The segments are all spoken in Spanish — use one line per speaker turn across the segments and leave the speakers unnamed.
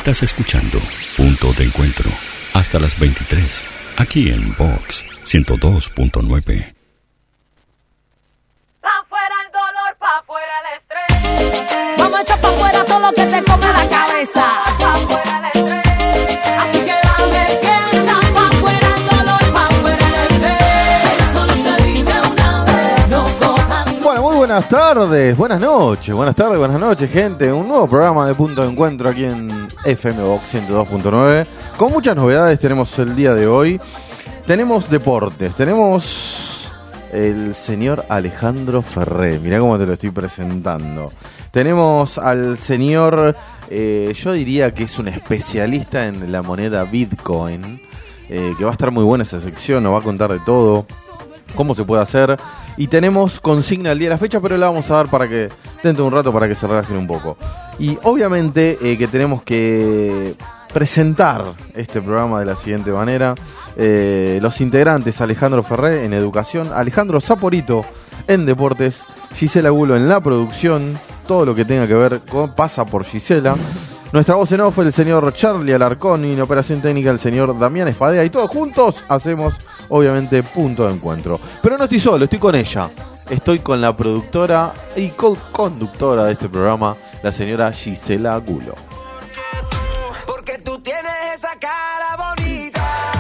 Estás escuchando Punto de Encuentro hasta las 23, aquí en Vox 102.9.
Vamos a echar pa' fuera todo lo que te come la cabeza. Pa' fuera el estrés. Así que dame fiesta, pa' fuera el dolor, pa' fuera el estrés. Eso no se vive una vez, no cojan.
Bueno, muy buenas tardes, buenas noches, buenas tardes, buenas noches, gente. Un nuevo programa de Punto de Encuentro aquí en FM Vox 102.9. Con muchas novedades tenemos el día de hoy. Tenemos deportes, tenemos el señor Alejandro Ferré. Mirá cómo te lo estoy presentando. Tenemos al señor, yo diría que es un especialista en la moneda Bitcoin, que va a estar muy buena esa sección, nos va a contar de todo, cómo se puede hacer. Y tenemos consigna al día de la fecha, pero la vamos a dar para que dentro de un rato para que se relajen un poco. Y obviamente que tenemos que presentar este programa de la siguiente manera. Los integrantes: Alejandro Ferré en educación, Alejandro Saporito en deportes, Gisela Gulo en la producción. Todo lo que tenga que ver con pasa por Gisela. Nuestra voz en off, el señor Charlie Alarcón, y en operación técnica el señor Damián Espadea. Y todos juntos hacemos, obviamente, Punto de Encuentro. Pero no estoy solo, estoy con ella. Estoy con la productora y co-conductora de este programa, la señora Gisela Gulo.
Porque tú tienes esa cara bonita.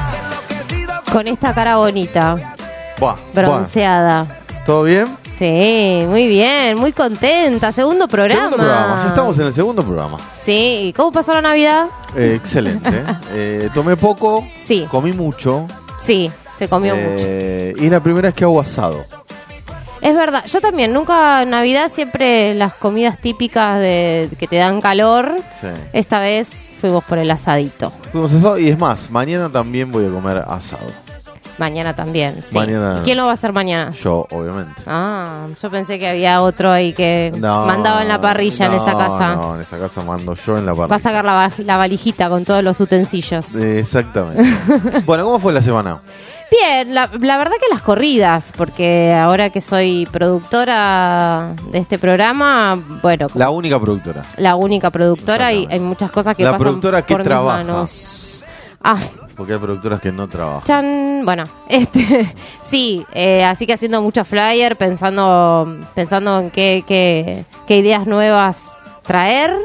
Con esta cara bonita,
Buah,
bronceada.
buah. ¿Todo bien?
Sí, muy bien, muy contenta. Segundo programa.
Segundo programa, ya estamos en el segundo programa.
Sí, ¿cómo pasó la Navidad?
Excelente. Tomé poco,
Sí.
comí mucho.
Sí, se comió mucho.
Y es la primera vez que hago asado.
Es verdad, yo también, nunca en Navidad, siempre las comidas típicas que te dan calor.
Sí.
Esta vez fuimos por el asadito.
Fuimos asado y es más, mañana también voy a comer asado.
Mañana también, sí.
Mañana.
¿Y quién lo va a hacer mañana?
Yo, obviamente.
Ah, yo pensé que había otro ahí que mandaba en la parrilla en esa casa.
No, en esa casa mando yo en la parrilla.
Va a sacar la valijita con todos los utensilios.
Exactamente. Bueno, ¿cómo fue la semana?
Bien, la verdad que las corridas, porque ahora que soy productora de este programa, bueno,
La única productora.
la única productora, y hay muchas cosas que
La
pasan
productora que
por mis
trabaja.
manos. Ah,
Porque hay productoras que no trabajan.
chan, bueno, sí, así que haciendo mucho flyer, pensando en qué ideas nuevas traer.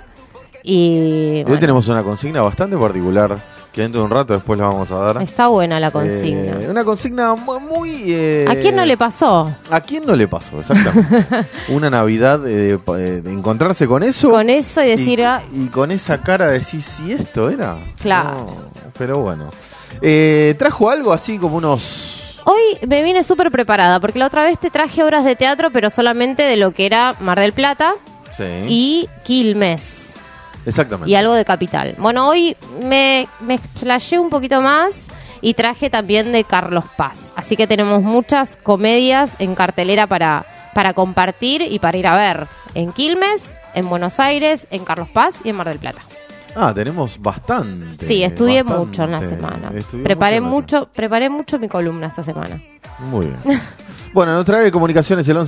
Y
Hoy
bueno,
tenemos una consigna bastante particular que dentro de un rato después la vamos a dar.
está buena la consigna.
Una consigna muy...
¿A quién no le pasó?
¿A quién no le pasó? Exactamente. Una Navidad de encontrarse con eso.
Con eso y decir,
y con esa cara de decir, si esto era.
Claro.
No, pero bueno. Trajo algo así como unos...
Hoy me vine súper preparada, porque la otra vez te traje obras de teatro, pero solamente de lo que era Mar del Plata
Sí.
y Quilmes.
Exactamente.
Y algo de Capital. Bueno, hoy me explayé un poquito más y traje también de Carlos Paz. Así que tenemos muchas comedias en cartelera para compartir y para ir a ver. En Quilmes, en Buenos Aires, en Carlos Paz y en Mar del Plata.
Tenemos bastante.
Sí, estudié
bastante.
mucho en la semana.
Estudié
Preparé
mucho en la
mucho mi columna esta semana.
Muy bien. Bueno, nuestra área de comunicación es el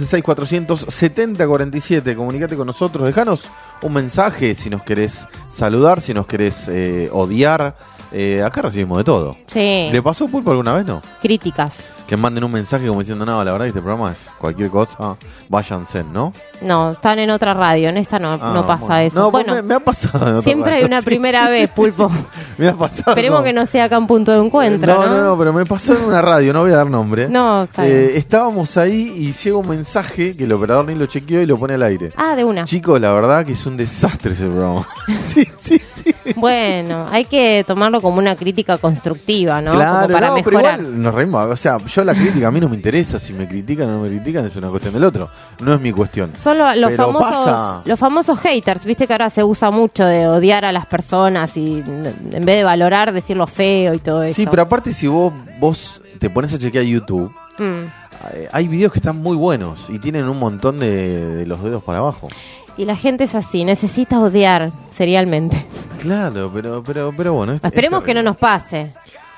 11647047. Comunicate con nosotros, dejanos un mensaje si nos querés saludar, si nos querés odiar. Acá recibimos de todo.
Sí.
¿Le pasó Pulpo alguna vez, no?
Críticas.
Que manden un mensaje como diciendo, no, la verdad que este programa es cualquier cosa, váyanse, ¿no?
No, están en otra radio, en esta no pasa
bueno.
eso.
No,
Bueno,
me ha pasado en otra
siempre hay
radio,
una
sí.
primera vez, Pulpo.
Me ha pasado.
Esperemos que no sea acá un punto de encuentro, ¿no?
No, pero me pasó en una radio, no voy a dar nombre.
No, está bien.
Estábamos ahí y llega un mensaje que el operador ni lo chequeó y lo pone al aire.
Ah, de una.
Chicos, la verdad que es un desastre ese programa. sí.
Bueno, hay que tomarlo como una crítica constructiva, ¿no?
Claro,
como para
no, pero
mejorar.
igual nos reímos. O sea, yo la crítica a mí no me interesa. Si me critican o no me critican es una cuestión del otro. No es mi cuestión.
Son los
Pero pasa-
famosos haters, viste que ahora se usa mucho de odiar a las personas y en vez de valorar, decirlo feo y todo eso.
Sí, pero aparte si vos te pones a chequear YouTube, hay videos que están muy buenos y tienen un montón de los dedos para abajo.
Y la gente es así, necesita odiar serialmente.
Claro, pero bueno.
Esperemos que no nos pase.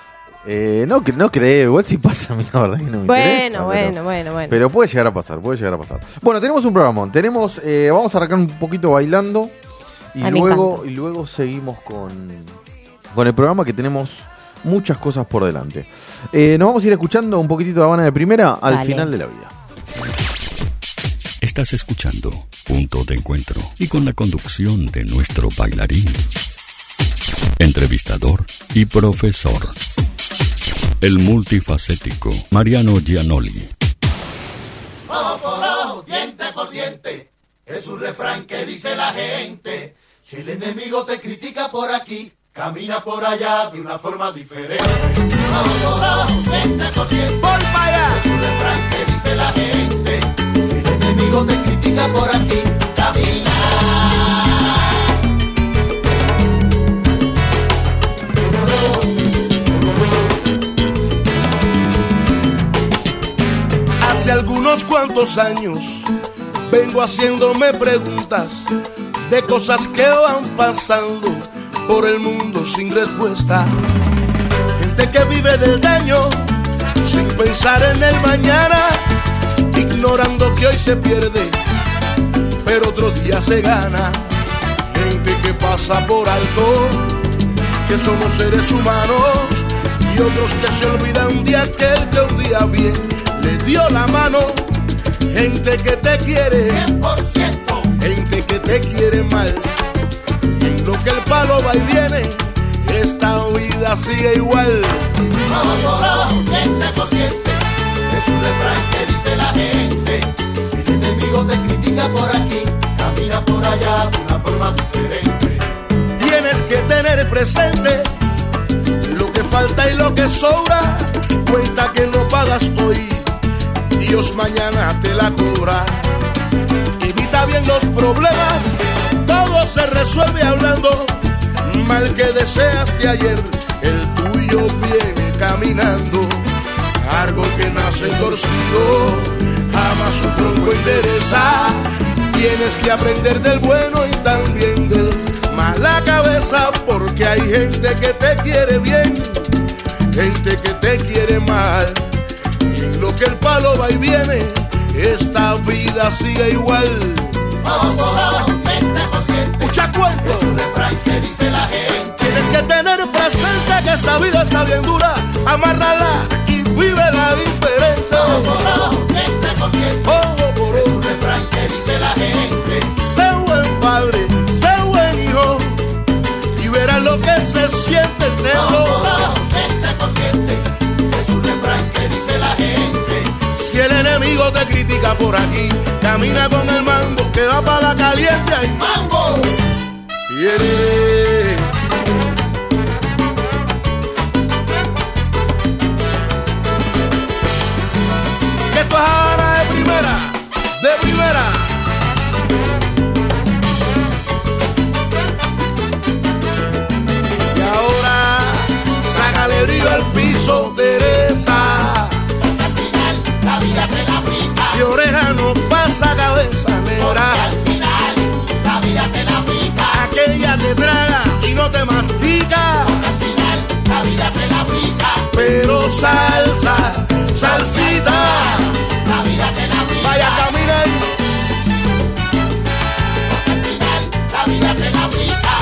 No creo, igual si pasa a mí la verdad que no me interesa.
Bueno.
Pero puede llegar a pasar. Bueno, tenemos un programa. Vamos a arrancar un poquito bailando. Y
A mí me
luego seguimos con el programa, que tenemos muchas cosas por delante. Nos vamos a ir escuchando un poquitito de Habana de Primera al
Dale.
final de la vida.
Estás escuchando Punto de Encuentro y con la conducción de nuestro bailarín, entrevistador y profesor, el multifacético Mariano Gianoli.
Ojo por ojo, diente por diente, es un refrán que dice la gente. Si el enemigo te critica por aquí, camina por allá de una forma diferente. Ojo por ojo, diente por diente, por allá, es un refrán que dice la gente. Si el enemigo te critica por aquí, camina.
Hace algunos cuantos años vengo haciéndome preguntas de cosas que van pasando por el mundo sin respuesta. Gente que vive del daño sin pensar en el mañana, ignorando que hoy se pierde, pero otro día se gana. Gente que pasa por alto que somos seres humanos, y otros que se olvidan de aquel que un día bien le dio la mano. Gente que te quiere
100%,
gente que te quiere mal. En lo que el palo va y viene, esta vida sigue igual.
ojo por ojo, diente por diente, es un refrán que dice la gente. Si el enemigo te critica por aquí, camina por allá de una forma diferente.
Tienes que tener presente lo que falta y lo que sobra. Cuenta que no pagas hoy, Dios mañana te la cobra. Evita bien los problemas, todo se resuelve hablando. Mal que deseaste ayer, el tuyo viene caminando. Árbol que nace torcido, jamás su tronco interesa. Tienes que aprender del bueno y también del mala cabeza, porque hay gente que te quiere bien, gente que te quiere mal. En lo que el palo va y viene, esta vida sigue igual.
Ojo por ojo, diente por diente,
Escucha cuento.
es un refrán que dice la gente.
Tienes que tener presente que esta vida está bien dura. Amárrala y vívela diferente.
Ojo por ojo, diente por diente,
Ojo por
es
ojo.
un refrán que dice la gente.
Sé buen padre, sé buen hijo, y verás lo que se siente
Ojo por
tenerlo.
ojo, diente por diente, es un refrán que dice la gente.
Si el enemigo te critica por aquí, camina con el mango que va para la caliente. Ay,
¡Mambo!
viene. Que esto es ahora de primera, de primera. Y ahora, sácale brillo al piso, Teresa.
Al final, la vida te la aplica.
Si oreja no pasa cabeza
Porque
negra,
al final, la vida te la aplica.
aquella te traga y no te mastica.
Al final, la vida te la aplica.
Pero salsa, salsita,
La vida te la aplica.
vaya camina ahí.
Al final, la vida te la aplica.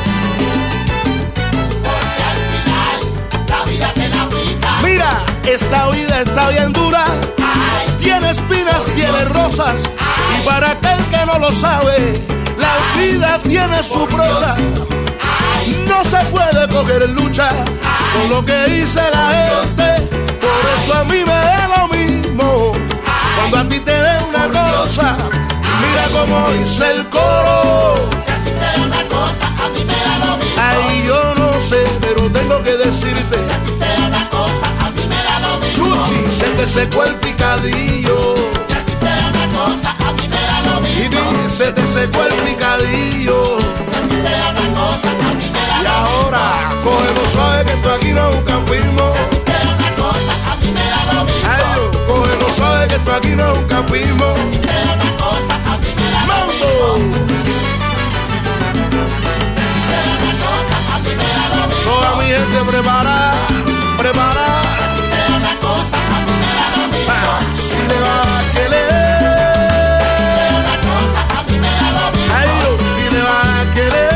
Porque al final, la vida te la aplica.
Mira, esta vida está bien dura,
Ay,
tiene espinas, tiene rosas, y para aquel que no lo sabe, la vida tiene su prosa. No se puede coger lucha con lo que dice la gente, por eso a mí me da lo mismo cuando a ti te dé una cosa. Mira como dice el coro.
si a ti te da una cosa, a mí me da lo mismo.
Ay, yo no sé, pero tengo que decirte,
Si a ti te da una cosa, a mí me da lo mismo.
Chuchi, se te secó el picadillo.
Si a ti te da una cosa, a mí me da lo
Y
mismo.
di, se te secó el picadillo.
Si a ti te da una cosa, a mí me da
Y
lo mismo.
ahora, cógelo suave que esto aquí no es un campismo.
Si a ti te da una cosa, a mí me da lo mismo.
Ay, yo, cógelo suave que esto aquí no es un campismo.
Si a ti te da una cosa, a mí me da lo
¡Mambo!
mismo. Si a ti te da una cosa, a mí me da lo mismo.
Toda mi gente preparada, preparada.
Si a ti te da una cosa, a mí me da lo mismo.
Ah, si le va a querer.
Si a ti te da una cosa, a mí me da lo mismo.
Ay, yo, si le va a querer.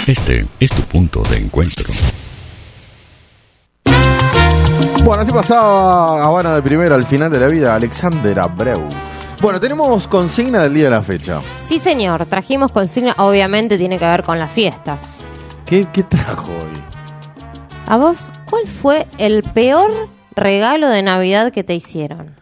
Este es tu punto de encuentro.
Bueno, así pasaba Habana de Primera al final de la vida, Alexander Abreu. Bueno, tenemos consigna del día de la fecha.
Sí, señor, trajimos consigna, obviamente tiene que ver con las fiestas.
¿Qué trajo hoy?
¿A vos cuál fue el peor regalo de Navidad que te hicieron?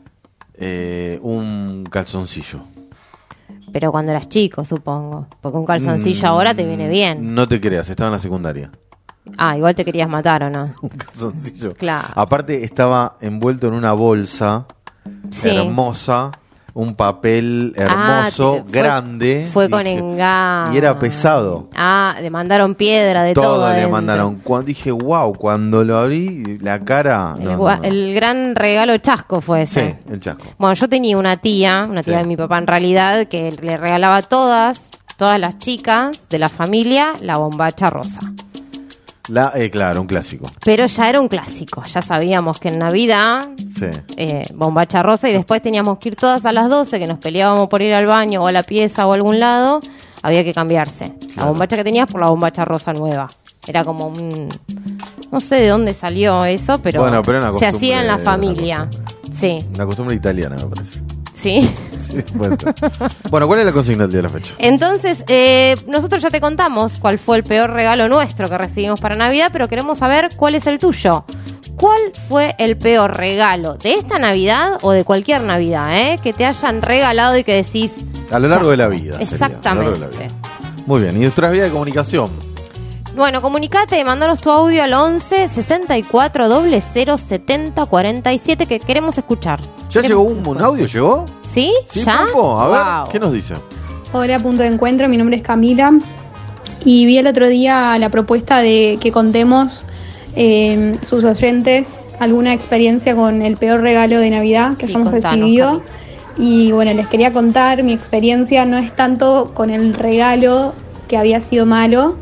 Un calzoncillo.
Pero cuando eras chico, supongo. Porque un calzoncillo ahora te viene bien.
No te creas, estaba en la secundaria.
Ah, igual te querías matar, ¿o no?
Un calzoncillo.
Claro.
Aparte estaba envuelto en una bolsa hermosa, un papel hermoso, grande.
Fue con engaño.
Y era pesado.
Ah, le mandaron piedra de todo.
Todo le
adentro.
mandaron. Cuando dije, wow, cuando lo abrí, la cara...
El gran regalo chasco fue ese.
Sí, el chasco.
Bueno, yo tenía una tía
Sí.
de mi papá en realidad, que le regalaba a todas las chicas de la familia la bombacha rosa.
Claro, un clásico.
Pero ya era un clásico, ya sabíamos que en Navidad,
Sí.
bombacha rosa, y después teníamos que ir todas a las 12, que nos peleábamos por ir al baño o a la pieza o a algún lado, había que cambiarse. La
Claro.
bombacha que tenías por la bombacha rosa nueva. Era como un... No sé de dónde salió eso, pero,
Bueno, pero era una
se
costumbre
hacía en la
de
familia.
la cosa.
Sí,
Una costumbre italiana, me parece.
sí.
Sí, puede ser. Bueno, ¿cuál es la consigna del día de la fecha?
Entonces, nosotros ya te contamos cuál fue el peor regalo nuestro que recibimos para Navidad, pero queremos saber cuál es el tuyo. ¿Cuál fue el peor regalo de esta Navidad o de cualquier Navidad, que te hayan regalado y que decís...
A lo largo de la vida. sería,
Exactamente.
a lo largo de la vida. Muy bien, y nuestras vías de comunicación.
Bueno, comunicate, mandanos tu audio al 11 64 00 70 47 que queremos escuchar.
¿Ya llegó un audio? ¿Llegó?
¿Sí?
¿Sí,
¿Ya?
Papo? A ver,
Wow.
¿qué nos dice?
Hola, punto de encuentro. Mi nombre es Camila y vi el otro día la propuesta de que contemos sus oyentes alguna experiencia con el peor regalo de Navidad que
Sí,
hayamos
contanos,
recibido.
Cami.
Y bueno, les quería contar, mi experiencia no es tanto con el regalo que había sido malo,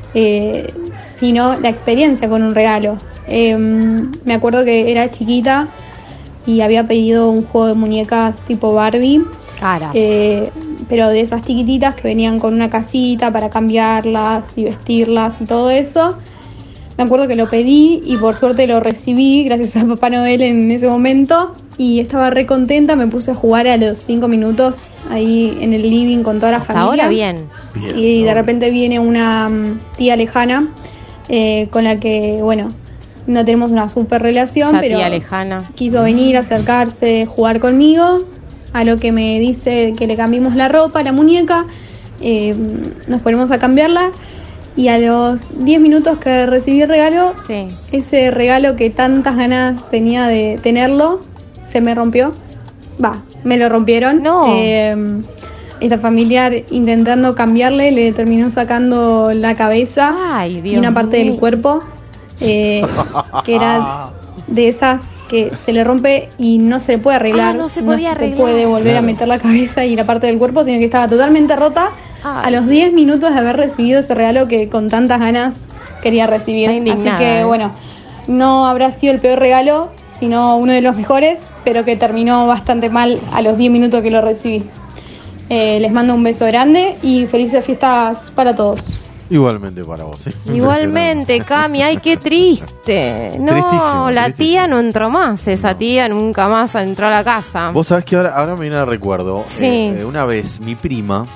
sino la experiencia con un regalo. Me acuerdo que era chiquita y había pedido un juego de muñecas tipo Barbie.
Caras.
Pero de esas chiquititas que venían con una casita para cambiarlas y vestirlas y todo eso. Me acuerdo que lo pedí y por suerte lo recibí gracias a Papá Noel en ese momento y estaba re contenta, me puse a jugar a los 5 minutos ahí en el living con toda la
Hasta
familia.
ahora bien.
Bien,
Y de
ahora.
repente viene una tía lejana con la que, bueno, no tenemos una super relación,
Ya
pero
tía lejana.
quiso venir, acercarse, jugar conmigo, a lo que me dice que le cambiemos la ropa, la muñeca, nos ponemos a cambiarla y a los 10 minutos que recibí el regalo,
Sí.
ese regalo que tantas ganas tenía de tenerlo, se me rompió. Me lo rompieron.
No.
Esta familiar intentando cambiarle le terminó sacando la cabeza
Ay,
y
Dios
una parte
mío.
del cuerpo que era de esas que se le rompe y no se le puede arreglar.
Ah, no se podía arreglar.
Se puede volver
Claro.
a meter la cabeza y la parte del cuerpo, sino que estaba totalmente rota
Ay.
a los 10 minutos de haber recibido ese regalo que con tantas ganas quería recibir.
Está indignada,
Así que, bueno, no habrá sido el peor regalo, sino uno de los mejores, pero que terminó bastante mal a los 10 minutos que lo recibí. Les mando un beso grande y felices fiestas para todos.
Igualmente para vos. ¿sí?
Igualmente, Cami, ay, qué triste. No,
Tristísimo,
la
tristísimo.
tía no entró más, esa tía nunca más entró a la casa.
Vos sabés que ahora me viene al recuerdo.
Sí.
Una vez mi prima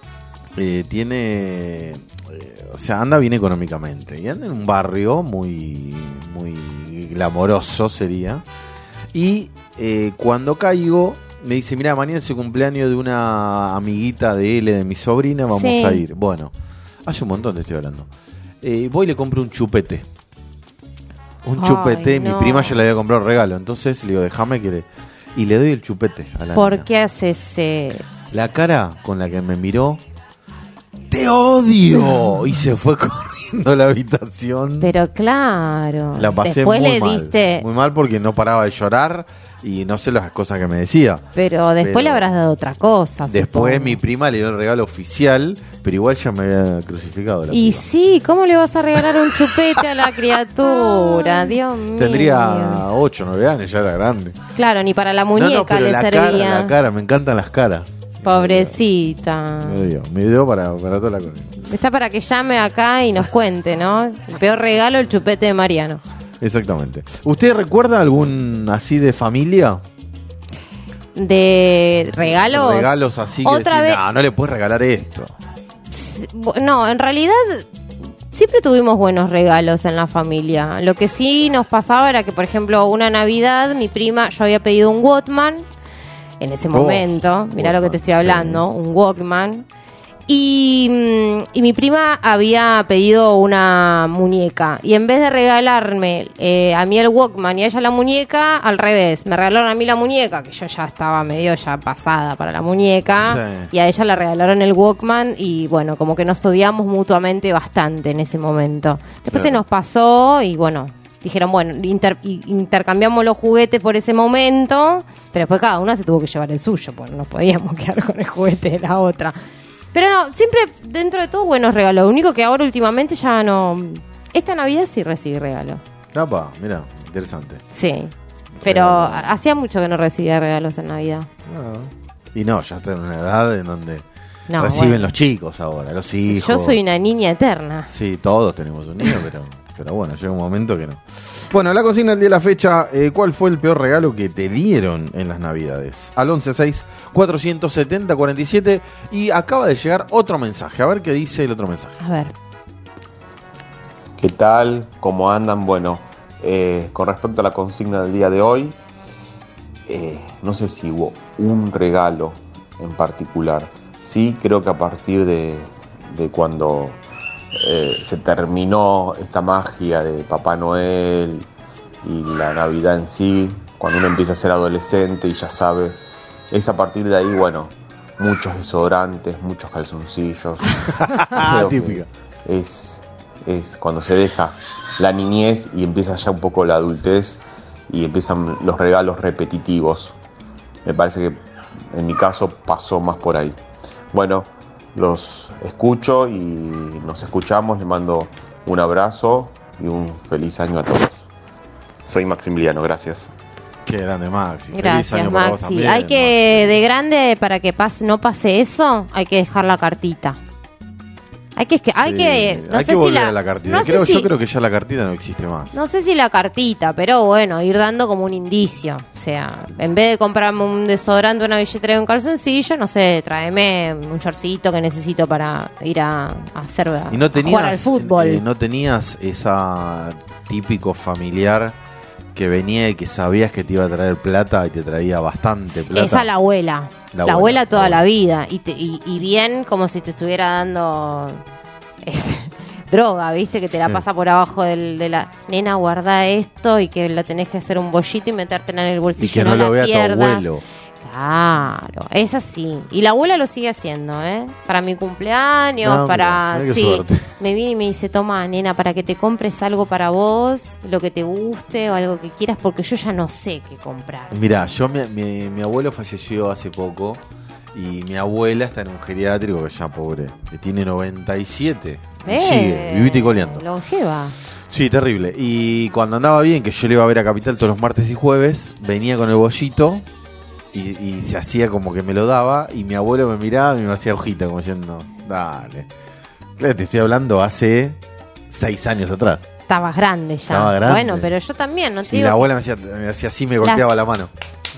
tiene. O sea, anda bien económicamente. Y anda en un barrio muy glamoroso, sería. Y cuando caigo, me dice: mira, mañana es el cumpleaños de una amiguita de él, de mi sobrina, vamos
Sí.
a ir. Bueno, hace un montón te estoy hablando. Voy y le compro un chupete. Un
Ay,
chupete,
no.
mi prima ya le había comprado regalo. Entonces le digo: déjame que le. Y le doy el chupete a la
¿Por
nena.
qué haces
La cara con la que me miró: ¡te odio! Y se fue corriendo a la habitación.
Pero claro.
La pasé
después
muy
le
mal.
diste.
Muy mal porque no paraba de llorar y no sé las cosas que me decía.
Pero después
Pero
le habrás dado otra cosa.
Después
supongo.
mi prima le dio el regalo oficial, pero igual ya me había crucificado la
Y
piba.
sí, ¿cómo le vas a regalar un chupete a la criatura? Dios mío.
Tendría 8 o 9 años, ya era grande.
Claro, ni para la muñeca
pero
le
la
servía.
cara, me encantan las caras.
Pobrecita.
Me dio para toda la cosa.
Está para que llame acá y nos cuente, ¿no? El peor regalo, el chupete de Mariano.
Exactamente. ¿Usted recuerda algún así de familia?
¿De regalos?
Regalos así que
Otra
decís,
vez-
no le puedes regalar esto.
No, en realidad siempre tuvimos buenos regalos en la familia. Lo que sí nos pasaba era que, por ejemplo, una Navidad, mi prima, yo había pedido un Walkman en ese momento. Mirá lo que te estoy hablando,
sí.
un Walkman. Y mi prima había pedido una muñeca. Y en vez de regalarme a mí el Walkman y a ella la muñeca, al revés. Me regalaron a mí la muñeca, que yo ya estaba medio ya pasada para la muñeca.
Sí.
Y a ella le regalaron el Walkman. Y bueno, como que nos odiamos mutuamente bastante en ese momento. Después se nos pasó y bueno, dijeron, bueno, intercambiamos los juguetes por ese momento. Pero después cada una se tuvo que llevar el suyo, porque no nos podíamos quedar con el juguete de la otra. Pero no, siempre dentro de todo buenos regalos. Lo único que ahora últimamente ya no... Esta Navidad sí recibí regalo.
Capa, mira, interesante.
Sí. Pero
Regalo.
hacía mucho que no recibía regalos en Navidad.
Y no, ya está en una edad en donde
No,
reciben
bueno.
los chicos ahora, los hijos.
Yo soy una niña eterna.
Sí, todos tenemos un niño, pero bueno, llega un momento que no. Bueno, la consigna del día de la fecha, ¿cuál fue el peor regalo que te dieron en las Navidades? Al 11647047 y acaba de llegar otro mensaje. A ver qué dice el otro mensaje.
A ver.
¿Qué tal? ¿Cómo andan? Bueno, con respecto a la consigna del día de hoy, no sé si hubo un regalo en particular. Sí, creo que a partir de cuando se terminó esta magia de Papá Noel y la Navidad en sí, cuando uno empieza a ser adolescente y ya sabe, es a partir de ahí, bueno, muchos desodorantes, muchos calzoncillos. Creo que
Típica.
es cuando se deja la niñez y empieza ya un poco la adultez y empiezan los regalos repetitivos. Me parece que en mi caso pasó más por ahí. Bueno, los escucho y nos escuchamos. Les mando un abrazo y un feliz año a todos. Soy Maximiliano, gracias.
Qué grande, Maxi. Feliz
Gracias,
año para vos
Maxi.
también,
Hay que, de grande, para que no pase eso, hay que dejar la cartita. Hay que, no
hay
sé
que volver
si
a la cartita.
no sé
Yo
si-
creo que ya la cartita no existe más.
No sé si la cartita, pero bueno, ir dando como un indicio. O sea, en vez de comprarme un desodorante, una billetera y un calzoncillo, no sé, tráeme un shortcito que necesito para ir a hacer
¿Y no
a jugar al
tenías,
fútbol.
no tenías esa típico familiar que venía y que sabías que te iba a traer plata y te traía bastante plata?
Esa la abuela.
La
La
abuela,
abuela toda
la
la vida. Y bien como si te estuviera dando droga, ¿viste? Que te la
Sí.
pasa por abajo de la... Nena, guarda esto y que la tenés que hacer un bollito y metértela en el bolsillo.
Y que no lo
la
vea tu
pierdas.
abuelo.
Claro, es así. Y la abuela lo sigue haciendo, ¿eh? Para mi cumpleaños,
Ah,
para...
mirá qué
Sí,
suerte.
me viene y me dice, toma, nena, para que te compres algo para vos, lo que te guste o algo que quieras, porque yo ya no sé qué comprar.
Mirá, mi abuelo falleció hace poco y mi abuela está en un geriátrico que ya pobre, que tiene 97. Y sigue, vivite y coleando.
Longeva.
Sí, terrible. Y cuando andaba bien, que yo le iba a ver a Capital todos los martes y jueves, venía con el bollito y se hacía como que me lo daba y mi abuelo me miraba y me hacía hojita como diciendo, dale. Claro, te estoy hablando hace 6 años atrás.
Estabas grande ya.
Estaba grande.
Bueno, pero yo también, no te
Y
digo
la
que-
abuela me hacía así, me golpeaba la mano.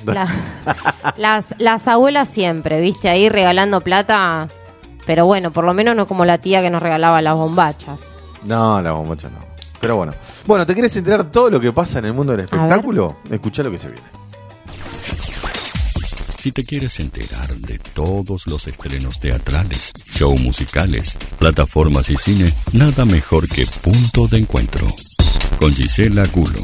las abuelas siempre, viste, ahí regalando plata, pero bueno, por lo menos no como la tía que nos regalaba las bombachas.
No, la bombacha no. Pero bueno. Bueno, ¿te querés enterar todo lo que pasa en el mundo del espectáculo? Escuchá lo que se viene.
Si te quieres enterar de todos los estrenos teatrales, show musicales, plataformas y cine, nada mejor que Punto de Encuentro con Gisela Gulo.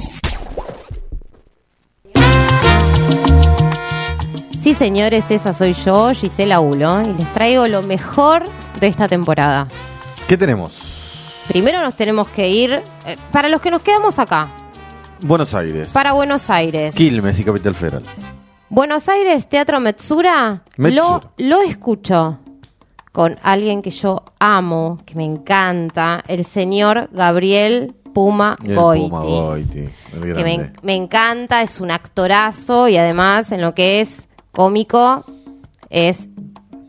Sí, señores, esa soy yo, Gisela Ulo, y les traigo lo mejor de esta temporada.
¿Qué tenemos?
Primero nos tenemos que ir, para los que nos quedamos acá,
Buenos Aires.
para Buenos Aires.
Quilmes y Capital Federal.
Buenos Aires, Teatro Metzura,
Metzura.
lo escucho con alguien que yo amo, que me encanta, el señor Gabriel Puma
El
Goiti.
Puma Goiti, el
Que
grande.
me encanta, es un actorazo y además en lo que es cómico es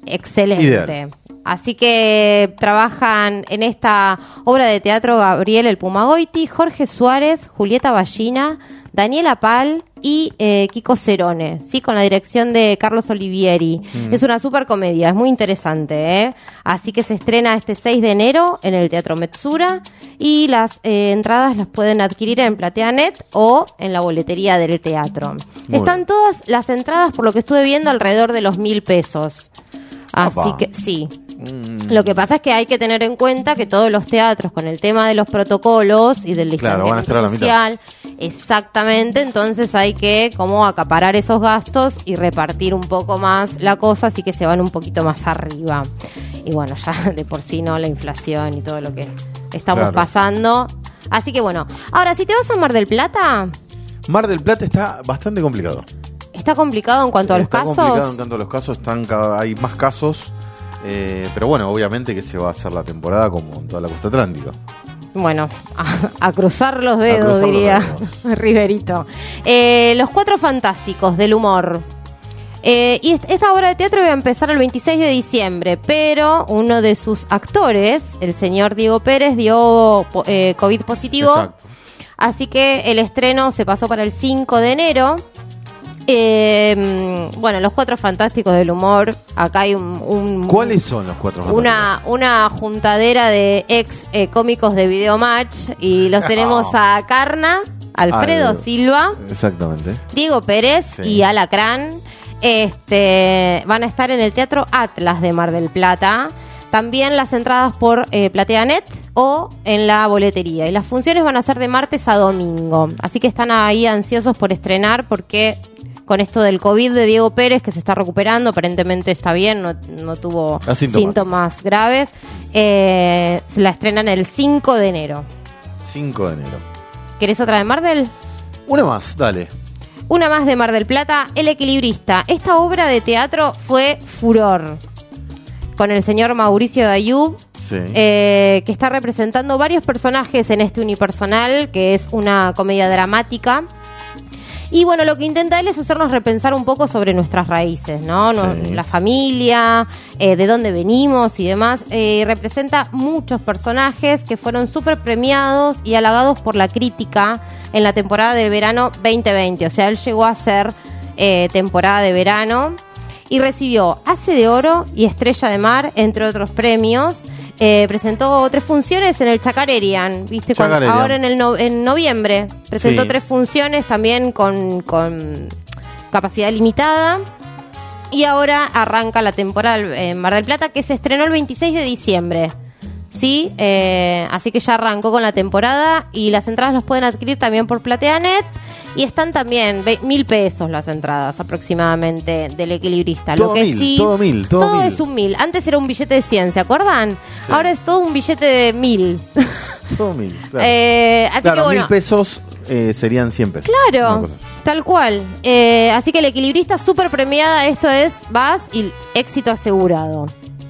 excelente.
Ideal.
Así que trabajan en esta obra de teatro Gabriel el Pumagoiti, Jorge Suárez, Julieta Ballina, Daniela Pal y Kiko Cerone, ¿sí? Con la dirección de Carlos Olivieri. Es una super comedia, es muy interesante, ¿eh? Así que se estrena este 6 de enero en el Teatro Metsura y las entradas las pueden adquirir en PlateaNet o en la boletería del teatro.
Muy
Están
bien.
todas las entradas, por lo que estuve viendo, alrededor de los 1.000 pesos. Así
Apa.
que sí. Lo que pasa es que hay que tener en cuenta que todos los teatros, con el tema de los protocolos y del
Claro, van a estar a la
distanciamiento social, exactamente, entonces hay que como acaparar esos gastos y repartir un poco más la cosa, así que se van un poquito más arriba. Y bueno, ya de por sí, ¿no? La inflación y todo lo que estamos
Claro.
pasando. Así que bueno, ahora, si te vas a Mar del Plata,
Mar del Plata está bastante complicado.
está complicado en cuanto a los
Está complicado en
casos.
cuanto a los casos, hay más casos. Pero bueno, obviamente que se va a hacer la temporada como en toda la costa atlántica.
Bueno, a cruzar los dedos,
cruzar los
diría
dedos.
Riverito. Los Cuatro Fantásticos del Humor. Y esta obra de teatro iba a empezar el 26 de diciembre, pero uno de sus actores, el señor Diego Pérez, dio COVID positivo.
Exacto.
Así que el estreno se pasó para el 5 de enero. Bueno, Los Cuatro Fantásticos del Humor. Acá hay
¿Cuáles son los cuatro fantásticos?
una juntadera de ex cómicos de Videomatch y los tenemos a Carna, Alfredo
Al-
Silva,
Exactamente.
Diego Pérez
Sí.
y Alacrán. Van a estar en el Teatro Atlas de Mar del Plata. También las entradas por PlateaNet o en la boletería. Y las funciones van a ser de martes a domingo. Así que están ahí ansiosos por estrenar porque con esto del COVID de Diego Pérez, que se está recuperando, aparentemente está bien, no tuvo
Asintomático.
síntomas graves, la estrenan el 5 de enero.
5 de enero.
¿Querés otra de Mar del?
Una más, dale.
Una más de Mar del Plata, El Equilibrista. Esta obra de teatro fue furor. Con el señor Mauricio Dayub,
Sí.
que está representando varios personajes en este unipersonal, que es una comedia dramática. Y bueno, lo que intenta él es hacernos repensar un poco sobre nuestras raíces, ¿no?
Sí.
La familia, de dónde venimos y demás. Representa muchos personajes que fueron súper premiados y halagados por la crítica en la temporada del verano 2020. O sea, él llegó a ser temporada de verano y recibió Ace de Oro y Estrella de Mar, entre otros premios. Presentó 3 funciones en el Chacarerian, ¿viste?
Chacarerian.
Ahora en noviembre presentó
Sí.
3 funciones también con capacidad limitada. Y ahora arranca la temporada en Mar del Plata, que se estrenó el 26 de diciembre. Sí, así que ya arrancó con la temporada y las entradas las pueden adquirir también por PlateaNet y están también 1.000 pesos las entradas aproximadamente del Equilibrista.
Todo
Lo que
1.000,
sí,
todo 1.000, todo 1.000.
es un 1.000. Antes era un billete de 100, ¿se acuerdan?
Sí.
Ahora es todo un billete de 1.000.
Todo 1.000. Claro,
Así
claro,
que bueno.
1.000 pesos serían 100 pesos. Una
Claro,
cosa así.
tal cual. Así que el Equilibrista súper premiada, esto es, vas y éxito asegurado.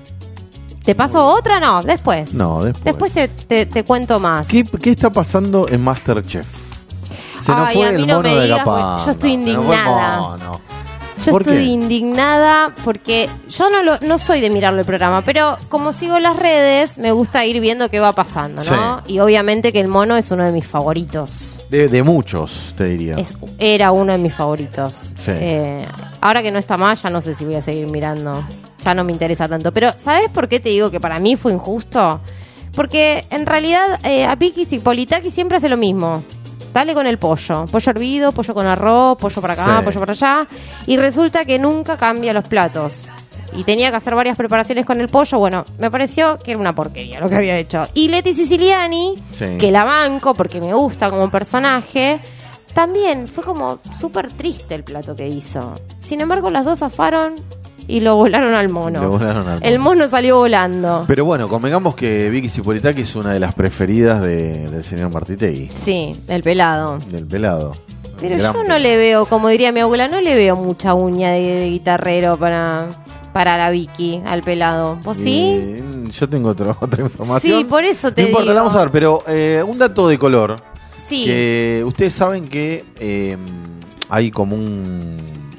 ¿Te paso otra? No, después.
No, después.
te cuento más.
¿Qué está pasando en MasterChef? Se nos
Ay,
fue
a mí
el
no
mono
me
de
digas,
Capanga.
yo estoy
Se nos fue el
indignada.
mono.
Yo
¿Por
estoy
qué?
indignada porque yo no soy de mirarlo el programa, pero como sigo las redes, me gusta ir viendo qué va pasando, ¿no?
Sí.
Y obviamente que el mono es uno de mis favoritos.
De muchos, te diría.
Era uno de mis favoritos.
Sí.
Ahora que no está más, ya no sé si voy a seguir mirando. Ya no me interesa tanto. Pero, ¿sabes por qué te digo que para mí fue injusto? Porque en realidad a Vicky Zipolitaki siempre hace lo mismo. Dale con el pollo. Pollo hervido, pollo con arroz, pollo para acá,
Sí.
pollo para allá. Y resulta que nunca cambia los platos. Y tenía que hacer varias preparaciones con el pollo. Bueno, me pareció que era una porquería lo que había hecho. Y Leti Siciliani,
Sí.
que la banco porque me gusta como personaje, también fue como súper triste el plato que hizo. Sin embargo, las dos zafaron y lo volaron al mono.
Lo volaron al
El mono salió volando.
Pero bueno, convengamos que Vicky Zipolitaki es una de las preferidas del señor Martitegui,
Sí, el pelado.
del pelado.
Pero
Gran
yo no
pelado.
le veo, como diría mi abuela, no le veo mucha uña de guitarrero para la Vicky, al pelado. ¿Vos sí?
Yo tengo otra información.
Sí, por eso te
No importa,
digo.
la vamos a ver, pero un dato de color.
Sí.
Que ustedes saben que hay como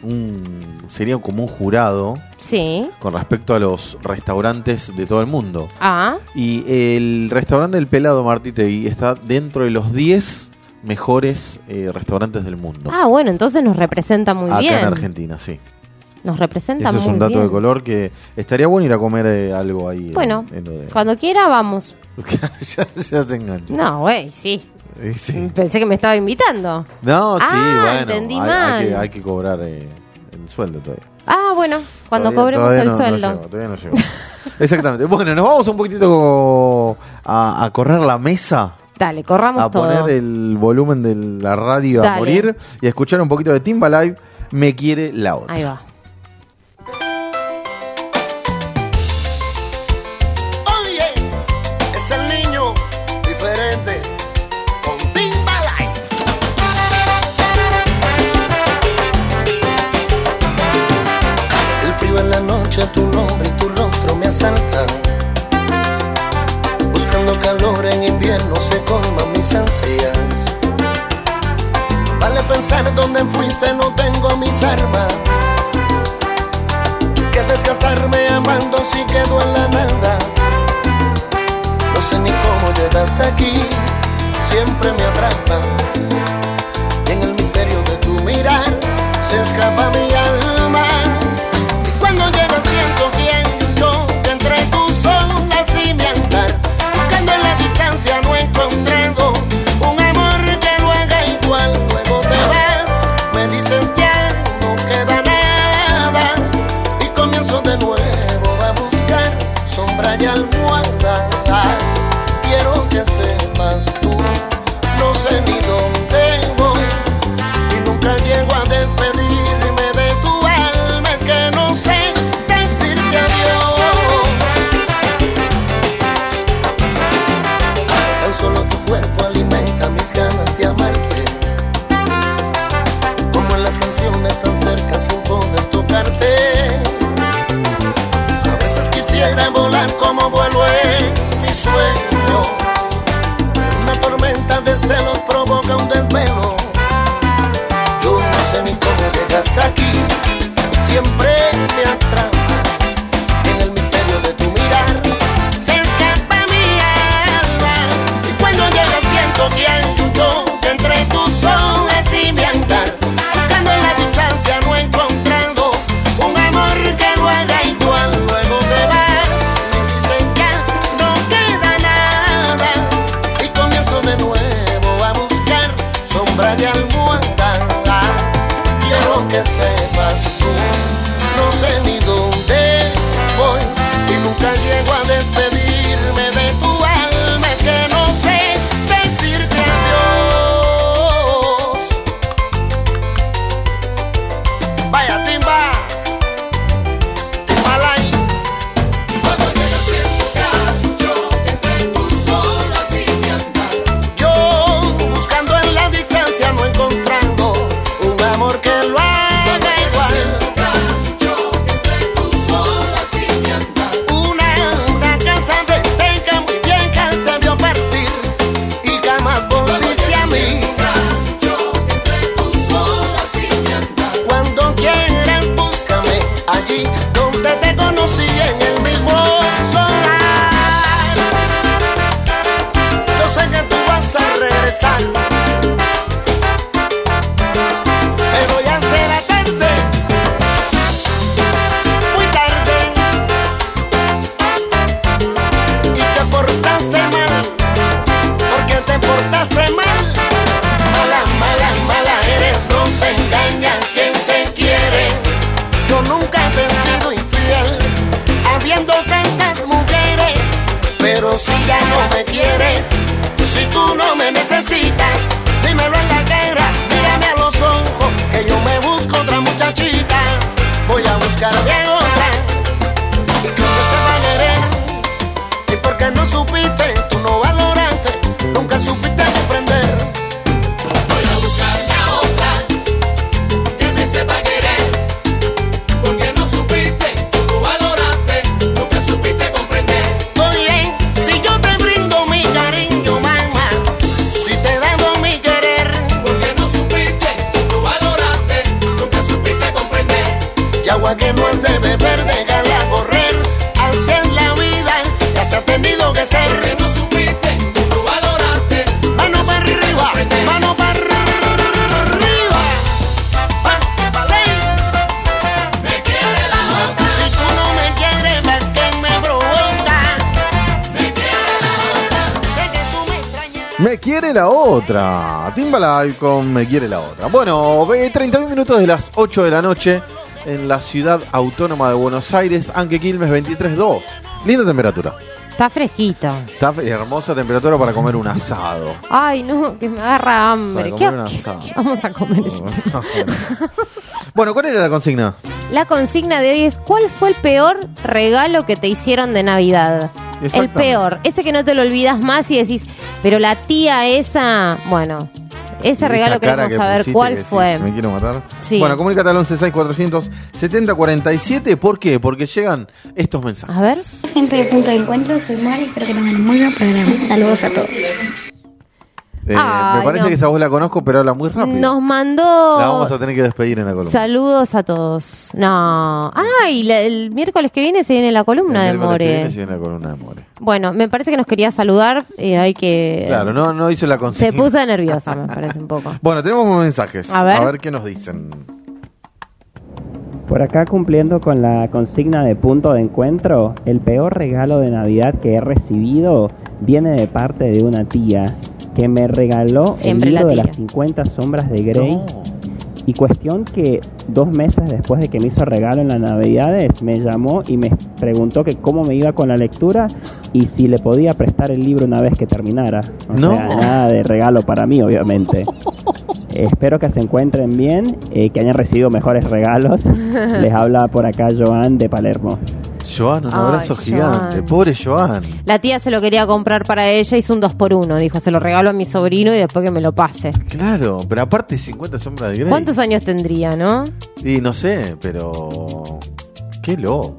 sería como un jurado
Sí.
con respecto a los restaurantes de todo el mundo.
Ah,
Y el restaurante del Pelado Martitegui está dentro de los 10 mejores restaurantes del mundo.
bueno, entonces nos representa muy
Acá
bien.
en Argentina, sí.
Nos representa
Eso
muy
es un dato
bien.
de color que estaría bueno ir a comer algo ahí.
Bueno,
en lo de...
cuando quiera vamos.
ya se engancha.
No, güey, sí.
Sí.
Pensé que me estaba invitando.
No, sí, bueno.
entendí
hay
mal.
que cobrar el sueldo todavía.
Bueno, cuando
Todavía-
cobremos
todavía
el
no
sueldo.
llegó, todavía no llegó. Exactamente. Bueno, nos vamos un poquitito a correr la mesa.
Dale, corramos
A
todo.
poner el volumen de la radio a
Dale.
morir y a escuchar un poquito de Timbaland. Me quiere la otra.
Ahí va.
Oye, es el niño diferente con Timbaland. El frío en la noche, tu nombre y tu rostro me asaltan. Buscando calor en invierno se colman mis ansias. Vale pensar dónde fuiste, no tengo mis armas. Que desgastarme amando si quedo en la nada. No sé ni cómo llegaste aquí, siempre me atrapas. Y en el misterio de tu mirar se escapa mi alma. Y cuando llegas siento que hay un choque entre tus olas y mi andar. Buscando en la distancia no he encontrado un amor que lo haga igual. Luego te vas, me dices ya no queda nada. Y comienzo de nuevo a buscar sombra y almohada. Quiero que sepas tú, no sé ni dónde voy. Y nunca llego a despedirme de tu alma. Es que no sé decirte adiós. Tan solo tu cuerpo alimenta mis ganas de amarte. Como en las canciones tan cerca sin poder tocarte. A veces quisiera volar como vuelo en mi sueño. Una tormenta de celos provoca un desvelo. Yo no sé ni cómo llegaste aquí, siempre me atrapas. En el misterio de tu mirar se escapa mi alma. Y cuando llegas siento que hay un choque entre tus olas y mi andar. Buscando en la distancia no he encontrado un amor que lo haga igual. Luego te vas, me dicen ya no queda nada. Y comienzo de nuevo a buscar sombra de almohada. Quiero que sepas tú, no sé ni dónde voy. Y nunca llego a despedirme de tu alma. Es que no sé decirte adiós. Vaya Timba, Timbaland.
Cuando llegas siento que hay un choque entre tus olas y mi andar.
Yo buscando en la distancia no encontrando un amor que lo haga igual.
Siento que hay un choque entre tus olas y mi andar.
Una casa de teca muy vieja te vio partir y jamás volviste a mí. Cuando quieras búscame allí donde te conocí en el mismo solar. Yo sé que tú vas a regresar, pero ya será tarde, muy tarde. Y te portaste mal, porque te portaste mal. Mala, mala, mala eres, no se engaña quien se quiere. Yo nunca te he sido infiel, habiendo tantas mujeres. Pero si ya no me quieres, si tú no me necesitas, dímelo en la cara, mírame a los ojos, que yo me busco otra muchachita. Voy a buscarme a otra, y creo que se va a querer. Y porque no supiste, tú no valoraste, nunca supiste comprender.
Voy a buscarme a otra que me sepa querer, porque no supiste, no valoraste, nunca supiste comprender.
Oye, si yo te brindo mi cariño, mamá, si te damos mi querer,
Porque no supiste, no valoraste, nunca supiste comprender.
Me quiere la otra. Timbalay con Me quiere la otra. Bueno, 31 minutos de las 8 de la noche en la ciudad autónoma de Buenos Aires, Anque Quilmes 23.2. Linda temperatura.
Está fresquito.
Está hermosa temperatura para comer un asado.
Ay, no, que me agarra hambre.
Para
¿Qué,
comer un asado.
qué vamos a comer?
Bueno, ¿cuál era la consigna?
La consigna de hoy es: ¿cuál fue el peor regalo que te hicieron de Navidad? El
Exactamente.
peor, ese que no te lo olvidas más y decís, pero la tía esa, bueno, ese regalo queremos saber cuál fue.
Me quiero matar.
Sí.
Bueno, comunícate al 11647047. ¿Por qué? Porque llegan estos mensajes.
A ver.
Gente de Punto de Encuentro, soy Mari, espero que tengan un muy buen programa. Saludos a todos.
Ay,
me parece
no.
que esa voz la conozco, pero habla muy rápido.
Nos mandó
La vamos a tener que despedir en la columna.
saludos a todos. No. Ay, el miércoles que viene se viene la columna de
El miércoles que
More.
viene se viene la columna de More.
Bueno, me parece que nos quería saludar. Hay que.
Claro, no hizo la consigna.
Se puso nerviosa, me parece un poco.
Bueno, tenemos mensajes.
A ver.
Qué nos dicen.
Por acá, cumpliendo con la consigna de Punto de Encuentro, el peor regalo de Navidad que he recibido viene de parte de una tía que me regaló
Siempre
el libro
la
de
tía.
las 50 sombras de Grey.
No.
Y cuestión que 2 meses después de que me hizo regalo en las Navidades, me llamó y me preguntó que cómo me iba con la lectura y si le podía prestar el libro una vez que terminara. O
No.
sea, nada de regalo para mí, obviamente. Espero que se encuentren bien, que hayan recibido mejores regalos. Les habla por acá Joan de Palermo.
Joan, un
Ay,
abrazo gigante.
Joan.
Pobre Joan.
La tía se lo quería comprar para ella, hizo un 2x1. Dijo, se lo regalo a mi sobrino y después que me lo pase.
Claro, pero aparte 50 sombras de Grey.
¿Cuántos años tendría, no?
Y no sé, pero... Qué loco.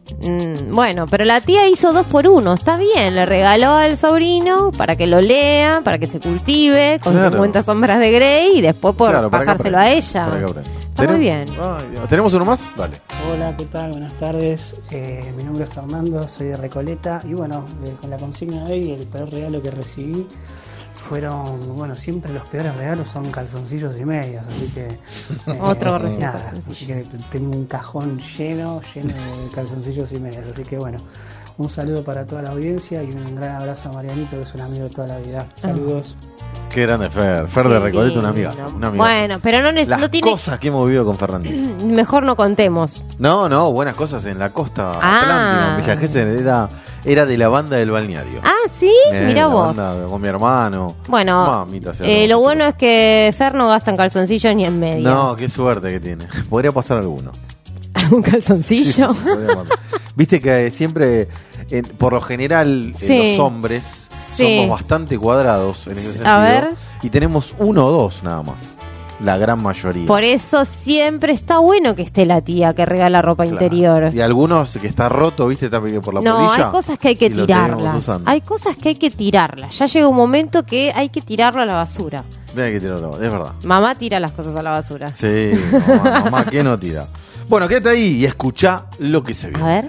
Bueno, pero la tía hizo 2x1. Está bien, le regaló al sobrino para que lo lea, para que se cultive con
Claro.
50 sombras de Grey y después por
Claro, para que
pasárselo
aprenda,
a ella.
para que aprenda.
Está muy bien.
Ay, Dios. ¿Tenemos uno más? Dale.
Hola, ¿qué tal? Buenas tardes. Mi nombre es Fernando, soy de Recoleta y bueno, con la consigna de hoy, el peor regalo que recibí fueron, bueno, siempre los peores regalos son calzoncillos y medias, así que...
Otro recién
nada,
calzoncillos.
así que tengo un cajón lleno de calzoncillos y medias, así que bueno, un saludo para toda la audiencia y un gran abrazo a Marianito, que es un amigo de toda la vida. Saludos.
Qué grande Fer. Fer de
Qué
Recoleta, una
lindo.
amiga. Una amiga.
Bueno, pero no,
Las
no tiene...
cosas que hemos vivido con Fernandito.
Mejor no contemos.
No, buenas cosas en la costa
Ah.
atlántica. En Villa Gesell era de la banda del balneario.
Ah, ¿sí? Mirá
la
vos.
banda con mi hermano.
Bueno,
Mamita, sea
lo bueno es que Fer no gasta en calzoncillos ni en medias.
No, qué suerte que tiene. Podría pasar alguno.
¿Un calzoncillo?
Sí, podría pasar. Viste que siempre, por lo general,
Sí.
los hombres
Sí.
somos bastante cuadrados en ese sentido.
A ver.
Y tenemos 1 o 2 nada más. La gran mayoría.
Por eso siempre está bueno que esté la tía que regala ropa
Claro.
interior.
Y algunos que está roto, viste, está por la
No,
polilla.
hay cosas que hay que
y lo seguimos
tirarlas.
usando.
Hay cosas que hay que tirarlas. Ya llega un momento que hay que tirarlo a la basura.
Tiene que tirarlo, es verdad.
Mamá tira las cosas a la basura.
Sí, mamá, ¿qué no tira? Bueno, quédate ahí y escucha lo que se viene.
A ver.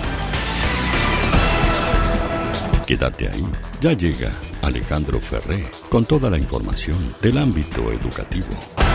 Quédate ahí. Ya llega Alejandro Ferré con toda la información del ámbito educativo.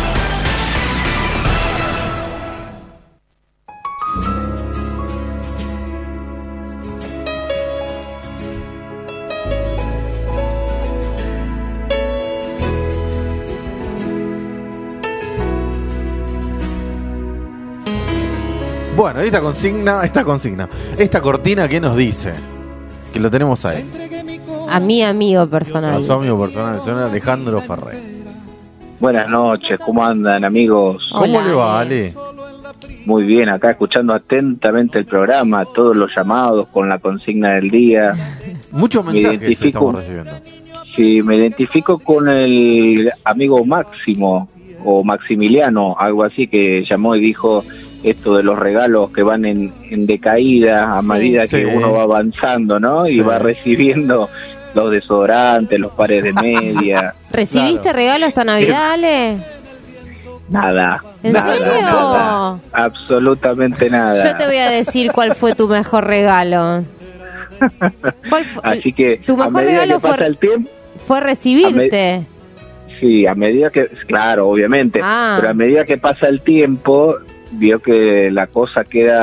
Bueno, esta cortina, ¿qué nos dice? Que lo tenemos ahí.
A mi amigo personal.
Nuestro amigo personal, señor Alejandro Ferré.
Buenas noches, ¿cómo andan, amigos?
¿Cómo le va, Ale?
Muy bien, acá escuchando atentamente el programa, todos los llamados con la consigna del día.
Muchos
Me
mensajes
identifico.
estamos recibiendo.
Sí, me identifico con el amigo Máximo o Maximiliano, algo así, que llamó y dijo esto de los regalos que van en decaída a medida que uno va avanzando, ¿no? Y
Sí.
va recibiendo los desodorantes, los pares de media.
¿Recibiste regalo esta Navidad, Ale?
Nada,
¿En
nada,
serio?
nada, absolutamente nada.
Yo te voy a decir cuál fue tu mejor regalo. ¿Cuál fue?
Así que
Tu
a
mejor
medida
regalo
que pasa el tiempo,
fue recibirte.
sí, a medida que, claro, obviamente,
Ah.
pero a medida que pasa el tiempo, vio que la cosa queda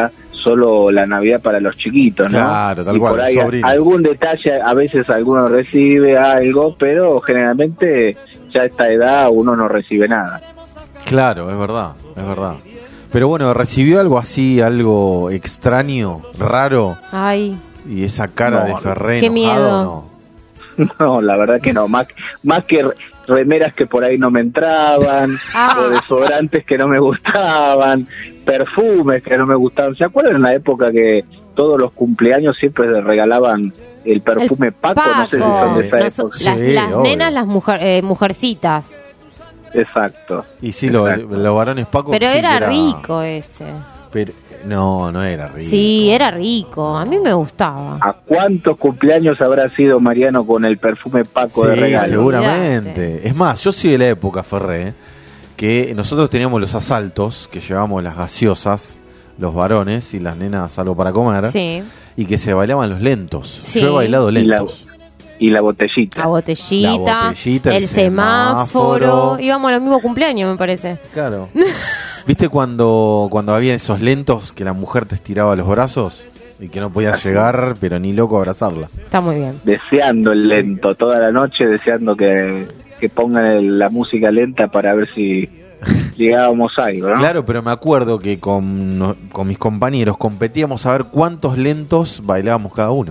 solo la Navidad para los chiquitos, ¿no?
Claro, tal
y
cual,
por ahí
sobrinos.
algún detalle, a veces alguno recibe algo, pero generalmente ya a esta edad uno no recibe nada.
Claro, es verdad, es verdad. Pero bueno, ¿recibió algo así, algo extraño, raro?
Ay,
Y esa cara
No,
de Ferré
qué
enojado,
miedo.
no.
No, la verdad que no, más que remeras que por ahí no me entraban, o desodorantes que no me gustaban, perfumes que no me gustaban. ¿Se acuerdan en la época que todos los cumpleaños siempre le regalaban el perfume Paco? No sé si son de esa época.
Las
obvio.
nenas, las mujercitas.
Exacto.
Y sí, los varones Paco.
Pero
sí,
era rico ese.
Pero, no era rico.
Sí, era rico. A mí me gustaba.
¿A cuántos cumpleaños habrá sido Mariano con el perfume Paco
Sí,
de regalo?
seguramente. Es más, yo soy de la época, Ferré, que nosotros teníamos los asaltos, que llevábamos las gaseosas, los varones y las nenas algo para comer,
Sí.
y que se bailaban los lentos.
Sí.
Yo he bailado lentos.
Y la botellita.
La botellita,
La botellita, el
el semáforo.
semáforo.
Íbamos a los mismos cumpleaños, me parece.
Claro. ¿Viste cuando había esos lentos que la mujer te estiraba los brazos y que no podías llegar, pero ni loco a abrazarla?
Está muy bien.
Deseando el lento, toda la noche deseando que pongan la música lenta para ver si llegábamos a algo, ¿no?
Claro, pero me acuerdo que con mis compañeros competíamos a ver cuántos lentos bailábamos cada uno.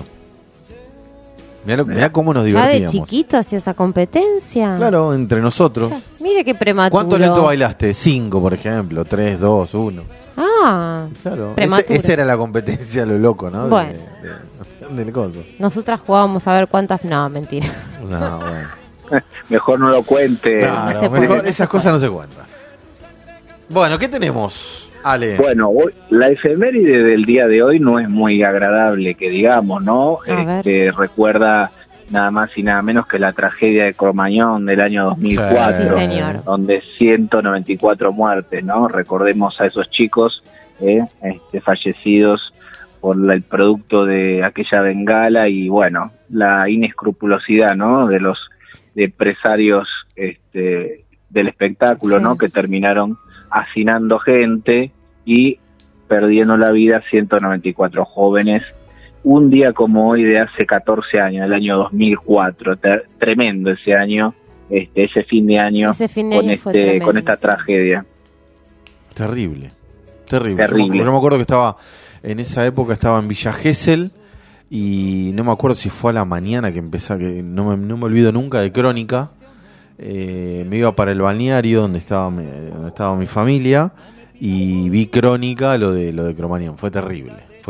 Mirá cómo nos
Ya de
divertíamos.
chiquito hacía esa competencia.
Claro, entre nosotros.
Mire qué prematuro.
¿Cuántos lentos bailaste? 5, por ejemplo. 3, 2, 1.
Ah,
Claro.
prematuro.
Esa era la competencia, lo loco, ¿no?
Bueno.
Del coso.
Nosotras jugábamos a ver cuántas... No, mentira.
No, bueno.
Mejor no lo cuente.
Claro,
No se
mejor
puede.
esas cosas no se cuentan. Bueno, ¿qué tenemos, Ale?
Bueno, la efeméride del día de hoy no es muy agradable, que digamos, ¿no?
A
Recuerda nada más y nada menos que la tragedia de Cromañón del año 2004,
Sí, señor.
donde 194 muertes, ¿no? Recordemos a esos chicos fallecidos por el producto de aquella bengala y, bueno, la inescrupulosidad, ¿no? De los empresarios del espectáculo,
Sí.
¿no? Que terminaron hacinando gente y perdiendo la vida 194 jóvenes. Un día como hoy de hace 14 años, el año 2004, tremendo ese año, ese fin de año,
Ese fin de
con,
año fue tremendo,
con esta
sí.
tragedia.
Terrible.
Terrible.
Yo me acuerdo que estaba, en esa época estaba en Villa Gesell y no me acuerdo si fue a la mañana que empezaba, que no me olvido nunca de Crónica. Me iba para el balneario donde estaba mi familia y vi Crónica, lo de Cromañón. Fue terrible.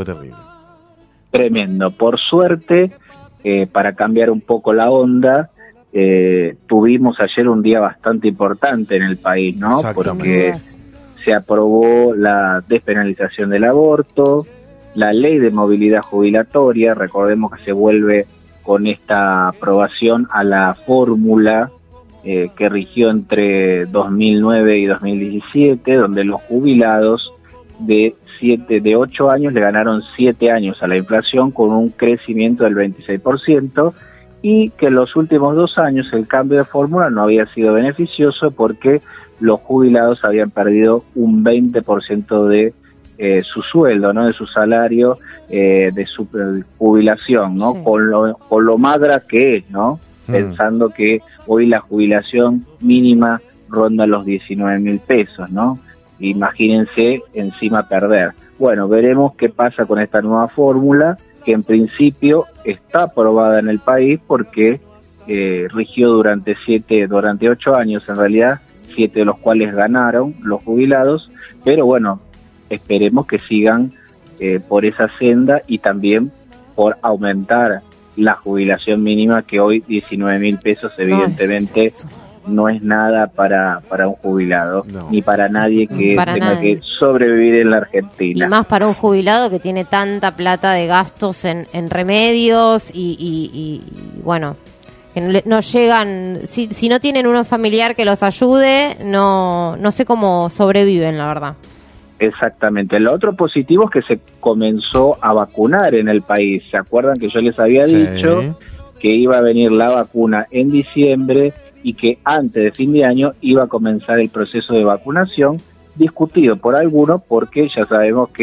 Tremendo. Por suerte, para cambiar un poco la onda, tuvimos ayer un día bastante importante en el país, ¿no? Porque se aprobó la despenalización del aborto, la ley de movilidad jubilatoria. Recordemos que se vuelve con esta aprobación a la fórmula que rigió entre 2009 y 2017, donde los jubilados de 8 años le ganaron 7 años a la inflación con un crecimiento del 26%, y que en los últimos 2 años el cambio de fórmula no había sido beneficioso porque los jubilados habían perdido un 20% de su sueldo, ¿no? De su salario, de su jubilación, ¿no? Sí. Con lo magra que es, ¿no? Pensando que hoy la jubilación mínima ronda los 19.000 pesos, ¿no? Imagínense encima perder. Bueno, veremos qué pasa con esta nueva fórmula, que en principio está aprobada en el país porque rigió durante 8 años en realidad, 7 de los cuales ganaron los jubilados, pero bueno, esperemos que sigan por esa senda y también por aumentar la jubilación mínima, que hoy 19.000 pesos evidentemente no es nada para un jubilado, ni para nadie que tenga que sobrevivir en la Argentina.
Y más para un jubilado que tiene tanta plata de gastos en remedios y bueno, que no llegan, si no tienen uno familiar que los ayude, no sé cómo sobreviven, la verdad.
Exactamente. Lo otro positivo es que se comenzó a vacunar en el país. ¿Se acuerdan que yo les había dicho que iba a venir la vacuna en diciembre y que antes de fin de año iba a comenzar el proceso de vacunación, discutido por algunos porque ya sabemos que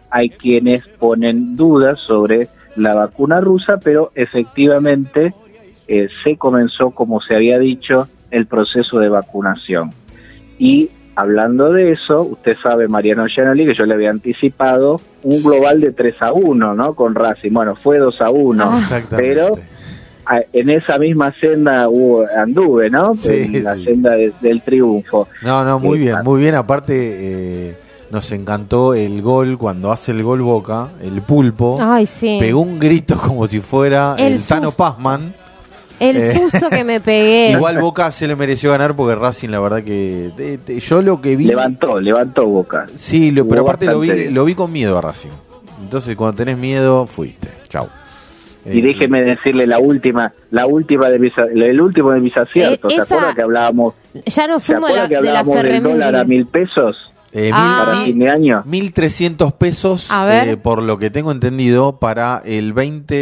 hay quienes ponen dudas sobre la vacuna rusa, pero efectivamente se comenzó, como se había dicho, el proceso de vacunación. Y hablando de eso, usted sabe, Mariano Gianoli, que yo le había anticipado un global de 3-1, ¿no? Con Racing. Bueno, fue 2-1, pero en esa misma senda anduve, ¿no?
Sí,
en la senda del triunfo.
No, muy bien. Aparte, nos encantó el gol, cuando hace el gol Boca, el Pulpo.
Ay, sí.
Pegó un grito como si fuera el Tano Pazman.
El susto que me pegué.
Igual Boca se le mereció ganar porque Racing, la verdad que yo lo que vi...
Levantó Boca.
Sí, pero aparte lo vi con miedo a Racing. Entonces cuando tenés miedo, fuiste. Chau.
Y déjeme decirle el último de mis aciertos. ¿Se acuerda que hablábamos?
Ya nos fuimos
de la del dólar a 1.000 pesos para fin de año.
1.300 pesos, por lo que tengo entendido, para el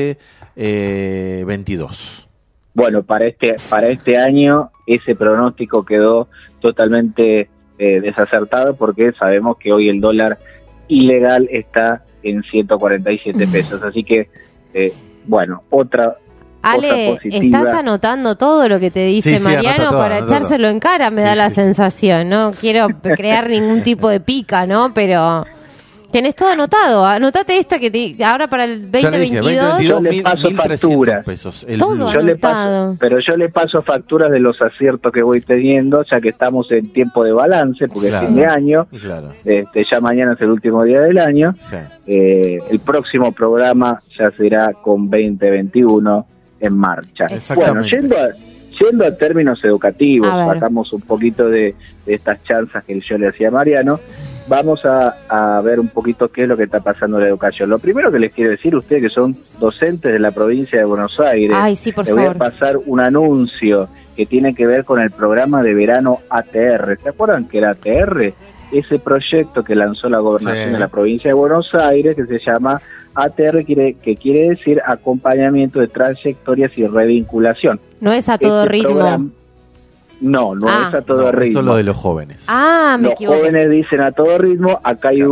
2022.
Bueno, para este año ese pronóstico quedó totalmente desacertado, porque sabemos que hoy el dólar ilegal está en 147 pesos. Así que, bueno, otra
Ale,
positiva.
estás anotando todo lo que te dice Mariano para echárselo en cara, me da la sensación. No quiero crear ningún tipo de pica, ¿no? Pero... tenés todo anotado. Anotate esta que ahora para el 2022.
Yo le paso facturas.
Todo anotado.
Pero yo le paso facturas de los aciertos que voy teniendo, ya que estamos en tiempo de balance, porque es fin de año. Claro. Ya mañana es el último día del año. Sí. El próximo programa ya será con 2021 en marcha. Bueno, yendo a términos educativos, sacamos un poquito de estas chanzas que yo le hacía a Mariano. Vamos a ver un poquito qué es lo que está pasando en la educación. Lo primero que les quiero decir, ustedes que son docentes de la provincia de Buenos Aires, voy a pasar un anuncio que tiene que ver con el programa de verano ATR. ¿Se acuerdan que era ATR? Ese proyecto que lanzó la gobernación de la provincia de Buenos Aires, que se llama ATR, que quiere decir acompañamiento de trayectorias y revinculación.
No es a todo ritmo.
No es a todo ritmo.
Eso es lo de los jóvenes.
Me equivoqué.
Los jóvenes dicen a todo ritmo. Acá hay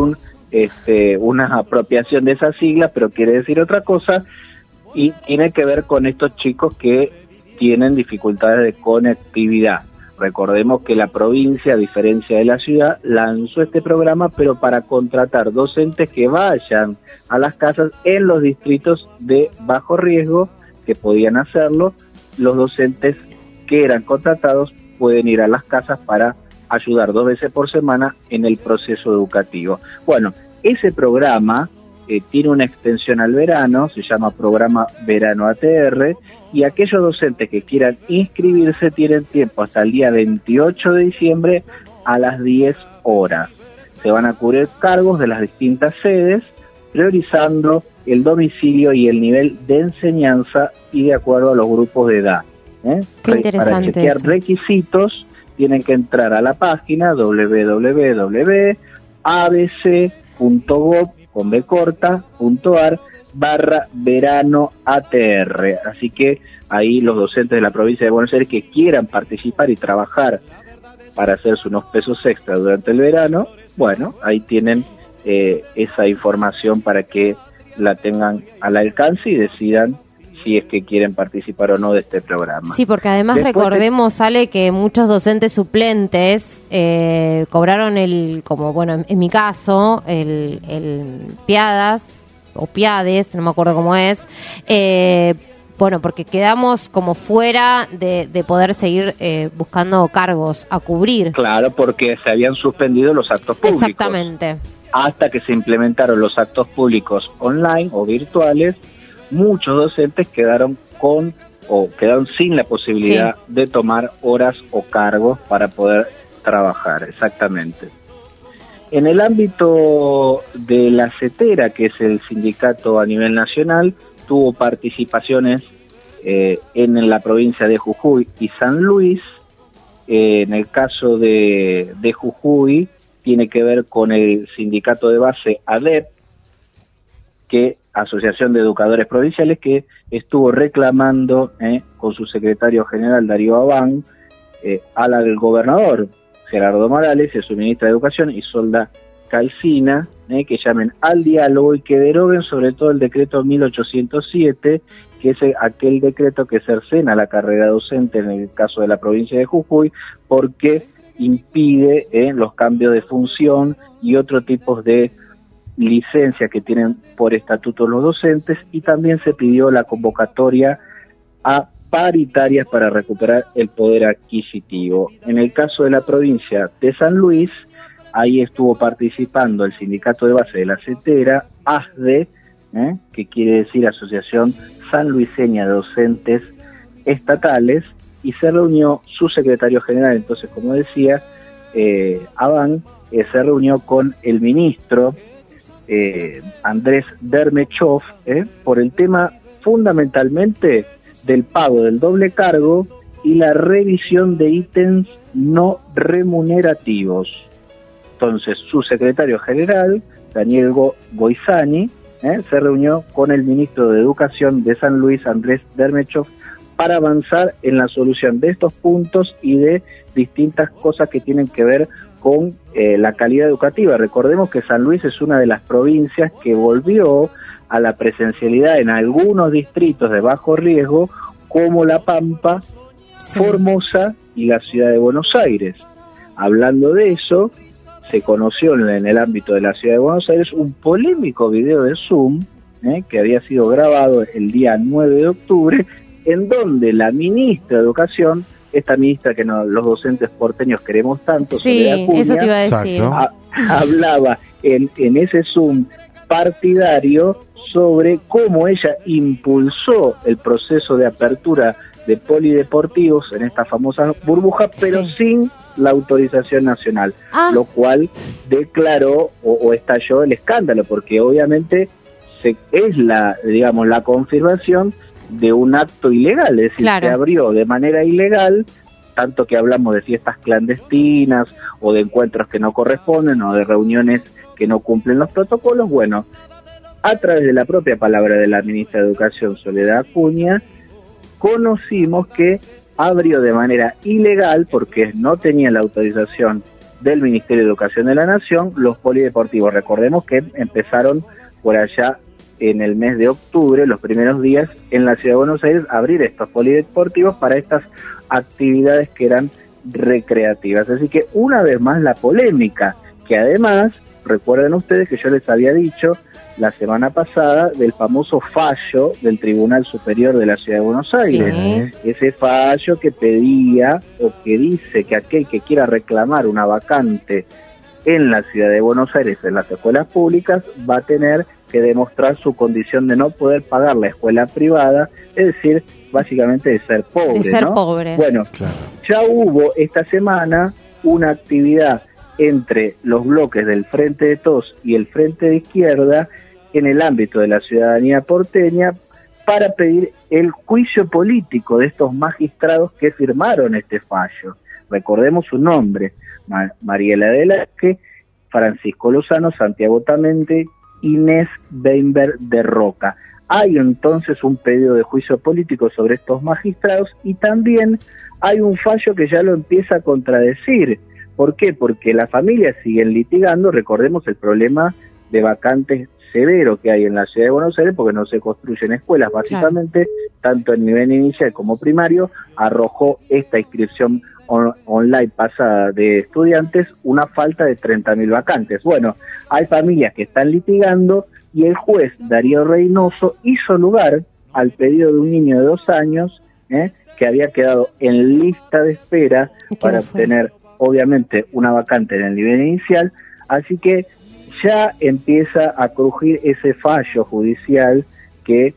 una apropiación de esas siglas, pero quiere decir otra cosa, y tiene que ver con estos chicos que tienen dificultades de conectividad. Recordemos que la provincia, a diferencia de la ciudad, lanzó este programa, pero para contratar docentes que vayan a las casas en los distritos de bajo riesgo, que podían hacerlo. Los docentes que eran contratados pueden ir a las casas para ayudar 2 veces por semana en el proceso educativo. Bueno, ese programa tiene una extensión al verano, se llama Programa Verano ATR, y aquellos docentes que quieran inscribirse tienen tiempo hasta el día 28 de diciembre a las 10 horas. Se van a cubrir cargos de las distintas sedes, priorizando el domicilio y el nivel de enseñanza y de acuerdo a los grupos de edad.
Qué interesante.
Para chequear requisitos tienen que entrar a la página www.abc.gov.ar/verano ATR. Así que ahí los docentes de la provincia de Buenos Aires que quieran participar y trabajar para hacerse unos pesos extra durante el verano, bueno, ahí tienen esa información para que la tengan al alcance y decidan si es que quieren participar o no de este programa.
Sí, porque además recordemos, Ale, que muchos docentes suplentes cobraron como bueno, en mi caso, el PIADAS, o PIADES, no me acuerdo cómo es, bueno, porque quedamos como fuera de poder seguir buscando cargos a cubrir.
Claro, porque se habían suspendido los actos públicos.
Exactamente.
Hasta que se implementaron los actos públicos online o virtuales, muchos docentes quedaron sin la posibilidad de tomar horas o cargos para poder trabajar. Exactamente. En el ámbito de la CETERA, que es el sindicato a nivel nacional, tuvo participaciones en la provincia de Jujuy y San Luis. En el caso de Jujuy, tiene que ver con el sindicato de base ADEP, que Asociación de Educadores Provinciales, que estuvo reclamando con su secretario general Darío Abán al gobernador Gerardo Morales y a su ministra de Educación Isolda Calcina que llamen al diálogo y que deroguen sobre todo el decreto 1807, que es aquel decreto que cercena la carrera docente en el caso de la provincia de Jujuy, porque impide los cambios de función y otro tipo de licencia que tienen por estatuto los docentes, y también se pidió la convocatoria a paritarias para recuperar el poder adquisitivo. En el caso de la provincia de San Luis, ahí estuvo participando el sindicato de base de la CETERA, ASDE, que quiere decir Asociación Sanluiseña de Docentes Estatales, y se reunió su secretario general, entonces, como decía, Abán, se reunió con el ministro Andrés Dermechov, por el tema fundamentalmente del pago del doble cargo y la revisión de ítems no remunerativos. Entonces, su secretario general, Daniel Goizani, se reunió con el ministro de Educación de San Luis, Andrés Dermechov, para avanzar en la solución de estos puntos y de distintas cosas que tienen que ver con la calidad educativa. Recordemos que San Luis es una de las provincias que volvió a la presencialidad en algunos distritos de bajo riesgo, como La Pampa, Formosa y la ciudad de Buenos Aires. Hablando de eso, se conoció en el ámbito de la ciudad de Buenos Aires un polémico video de Zoom que había sido grabado el día 9 de octubre, en donde la ministra de Educación, esta ministra que los docentes porteños queremos tanto, Soledad Acuña,
eso te iba a decir.
Hablaba en ese Zoom partidario sobre cómo ella impulsó el proceso de apertura de polideportivos en esta famosa burbuja, pero sin la autorización nacional, lo cual declaró o estalló el escándalo, porque obviamente es la confirmación de un acto ilegal, es decir, se abrió de manera ilegal, tanto que hablamos de fiestas clandestinas o de encuentros que no corresponden o de reuniones que no cumplen los protocolos. Bueno, a través de la propia palabra de la ministra de Educación, Soledad Acuña, conocimos que abrió de manera ilegal, porque no tenía la autorización del Ministerio de Educación de la Nación, los polideportivos. Recordemos que empezaron por allá en el mes de octubre, los primeros días, en la ciudad de Buenos Aires, a abrir estos polideportivos para estas actividades que eran recreativas. Así que una vez más la polémica, que además, recuerden ustedes que yo les había dicho la semana pasada del famoso fallo del Tribunal Superior de la Ciudad de Buenos Aires, ese fallo que pedía o que dice que aquel que quiera reclamar una vacante en la Ciudad de Buenos Aires en las escuelas públicas va a tener que demostrar su condición de no poder pagar la escuela privada, es decir, básicamente de ser pobre.
De ser pobre.
Bueno, ya hubo esta semana una actividad entre los bloques del Frente de Todos y el Frente de Izquierda en el ámbito de la ciudadanía porteña para pedir el juicio político de estos magistrados que firmaron este fallo. Recordemos su nombre: Mariela Velázquez, Francisco Lozano, Santiago Tamente, Inés Weinberg de Roca. Hay entonces un pedido de juicio político sobre estos magistrados y también hay un fallo que ya lo empieza a contradecir. ¿Por qué? Porque las familias siguen litigando. Recordemos el problema de vacantes severo que hay en la ciudad de Buenos Aires, porque no se construyen escuelas, básicamente, tanto en nivel inicial como primario. Arrojó esta inscripción online pasada de estudiantes una falta de 30.000 vacantes. Bueno, hay familias que están litigando y el juez Darío Reynoso hizo lugar al pedido de un niño de 2 años que había quedado en lista de espera para obtener, obviamente, una vacante en el nivel inicial. Así que ya empieza a crujir ese fallo judicial que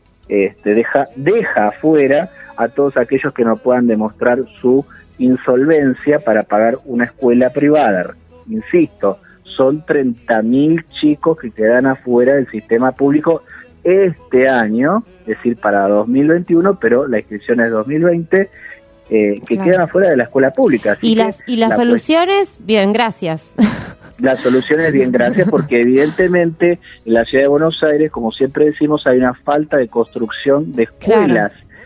deja afuera a todos aquellos que no puedan demostrar su insolvencia para pagar una escuela privada. Insisto, son 30.000 chicos que quedan afuera del sistema público este año, es decir, para 2021, pero la inscripción es 2020, que quedan afuera de la escuela pública. Así
¿Y las soluciones? Bien, gracias.
Las soluciones, bien, gracias, porque evidentemente en la ciudad de Buenos Aires, como siempre decimos, hay una falta de construcción de escuelas.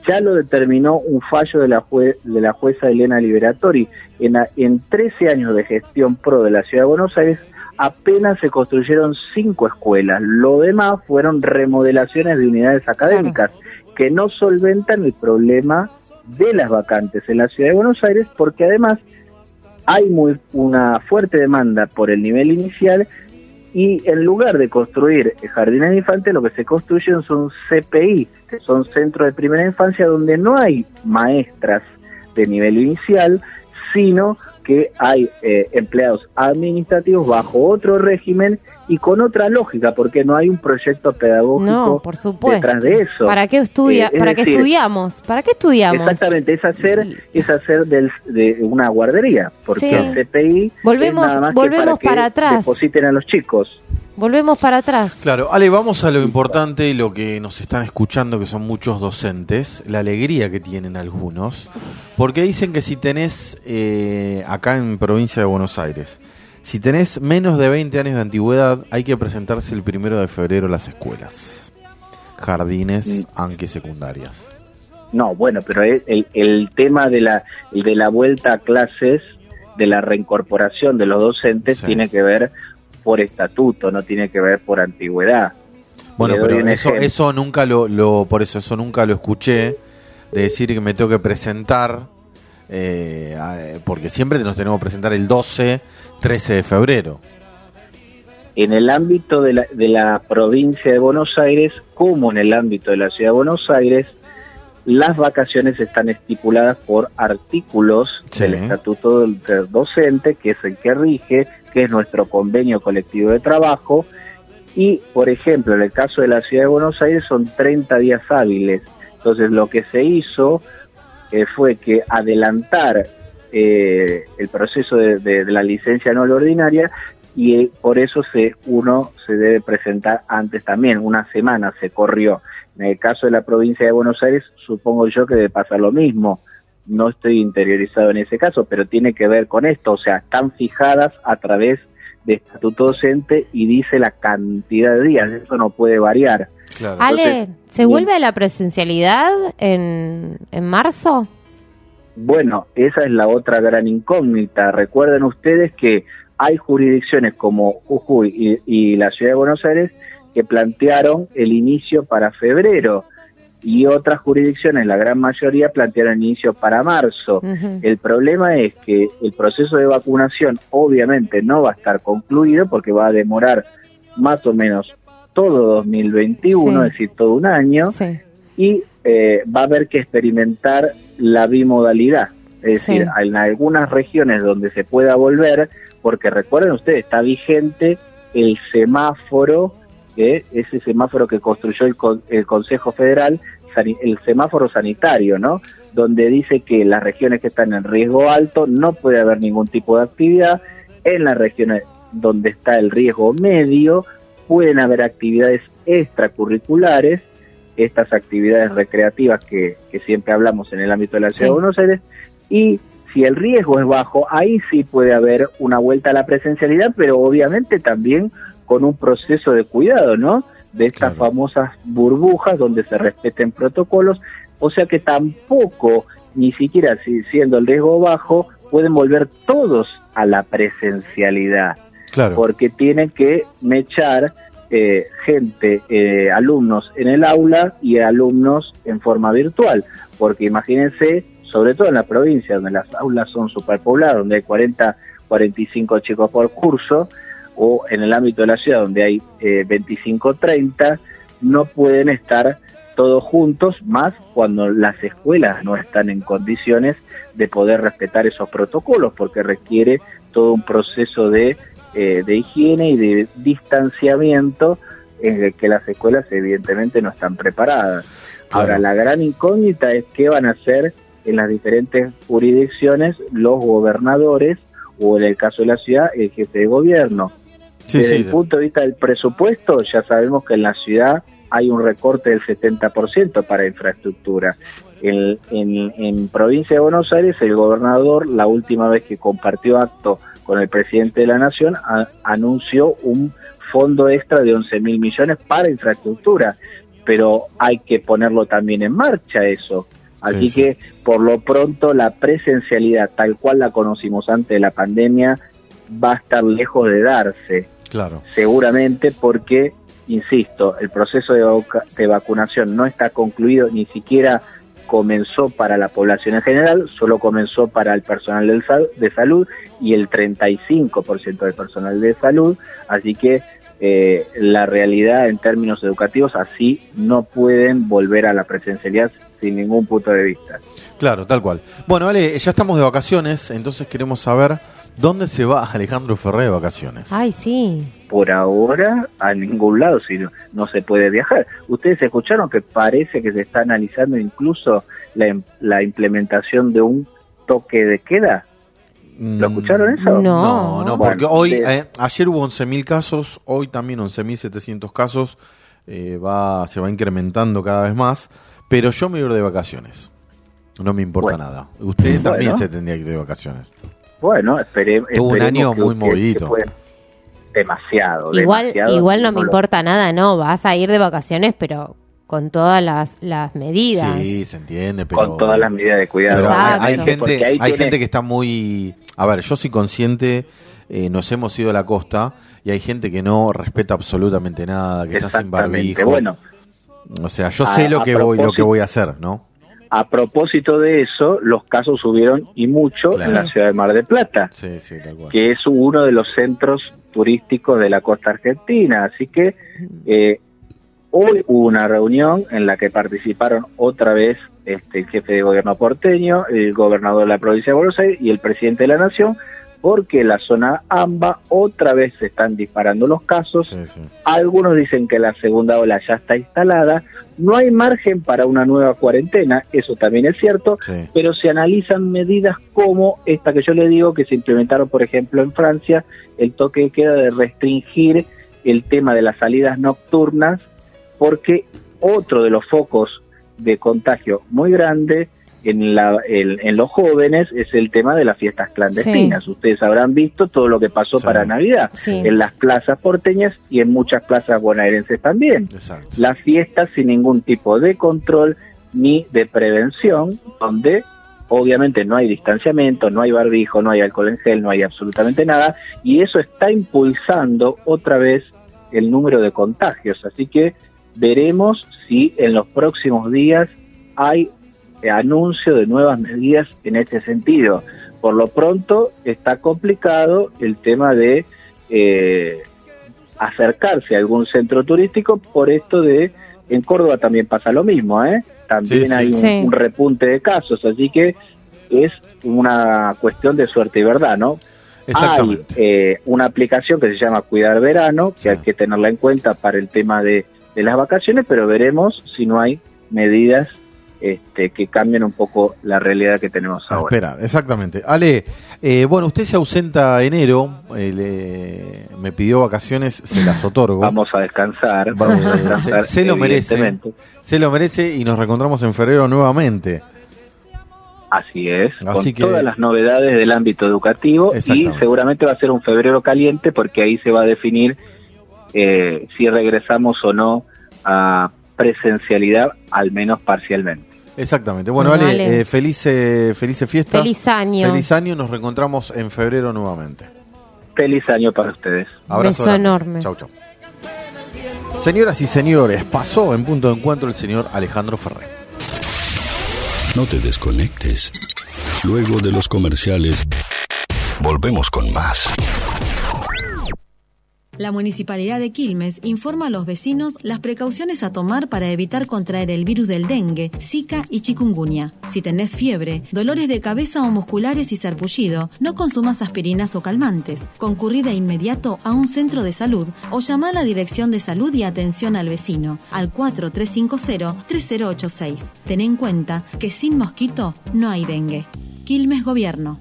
ya lo determinó un fallo de la jueza Elena Liberatori. En 13 años de gestión PRO de la Ciudad de Buenos Aires, apenas se construyeron 5 escuelas. Lo demás fueron remodelaciones de unidades académicas que no solventan el problema de las vacantes en la Ciudad de Buenos Aires, porque además hay una fuerte demanda por el nivel inicial, y en lugar de construir jardines de infantes, lo que se construyen son CPI, que son centros de primera infancia, donde no hay maestras de nivel inicial, sino que hay empleados administrativos bajo otro régimen y con otra lógica, porque no hay un proyecto pedagógico
por supuesto.
Detrás de eso.
¿Para qué estudiamos? ¿Para qué estudiamos?
Exactamente, es hacer de una guardería, porque el CPI
volvemos
es nada más
para atrás.
Depositen a los chicos.
Volvemos para atrás.
Claro, Ale, vamos a lo importante y lo que nos están escuchando, que son muchos docentes, la alegría que tienen algunos, porque dicen que si tenés, acá en provincia de Buenos Aires, si tenés menos de 20 años de antigüedad, hay que presentarse el 1 de febrero a las escuelas, jardines, aunque secundarias.
No, bueno, pero el tema de la vuelta a clases, de la reincorporación de los docentes, tiene que ver por estatuto, no tiene que ver por antigüedad.
Bueno, pero eso nunca por eso eso nunca lo escuché, de decir que me tengo que presentar, porque siempre nos tenemos que presentar el 12, 13 de febrero.
En el ámbito de la provincia de Buenos Aires, como en el ámbito de la Ciudad de Buenos Aires, las vacaciones están estipuladas por artículos del Estatuto del Docente, que es el que rige, que es nuestro convenio colectivo de trabajo, y, por ejemplo, en el caso de la Ciudad de Buenos Aires son 30 días hábiles. Entonces, lo que se hizo fue que adelantar el proceso de la licencia anual ordinaria, y por eso uno se debe presentar antes también, una semana se corrió. En el caso de la provincia de Buenos Aires, supongo yo que debe pasar lo mismo. No estoy interiorizado en ese caso, pero tiene que ver con esto. O sea, están fijadas a través de estatuto docente y dice la cantidad de días. Eso no puede variar.
Claro.
Ale, ¿se vuelve a la presencialidad en marzo?
Bueno, esa es la otra gran incógnita. Recuerden ustedes que hay jurisdicciones como Jujuy y la Ciudad de Buenos Aires que plantearon el inicio para febrero, y otras jurisdicciones, la gran mayoría, plantearon el inicio para marzo. El problema es que el proceso de vacunación obviamente no va a estar concluido, porque va a demorar más o menos todo 2021, es decir, todo un año, y va a haber que experimentar la bimodalidad, es decir, en algunas regiones donde se pueda volver, porque recuerden ustedes, está vigente el semáforo, ese semáforo que construyó el Consejo Federal, el semáforo sanitario, ¿no? Donde dice que las regiones que están en riesgo alto no puede haber ningún tipo de actividad. En las regiones donde está el riesgo medio pueden haber actividades extracurriculares, estas actividades recreativas que siempre hablamos en el ámbito de la Ciudad de Buenos Aires, y si el riesgo es bajo, ahí sí puede haber una vuelta a la presencialidad, pero obviamente también con un proceso de cuidado, ¿no? De estas famosas burbujas donde se respeten protocolos, o sea que tampoco, ni siquiera siendo el riesgo bajo, pueden volver todos a la presencialidad, porque tienen que mechar gente, alumnos en el aula y alumnos en forma virtual, porque imagínense, sobre todo en la provincia, donde las aulas son superpobladas, donde hay 40, 45 chicos por curso, o en el ámbito de la ciudad donde hay 25, 30, no pueden estar todos juntos, más cuando las escuelas no están en condiciones de poder respetar esos protocolos, porque requiere todo un proceso de higiene y de distanciamiento en el que las escuelas evidentemente no están preparadas. Ahora, la gran incógnita es qué van a hacer en las diferentes jurisdicciones los gobernadores, o en el caso de la ciudad, el jefe de gobierno. Desde el punto de vista del presupuesto, ya sabemos que en la ciudad hay un recorte del 70% para infraestructura. En provincia de Buenos Aires, el gobernador, la última vez que compartió acto con el presidente de la Nación, anunció un fondo extra de 11.000 millones para infraestructura. pero hay que ponerlo también en marcha eso. Así que, por lo pronto, la presencialidad tal cual la conocimos antes de la pandemia va a estar lejos de darse.
Claro.
Seguramente porque, insisto, el proceso de vacunación no está concluido, ni siquiera comenzó para la población en general, solo comenzó para el personal de salud y el 35% del personal de salud, así que la realidad en términos educativos así no pueden volver a la presencialidad sin ningún punto de vista.
Claro, tal cual. Bueno, Ale, ya estamos de vacaciones, entonces queremos saber dónde se va Alejandro Ferré de vacaciones.
Ay, sí.
Por ahora, a ningún lado, si no se puede viajar. ¿Ustedes escucharon que parece que se está analizando incluso la implementación de un toque de queda? ¿Lo escucharon eso?
No.
No, porque hoy, ayer hubo 11.000 casos, hoy también 11.700 casos, se va incrementando cada vez más, pero yo me voy a ir de vacaciones. No me importa nada. Usted también se tendría que ir de vacaciones.
Bueno, esperemos.
Tuvo un año muy movidito.
Demasiado.
Igual no me importa nada, no. Vas a ir de vacaciones, pero con todas las medidas.
Sí, se entiende, pero...
Con todas las medidas de cuidado.
Pero hay gente que está muy... A ver, yo soy consciente, nos hemos ido a la costa y hay gente que no respeta absolutamente nada, que está sin barbijo.
Bueno,
o sea, yo sé lo que voy a hacer, ¿no?
A propósito de eso, los casos subieron y mucho en la ciudad de Mar del Plata,
tal cual.
Que es uno de los centros turísticos de la costa argentina. Así que hoy hubo una reunión en la que participaron otra vez el jefe de gobierno porteño, el gobernador de la provincia de Buenos Aires y el presidente de la Nación, porque en la zona AMBA otra vez se están disparando los casos. Algunos dicen que la segunda ola ya está instalada. No hay margen para una nueva cuarentena, eso también es cierto, pero se analizan medidas como esta que yo le digo, que se implementaron, por ejemplo, en Francia, el toque de queda de restringir el tema de las salidas nocturnas, porque otro de los focos de contagio muy grande en los jóvenes es el tema de las fiestas clandestinas. Ustedes habrán visto todo lo que pasó para Navidad en las plazas porteñas y en muchas plazas bonaerenses también. Las fiestas sin ningún tipo de control ni de prevención, donde obviamente no hay distanciamiento, no hay barbijo, no hay alcohol en gel, no hay absolutamente nada, y eso está impulsando otra vez el número de contagios. Así que veremos si en los próximos días hay anuncio de nuevas medidas en este sentido. Por lo pronto está complicado el tema de acercarse a algún centro turístico por esto de... En Córdoba también pasa lo mismo, también hay un repunte de casos, así que es una cuestión de suerte y verdad, ¿no? Hay una aplicación que se llama Cuidar Verano, que hay que tenerla en cuenta para el tema de las vacaciones, pero veremos si no hay medidas que cambien un poco la realidad que tenemos ahora.
Espera, exactamente. Ale, bueno, usted se ausenta enero, me pidió vacaciones, se las otorgo.
Vamos a descansar.
Se lo merece y nos reencontramos en febrero nuevamente.
Así es, con todas las novedades del ámbito educativo, y seguramente va a ser un febrero caliente porque ahí se va a definir si regresamos o no a presencialidad, al menos parcialmente.
Exactamente. Bueno, Ale, felices fiestas.
Feliz año.
Feliz año, nos reencontramos en febrero nuevamente.
Feliz año para ustedes.
Abrazo
beso enorme.
Chau, chau. Señoras y señores, pasó en Punto de Encuentro el señor Alejandro Ferré.
No te desconectes. Luego de los comerciales, volvemos con más.
La Municipalidad de Quilmes informa a los vecinos las precauciones a tomar para evitar contraer el virus del dengue, zika y chikungunya. Si tenés fiebre, dolores de cabeza o musculares y sarpullido, no consumas aspirinas o calmantes. Concurrí de inmediato a un centro de salud o llama a la Dirección de Salud y Atención al Vecino al 4350-3086. Ten en cuenta que sin mosquito no hay dengue. Quilmes Gobierno.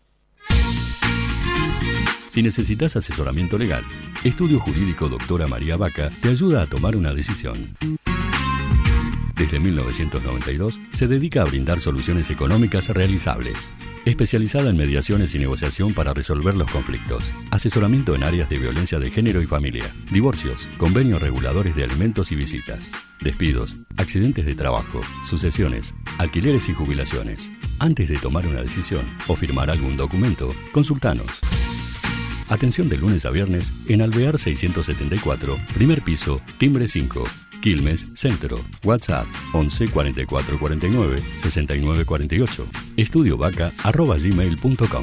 Si necesitas asesoramiento legal, Estudio Jurídico Doctora María Vaca te ayuda a tomar una decisión. Desde 1992 se dedica a brindar soluciones económicas realizables. Especializada en mediaciones y negociación para resolver los conflictos. Asesoramiento en áreas de violencia de género y familia. Divorcios, convenios reguladores de alimentos y visitas. Despidos, accidentes de trabajo, sucesiones, alquileres y jubilaciones. Antes de tomar una decisión o firmar algún documento, consultanos. Atención de lunes a viernes en Alvear 674, primer piso, timbre 5. Quilmes, Centro. WhatsApp 11 44 49 69 48. estudiovaca@gmail.com.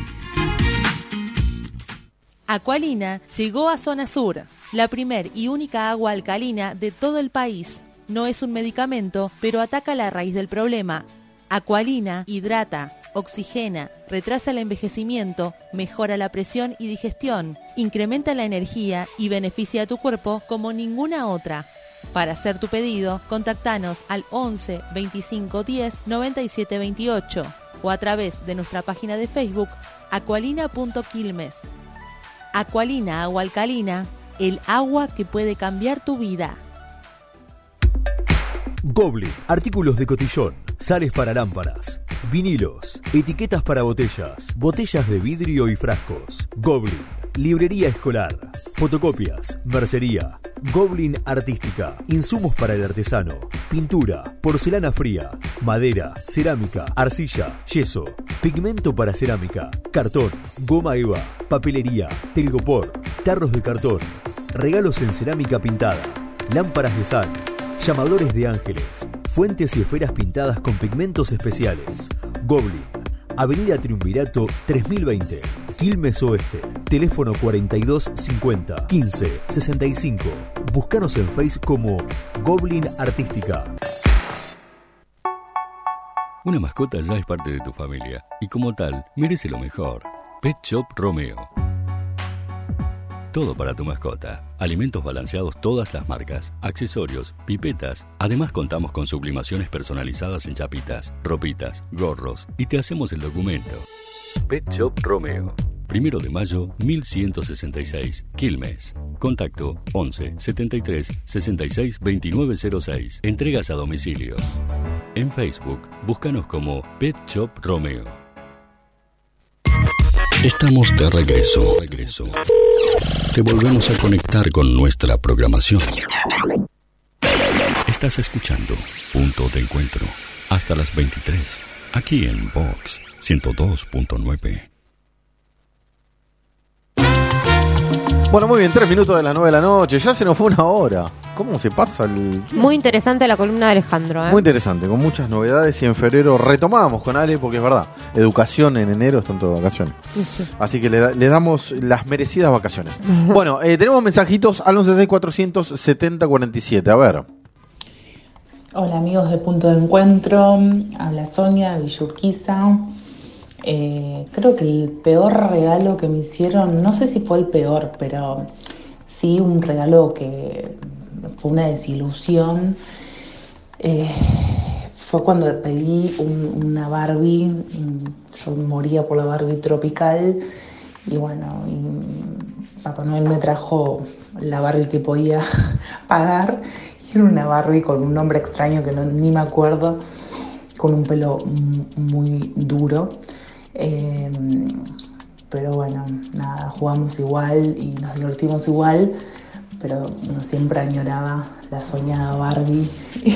Aqualina llegó a Zona Sur, la primer y única agua alcalina de todo el país. No es un medicamento, pero ataca la raíz del problema. Aqualina hidrata, oxigena, retrasa el envejecimiento, mejora la presión y digestión, incrementa la energía y beneficia a tu cuerpo como ninguna otra. Para hacer tu pedido, contactanos al 11 25 10 97 28 o a través de nuestra página de Facebook aqualina.quilmes. Aqualina Agua Alcalina, el agua que puede cambiar tu vida.
Goblin, artículos de cotillón, sales para lámparas, vinilos, etiquetas para botellas, botellas de vidrio y frascos. Goblin, librería escolar, fotocopias, mercería. Goblin Artística, insumos para el artesano, pintura, porcelana fría, madera, cerámica, arcilla, yeso, pigmento para cerámica, cartón, goma eva, papelería, telgopor, tarros de cartón, regalos en cerámica pintada, lámparas de sal, llamadores de ángeles, fuentes y esferas pintadas con pigmentos especiales. Goblin, Avenida Triunvirato 3020, Quilmes Oeste, teléfono 42 50 15 65. Búscanos en Facebook como Goblin Artística.
Una mascota ya es parte de tu familia y como tal merece lo mejor. Pet Shop Romeo. Todo para tu mascota. Alimentos balanceados todas las marcas, accesorios, pipetas. Además contamos con sublimaciones personalizadas en chapitas, ropitas, gorros y te hacemos el documento. Pet Shop Romeo. 1 de mayo 1166, Quilmes. Contacto 11 73 66 2906. Entregas a domicilio. En Facebook, búscanos como Pet Shop Romeo. Estamos de regreso. Te volvemos a conectar con nuestra programación. Estás escuchando Punto de Encuentro hasta las 23, aquí en Vox 102.9.
Bueno, muy bien, 3 minutos de las 9 de la noche. Ya se nos fue una hora. ¿Cómo se pasa el tiempo?
Muy interesante la columna de Alejandro.
Muy interesante, con muchas novedades. Y en febrero retomamos con Ale, porque es verdad, educación en enero están todas vacaciones.
Sí.
Así que le damos las merecidas vacaciones. Bueno, tenemos mensajitos al 11647047. A ver.
Hola amigos de Punto de Encuentro, habla Sonia, Villurquiza. Creo que el peor regalo que me hicieron, no sé si fue el peor, pero sí un regalo que fue una desilusión, fue cuando pedí una Barbie. Yo moría por la Barbie tropical y bueno, y Papá Noel me trajo la Barbie que podía pagar y era una Barbie con un nombre extraño que ni me acuerdo, con un pelo muy duro. Pero bueno, nada, jugamos igual y nos divertimos igual, pero uno siempre añoraba la soñada Barbie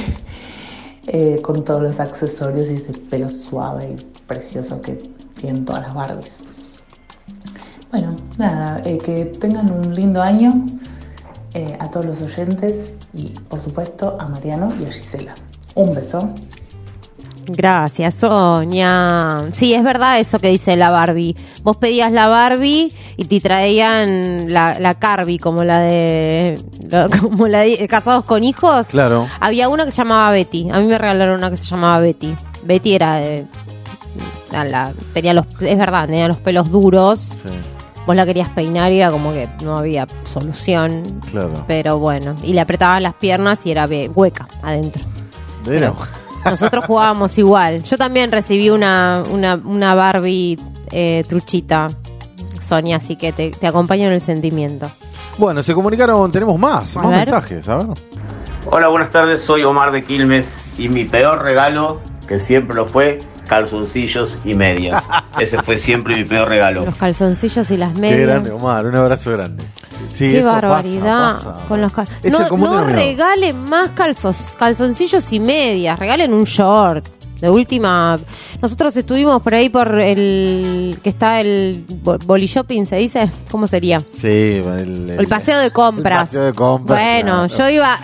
con todos los accesorios y ese pelo suave y precioso que tienen todas las Barbies. Bueno, nada, que tengan un lindo año, a todos los oyentes y por supuesto a Mariano y a Gisela. Un beso.
Gracias, Sonia. Sí, es verdad eso que dice la Barbie. Vos pedías la Barbie y te traían la Carby, como la de Casados con Hijos.
Claro.
Había una que se llamaba Betty. A mí me regalaron una que se llamaba Betty. Betty era de... tenía los pelos duros.
Sí.
Vos la querías peinar y era como que no había solución.
Claro.
Pero bueno, y le apretaban las piernas y era hueca adentro.
Pero
nosotros jugábamos igual. Yo también recibí una Barbie truchita, Sonia, así que te acompaño en el sentimiento.
Bueno, se comunicaron, tenemos más
A ver.
mensajes, a ver.
Hola, buenas tardes, soy Omar de Quilmes. Y mi peor regalo, que siempre lo fue, calzoncillos y medias. Ese fue siempre mi peor regalo.
Los calzoncillos y las medias.
Qué grande, Omar, un abrazo grande. Sí,
Qué
eso
barbaridad
pasa.
con los
Es el común
no
denominador.
regalen más calzoncillos y medias, regalen un short. De última, nosotros estuvimos por ahí por el que está el Boli Shopping, ¿se dice? ¿Cómo sería?
Sí,
El paseo de compras.
El paseo de compras.
Bueno,
claro.
yo iba,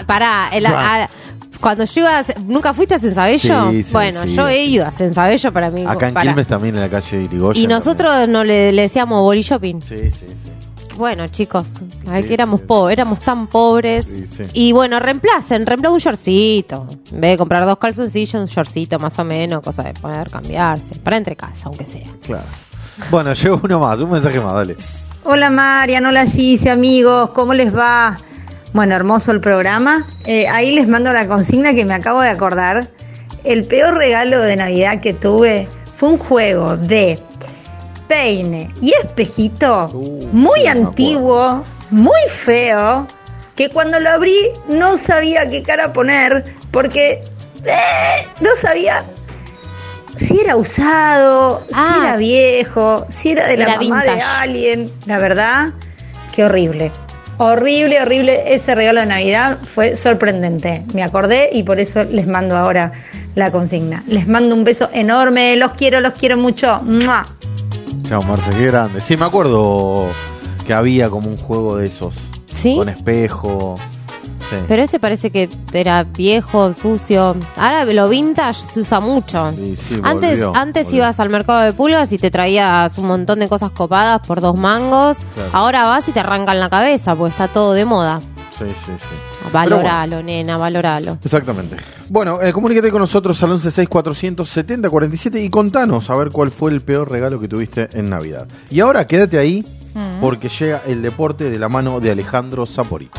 cuando yo iba, ¿nunca fuiste a Sensabello?
Sí, sí,
bueno,
sí,
yo he
sí.
ido a Sensabello para mí.
Acá en Quilmes también, en la calle Irigoyen.
Y nosotros no le decíamos Boli Shopping.
Sí, sí, sí.
Bueno, chicos, que éramos pobres, éramos tan pobres.
Sí.
Y bueno, reemplacen un shortcito. En vez de comprar 2 calzoncillos, un shortcito más o menos, cosa de poder cambiarse. Para entre casa, aunque sea.
Claro. Bueno, llegó uno más, un mensaje más, dale.
Hola Marian, hola Gise, amigos, ¿cómo les va? Bueno, hermoso el programa. Ahí les mando la consigna que me acabo de acordar. El peor regalo de Navidad que tuve fue un juego de peine y espejito muy antiguo, muy feo, que cuando lo abrí no sabía qué cara poner porque no sabía si era usado, si era viejo, si era de la
Era
mamá de
vintage.
alguien. La verdad, qué horrible. Horrible, horrible. Ese regalo de Navidad fue sorprendente. Me acordé y por eso les mando ahora la consigna. Les mando un beso enorme. Los quiero mucho. ¡Mua!
Chao, Marce, qué grande. Sí, me acuerdo que había como un juego de esos.
¿Sí?
Con espejo. Sí.
Pero este parece que era viejo, sucio. Ahora lo vintage se usa mucho.
Sí,
Antes
volvió.
ibas al mercado de pulgas y te traías un montón de cosas copadas por 2 mangos.
Claro.
Ahora vas y te arrancan la cabeza porque está todo de moda.
Sí.
Valoralo, nena, valoralo.
Exactamente. Bueno, comunícate con nosotros al 11647047 y contanos a ver cuál fue el peor regalo que tuviste en Navidad. Y ahora quédate ahí porque llega el deporte de la mano de Alejandro Saporito.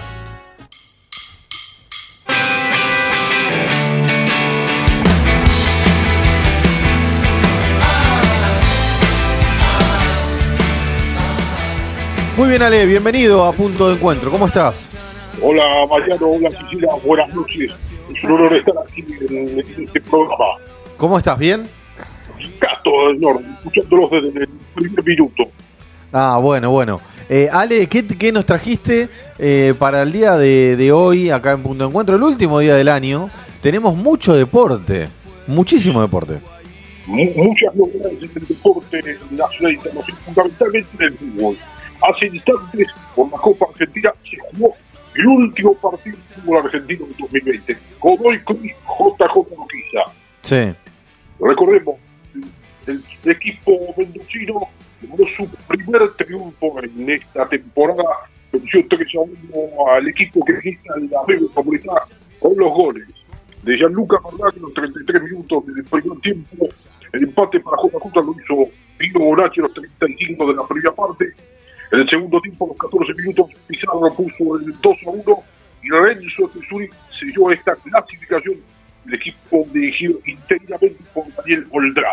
Muy bien, Ale, bienvenido a Punto de Encuentro. ¿Cómo estás?
Hola Mariano, hola Cecilia, buenas noches. Es un honor estar aquí en este programa.
¿Cómo estás? ¿Bien?
Está todo en orden, escuchándolos desde el primer minuto.
Ah, bueno. Ale, ¿qué nos trajiste para el día de hoy acá en Punto de Encuentro? El último día del año. Tenemos mucho deporte, muchísimo deporte.
Muchas novedades en el deporte nacional e internacional, fundamentalmente en el fútbol. Hace instantes, por la Copa Argentina, se jugó el último partido del fútbol argentino en 2020. Godoy Cruz, JJ Urquiza.
Sí.
Recordemos, el equipo mendocino logró su primer triunfo en esta temporada, venció 3-1 al equipo que registra la Bebe Favorita con los goles de Gianluca Marlán en los 33 minutos del primer tiempo. El empate para JJ lo hizo Pino Bonachi en los 35 de la primera parte. En el segundo tiempo, a los 14 minutos, Pizarro puso el 2-1 y Lorenzo Tesuri selló esta clasificación del equipo dirigido interinamente por Daniel Oldrá.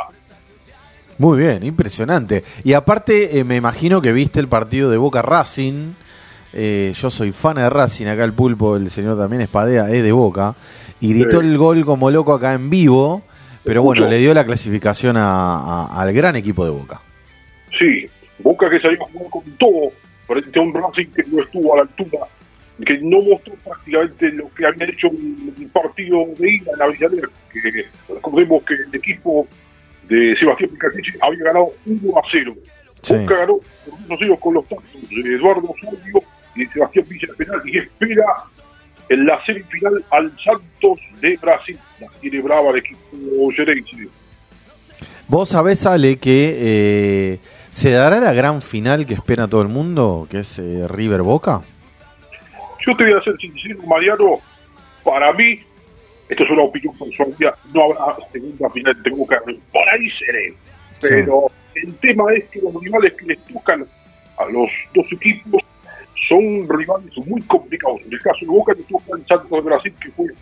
Muy bien, impresionante. Y aparte, me imagino que viste el partido de Boca Racing. Yo soy fan de Racing, acá el Pulpo, el señor también Espadea, es de Boca. Y gritó el gol como loco acá en vivo. Pero bueno, le dio la clasificación al gran equipo de Boca.
Sí, Boca que salió a jugar con todo frente a un Racing que no estuvo a la altura, que no mostró prácticamente lo que había hecho en el partido de ida en Avellaneda, que recordemos que el equipo de Sebastián Picacchi había ganado 1-0.
Sí.
Boca ganó por 1-0 con los tantos de Eduardo Salvio y de Sebastián Villa de penal y espera en la semifinal al Santos de Brasil. La tiene brava el equipo gerense.
Vos sabés, Ale, que se dará la gran final que espera todo el mundo, que es River Boca.
Yo te voy a ser sincero, Mariano, para mí, esto es una opinión personal, no habrá segunda final de Boca, por ahí seré, pero el tema es que los rivales que les tocan a los dos equipos son rivales muy complicados. En el caso de Boca le toca el Santos de Brasil, que fue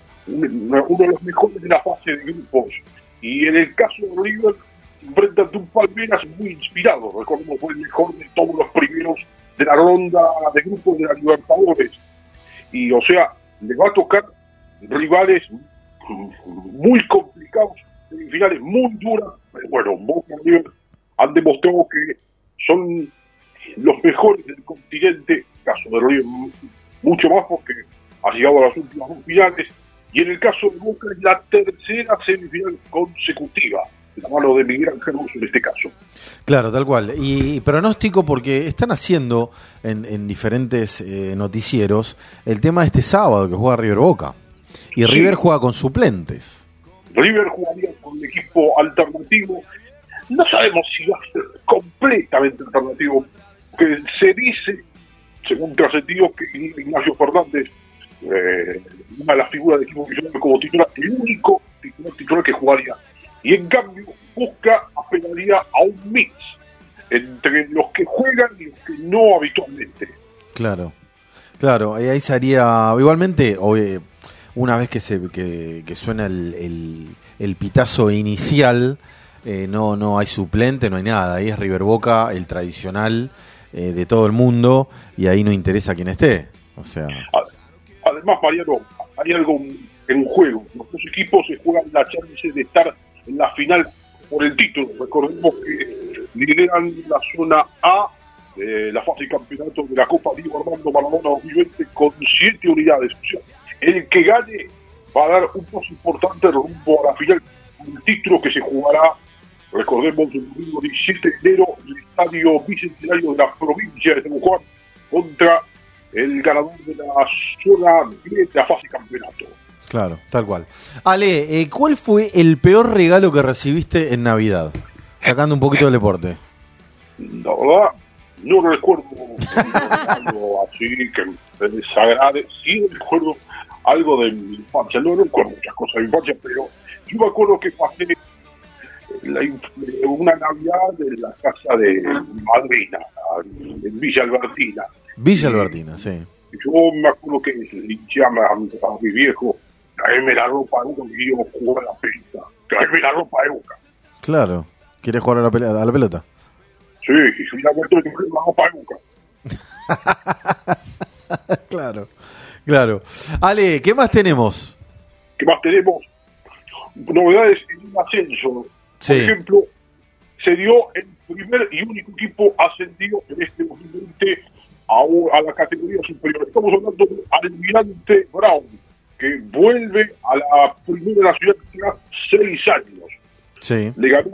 uno de los mejores de la fase de grupos, y en el caso de River enfrentan a un Palmeiras muy inspirado. Recordemos, fue el mejor de todos los primeros de la ronda de grupos de la Libertadores. Y, o sea, le va a tocar rivales
muy complicados, semifinales muy duras, pero bueno, Boca y River han demostrado que son los mejores del continente, caso de River mucho más porque ha llegado a las últimas dos finales, y en el caso de Boca es la tercera semifinal consecutiva, de la mano de Miguel Ángel Russo en este caso.
Claro, tal cual. Y pronóstico, porque están haciendo en diferentes noticieros el tema de este sábado que juega River Boca. Y sí. River juega con suplentes.
River jugaría con un equipo alternativo. No sabemos si va a ser completamente alternativo, porque se dice, según trascendidos, que Ignacio Fernández, una de las figuras del equipo millonario como titular, el único titular que jugaría. Y en cambio, Boca apelaría a un mix entre los que juegan y los que no habitualmente.
Claro, ahí se haría, igualmente, una vez que suena el pitazo inicial, no hay suplente, no hay nada, ahí es River Boca, el tradicional de todo el mundo, y ahí no interesa quién esté, o sea...
Además, Mariano, hay algo en juego, los dos equipos se juegan la chance de estar en la final por el título. Recordemos que lideran la zona A de la fase de campeonato de la Copa Diego Armando Maradona 2020 con 7 unidades. O sea, el que gane va a dar un paso importante rumbo a la final del título que se jugará, recordemos, el domingo 17 de enero en el Estadio Bicentenario de la provincia de San Juan contra el ganador de la zona de la fase de campeonato.
Claro, tal cual. Ale, ¿cuál fue el peor regalo que recibiste en Navidad? Sacando un poquito del deporte.
La verdad, no recuerdo algo así que me desagrade. Sí recuerdo algo de mi infancia. No recuerdo muchas cosas de mi infancia, pero yo me acuerdo que pasé una Navidad en la casa de mi madrina, en Villa Albertina.
Villa Albertina, sí.
Yo me acuerdo que llama a mi viejo, traeme la ropa de Boca, que quiero jugar a la pelota. Traeme la ropa de Boca.
Claro, ¿quieres jugar a la pelota?
Sí, y me acuerdo que traeme la ropa de Boca.
Claro. Ale, ¿qué más tenemos?
Novedades en un ascenso.
Sí.
Por ejemplo, se dio el primer y único equipo ascendido en este 2020 a la categoría superior. Estamos hablando de Almirante Brown, que vuelve a la primera nacional tras 6 años.
Sí.
Le ganó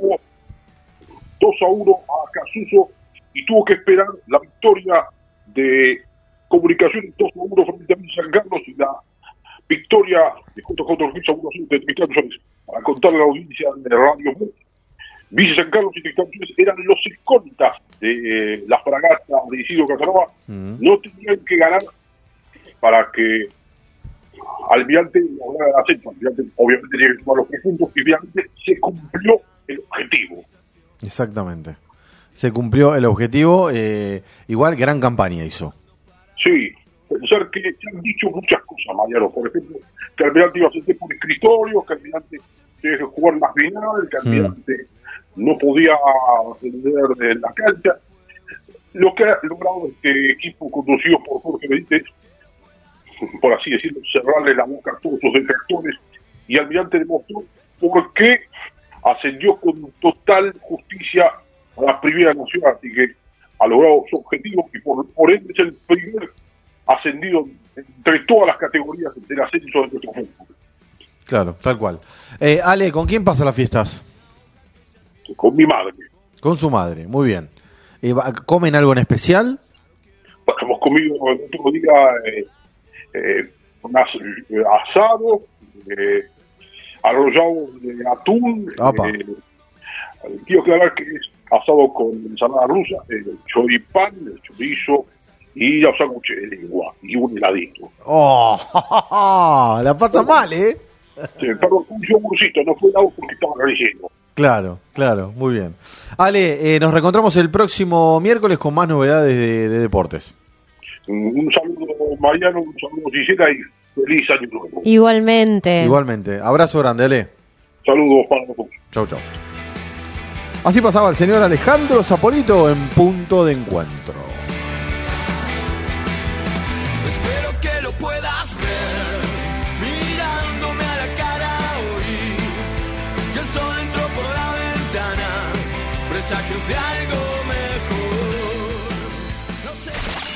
2-1 a Casuso y tuvo que esperar la victoria de Comunicaciones 2-1 frente a Villa San Carlos y la victoria de JJ Ortiz 1-0 de Tristán Suárez. Para contarle a la audiencia de Radio Mú, Villa San Carlos y Tristán Suárez eran los escoltas de la fragata de Isidro Casanova. No tenían que ganar para que Almirante lograra el ascenso. Almirante obviamente tiene que sumar los 3 puntos y finalmente se cumplió el objetivo.
Exactamente. Se cumplió el objetivo. Igual gran campaña hizo.
Sí, pensar que se han dicho muchas cosas, Mariano. Por ejemplo, que Almirante iba a sentir por escritorio, que Almirante tenía que jugar más final, que Almirante no podía ascender de la cancha. Lo que ha logrado este equipo conducido por Jorge Benítez, por así decirlo, cerrarle la boca a todos sus detractores, y Almirante demostró por qué ascendió con total justicia a la primera nacional, así que ha logrado su objetivo y por ende es el primer ascendido entre todas las categorías del ascenso de nuestro fútbol.
Claro, tal cual. Ale, ¿con quién pasa las fiestas?
Con mi madre.
Con su madre, muy bien. ¿Comen algo en especial?
Bueno, hemos comido el otro día un asado, arrollado de atún. Quiero aclarar que es asado con ensalada rusa, choripán, chorizo y la sándwich de lengua y un heladito.
¡Oh! La pasa mal, ¿eh?
Sí, pero un yogurcito, no fue helado porque estaba relleno.
Claro, muy bien. Ale, nos reencontramos el próximo miércoles con más novedades de deportes.
Un saludo, Mariano, un saludo, Gisela, y feliz año nuevo.
Igualmente.
Abrazo grande, Ale.
Saludos para todos.
Chau. Así pasaba el señor Alejandro Zapolito en Punto de Encuentro.
Espero que lo puedas ver mirándome a la cara.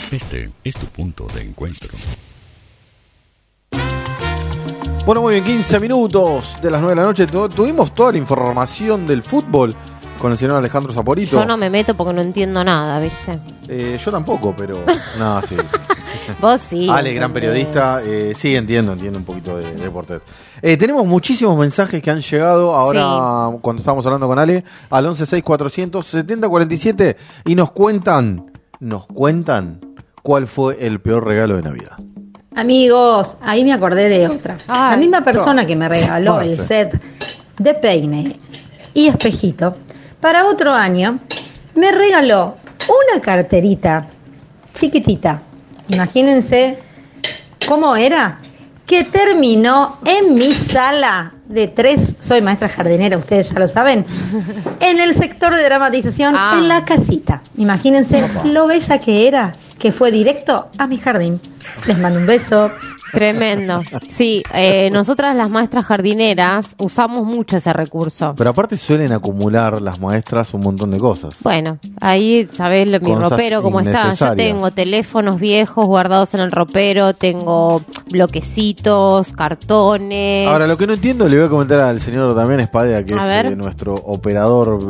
Este es tu punto de encuentro.
Bueno, muy bien, 15 minutos de las 9 de la noche. Tuvimos toda la información del fútbol con el señor Alejandro Saporito.
Yo no me meto porque no entiendo nada, ¿viste?
Yo tampoco, pero... No, sí.
Vos sí.
Ale, gran periodista. Sí, entiendo un poquito de deportes. Tenemos muchísimos mensajes que han llegado ahora cuando estábamos hablando con Ale al 1164007047 y nos cuentan cuál fue el peor regalo de Navidad.
Amigos, ahí me acordé de otra. La misma persona que me regaló el set de peine y espejito, para otro año me regaló una carterita chiquitita. Imagínense cómo era, que terminó en mi sala de 3, soy maestra jardinera, ustedes ya lo saben, en el sector de dramatización, en la casita. Imagínense lo bella que era, que fue directo a mi jardín. Les mando un beso.
Tremendo. Sí, nosotras las maestras jardineras usamos mucho ese recurso.
Pero aparte suelen acumular las maestras un montón de cosas.
Bueno, ahí sabés mi
Cosas
ropero cómo está. Yo
innecesarias.
tengo teléfonos viejos guardados en el ropero, tengo bloquecitos, cartones.
Ahora, lo que no entiendo, le voy a comentar al señor Damián Espadea, que
A
es
ver.
nuestro operador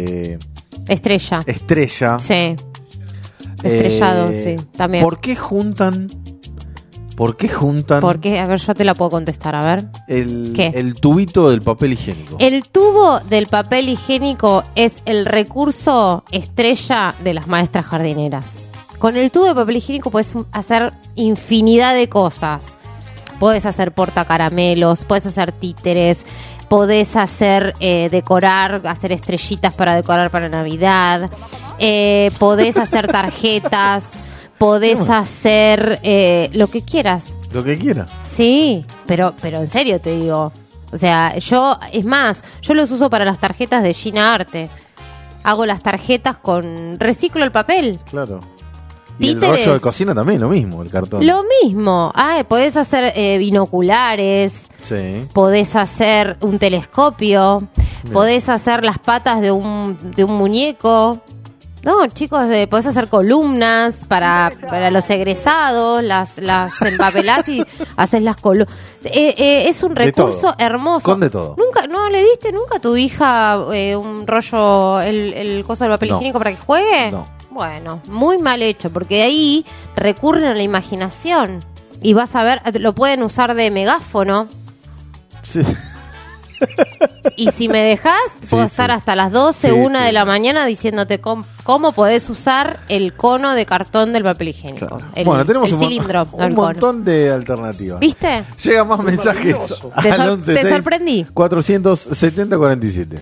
Estrella.
estrella.
Sí. Estrellado, sí, también.
¿Por qué juntan
¿Por qué? A ver, yo te la puedo contestar, a ver. ¿Qué?
el tubito del papel higiénico?
El tubo del papel higiénico es el recurso estrella de las maestras jardineras. Con el tubo de papel higiénico puedes hacer infinidad de cosas. Podés hacer portacaramelos, podés hacer títeres, podés hacer decorar, hacer estrellitas para decorar para Navidad, podés hacer tarjetas, podés hacer lo que quieras.
Lo que quiera.
Sí, pero en serio te digo. O sea, yo los uso para las tarjetas de Gina Arte. Hago las tarjetas con reciclo el papel.
Claro. Y el
Títeres.
rollo de cocina también, lo mismo, el cartón.
Lo mismo. Podés hacer binoculares,
Sí.
podés hacer un telescopio,
Bien.
podés hacer las patas de un muñeco. No, chicos, podés hacer columnas para los egresados, las empapelás y haces las columnas. Es un
De
recurso
todo.
hermoso.
Con de todo.
¿No le diste nunca a tu hija un rollo, el coso del papel
No.
higiénico para que juegue?
No.
Bueno, muy mal hecho, porque de ahí recurren a la imaginación. Y vas a ver, lo pueden usar de megáfono.
Sí.
Y si me dejás, puedo
Sí,
estar
sí.
hasta las 12,
Sí,
1
sí.
de la mañana diciéndote cómo podés usar el cono de cartón del papel higiénico.
Bueno, tenemos
el
un
cilindro, no
un
el cono.
montón de alternativas.
¿Viste?
Llegan más mensajes.
Te sorprendí.
470-47.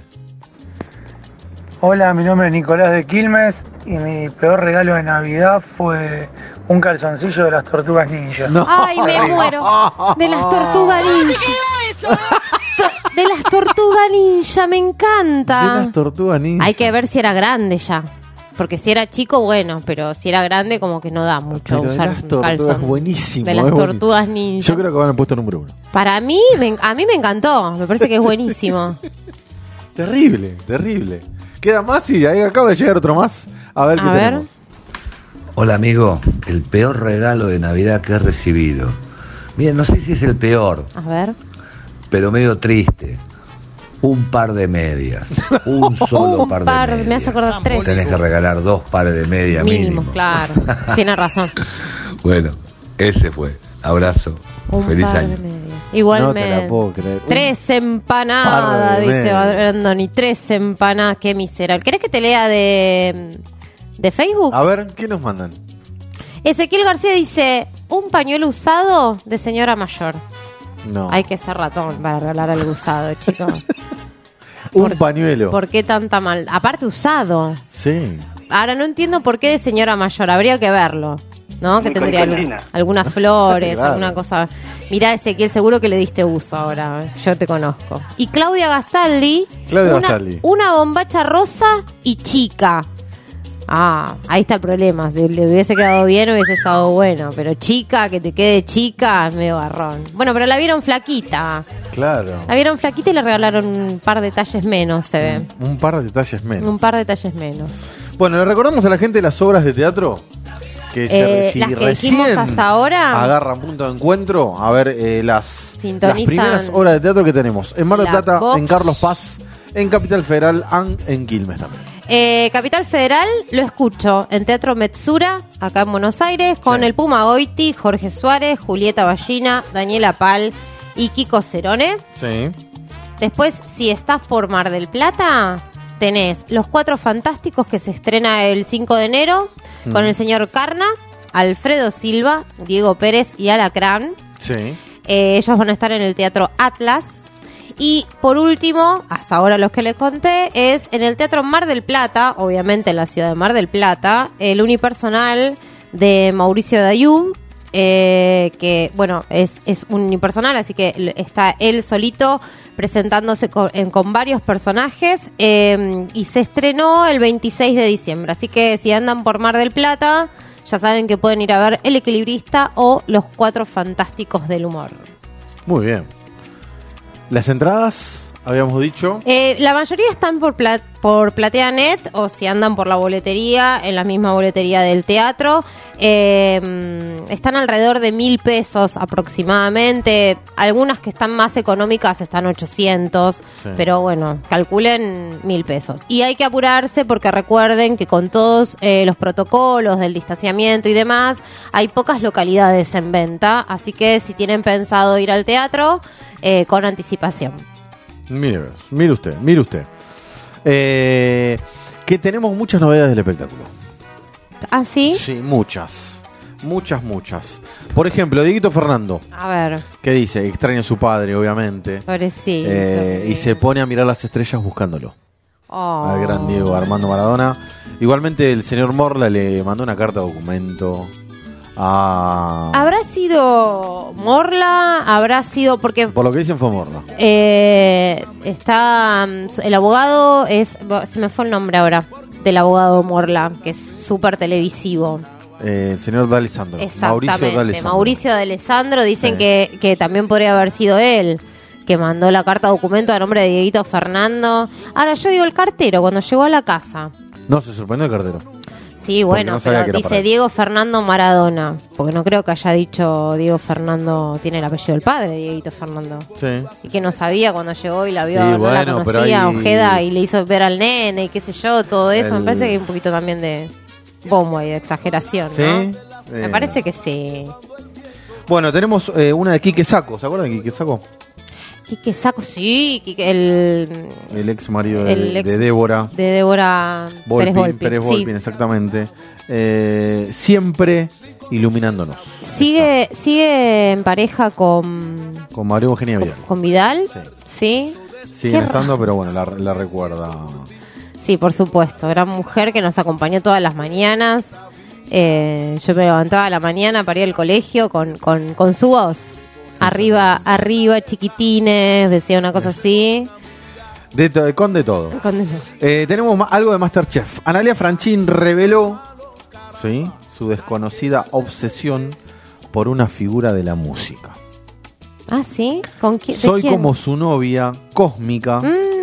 Hola, mi nombre es Nicolás de Quilmes y mi peor regalo de Navidad fue un calzoncillo de las tortugas ninja.
Ay, me muero. De las tortugas ninja. De las tortugas ninja, me encanta.
De las tortugas ninja.
Hay que ver si era grande ya. Porque si era chico, bueno, pero si era grande, como que no da mucho
Pero de
usar
las
un
tortugas
calzón.
es buenísimo.
De las
es buenísimo.
tortugas ninja.
Yo creo que van al puesto número 1.
Para mí, a mí me encantó. Me parece que es buenísimo.
Terrible, terrible. Queda más y ahí acaba de llegar otro más. A ver qué tenemos.
Hola amigo, el peor regalo de Navidad que he recibido. Miren, no sé si es el peor,
A ver.
pero medio triste. Un par de medias. Un solo par de medias.
Me hace acordar 3.
Tenés que regalar 2 pares de medias
Mínimo,
mínimo.
claro. Tiene razón.
Bueno, ese fue. Abrazo.
Un
Feliz
par
año.
de medias. Igualmente.
No te la puedo creer.
3 empanadas,
par de
dice
medias.
Brandoni. 3 empanadas, qué miserable. ¿Querés que te lea de Facebook?
A ver, ¿qué nos mandan?
Ezequiel García dice, un pañuelo usado de señora mayor.
No.
Hay que ser ratón para regalar algo usado, chicos.
Un pañuelo.
¿Por qué tanta mal? Aparte usado.
Sí.
Ahora no entiendo por qué de señora mayor. Habría que verlo. ¿No? Que
Nunca
tendría
cantina.
algunas flores,
Claro.
alguna cosa. Mirá, Ezequiel, seguro que le diste uso ahora. Yo te conozco. Y Claudia Gastaldi.
Claudia Gastaldi.
Una bombacha rosa y chica. Ahí está el problema. Si le hubiese quedado bien, hubiese estado bueno. Pero chica, que te quede chica, es medio garrón. Bueno, pero la vieron flaquita.
Claro.
La vieron flaquita y le regalaron un par de talles menos, se ve.
Un par de detalles menos.
Un par de talles menos.
Bueno, le recordamos a la gente las obras de teatro Que si
las que
recién
dijimos hasta ahora
agarran punto de encuentro, a ver las
Sintonizan
primeras horas de teatro que tenemos en Mar del
la
Plata,
Vox.
en Carlos Paz, en Capital Federal, en Quilmes también.
Capital Federal lo escucho en Teatro Metsura, acá en Buenos Aires, con el Puma Goiti, Jorge Suárez, Julieta Ballina, Daniela Pal y Kiko Cerone.
Sí.
Después, si estás por Mar del Plata, tenés Los Cuatro Fantásticos, que se estrena el 5 de enero, con el señor Carna, Alfredo Silva, Diego Pérez y Alacrán.
Sí.
Ellos van a estar en el Teatro Atlas. Y por último, hasta ahora los que les conté, es en el Teatro Mar del Plata, obviamente en la ciudad de Mar del Plata, el unipersonal de Mauricio Dayub, que bueno, es unipersonal, así que está él solito presentándose con varios personajes, y se estrenó el 26 de diciembre, así que si andan por Mar del Plata, ya saben que pueden ir a ver El Equilibrista o Los Cuatro Fantásticos del Humor.
Muy bien. Las entradas, habíamos dicho.
La mayoría están por PlateaNet, o si andan por la boletería, en la misma boletería del teatro. Están alrededor de 1.000 pesos aproximadamente. Algunas que están más económicas están 800,
Sí.
pero bueno, calculen 1.000 pesos. Y hay que apurarse porque recuerden que con todos los protocolos del distanciamiento y demás, hay pocas localidades en venta, así que si tienen pensado ir al teatro, con anticipación.
Mire usted. Que tenemos muchas novedades del espectáculo.
¿Ah, sí?
Sí, muchas. Por ejemplo, Dieguito Fernando,
A ver,
que dice, extraña a su padre, obviamente.
pobrecito.
Y se pone a mirar las estrellas buscándolo.
Oh.
Al gran Diego Armando Maradona. Igualmente el señor Morla le mandó una carta de documento a...
¿Habrá sido Morla? ¿Habrá sido...? Porque
Por lo que dicen fue Morla.
está... El abogado es... Se me fue el nombre ahora del abogado Morla, que es súper televisivo.
El señor D'Alessandro.
Exactamente. Mauricio D'Alessandro. Dicen
Sí.
que también podría haber sido él que mandó la carta documento a nombre de Dieguito Fernando. Ahora, yo digo el cartero cuando llegó a la casa.
No, se sorprendió el cartero.
Sí, bueno,
no sabía
pero
que era para
dice
él.
Diego Fernando Maradona, porque no creo que haya dicho Diego Fernando, tiene el apellido del padre, Dieguito Fernando.
Sí.
Y que no sabía cuando llegó y la vio,
Y
no la
bueno, pero
conocía,
ahí-
Ojeda, y le hizo ver al nene y qué sé yo, todo eso.
El-
Me parece que hay un poquito también de bombo y de exageración,
¿Sí?
¿no? Me parece que sí.
Bueno, tenemos una de Quique Saco. ¿Se acuerdan de Quique Saco?
Quique Saco, sí, Quique, el
ex marido
El ex-
de Débora.
de Débora Pérez Volpi. Sí.
Exactamente. Siempre iluminándonos.
Sigue en pareja con
María Eugenia Vidal.
Vidal, ¿sí?
Siguen
Qué
estando, pero bueno, la recuerda.
Sí, por supuesto. Gran mujer que nos acompañó todas las mañanas. Yo me levantaba a la mañana para ir al colegio con su voz. Arriba, chiquitines, decía una cosa así.
Con de todo. Tenemos algo de Masterchef. Analia Franchín reveló, ¿sí?, su desconocida obsesión por una figura de la música.
Ah, ¿sí? ¿Con quién?
Soy como su novia cósmica.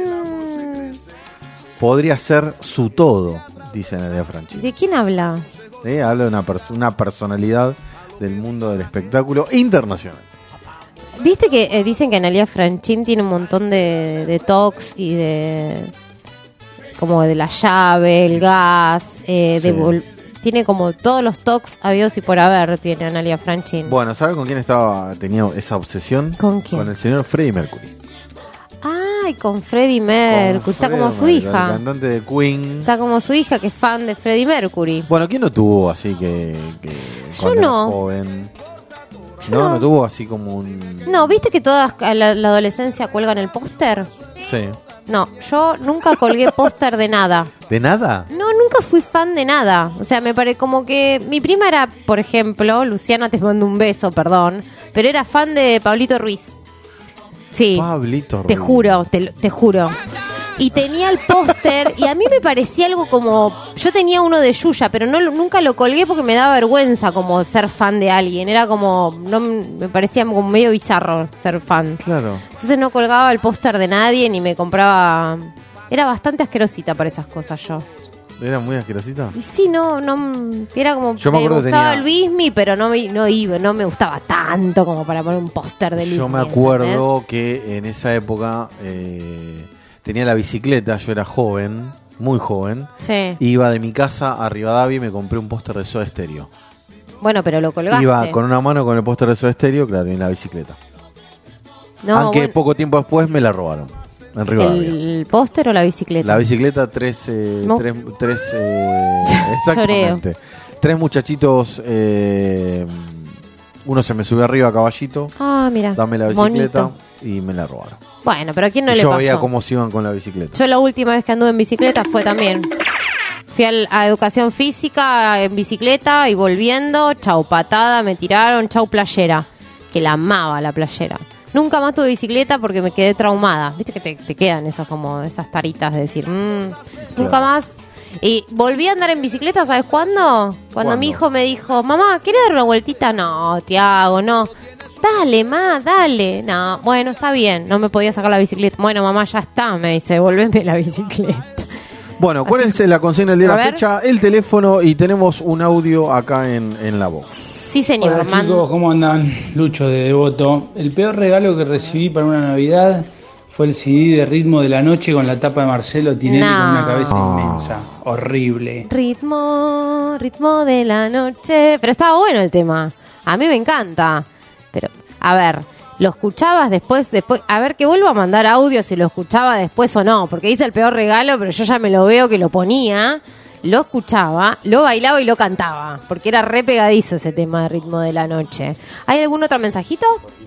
Podría ser su todo, dice Analia Franchín.
¿De quién habla?
Habla de una personalidad del mundo del espectáculo internacional.
¿Viste que dicen que Analia Franchín tiene un montón de talks y de... como de la llave, el gas, tiene como todos los talks habidos y por haber, tiene Analia Franchín.
Bueno, ¿sabe con quién tenía esa obsesión?
¿Con quién?
Con el señor Freddie Mercury.
Ay, con Freddie Mercury, está como su
El
hija.
cantante de Queen.
Está como su hija que es fan de Freddie Mercury.
Bueno, ¿quién no tuvo así que
Yo
cuando era
no.
joven? No tuvo así como un...
No, ¿viste que todas la adolescencia cuelgan el póster?
Sí.
No, yo nunca colgué póster de nada.
¿De nada?
No, nunca fui fan de nada. O sea, me parece como que mi prima era, por ejemplo, Luciana, te mando un beso, perdón, pero era fan de Pablito Ruiz. Sí.
Pablito Ruiz.
Te juro, te juro. Y tenía el póster y a mí me parecía algo como... Yo tenía uno de Yuya, pero nunca lo colgué porque me daba vergüenza como ser fan de alguien. Era como... no me parecía como medio bizarro ser fan.
Claro.
Entonces no colgaba el póster de nadie ni me compraba... Era bastante asquerosita para esas cosas yo.
¿Era muy asquerosita?
Y sí, no, era como,
Yo me
me
acuerdo que
gustaba
tenía-
el Luismi, pero no me gustaba tanto como para poner un póster de Luismi.
Yo me acuerdo que en esa época tenía la bicicleta, yo era joven, muy joven.
Sí.
Iba de mi casa a Rivadavia y me compré un póster de Soda Stereo.
Bueno, pero lo colgaste.
Iba con una mano con el póster de Soda Stereo, claro, y en la bicicleta.
No,
Aunque
bueno,
poco tiempo después me la robaron. En Rivadavia.
¿el póster o la bicicleta?
La bicicleta, exactamente. Tres muchachitos, uno se me subió arriba a caballito,
Ah, mira.
dame la bicicleta
Bonito.
y me la robaron.
Bueno, pero ¿a quién no
Y
le
yo
pasó?
veía cómo se iban con la bicicleta.
Yo la última vez que anduve en bicicleta fue también. Fui a educación física en bicicleta y volviendo, chau patada, me tiraron, chau playera. Que la amaba la playera. Nunca más tuve bicicleta porque me quedé traumada. Viste que te quedan esos como esas taritas de decir, nunca más. Y volví a andar en bicicleta, ¿sabes cuándo? Cuando mi hijo me dijo, mamá, ¿quieres dar una vueltita? No, Tiago, no. Dale, ma, dale. No, bueno, está bien, no me podía sacar la bicicleta. Bueno, mamá, ya está, me dice, volveme la bicicleta.
Bueno, ¿cuál es la consigna del día de
A
la
ver.
fecha? El teléfono, y tenemos un audio acá en la voz.
Sí, señor.
Hola chicos, ¿cómo andan? Lucho de Devoto. El peor regalo que recibí para una Navidad fue el CD de Ritmo de la Noche con la tapa de Marcelo Tinelli
No.
con una cabeza inmensa. Horrible.
Ritmo de la noche. Pero estaba bueno el tema. A mí me encanta. Pero, a ver, ¿lo escuchabas después? A ver, que vuelva a mandar audio si lo escuchaba después o no. Porque dice el peor regalo, pero yo ya me lo veo que lo ponía. Lo escuchaba, lo bailaba y lo cantaba. Porque era re pegadizo ese tema de Ritmo de la Noche. ¿Hay algún otro mensajito?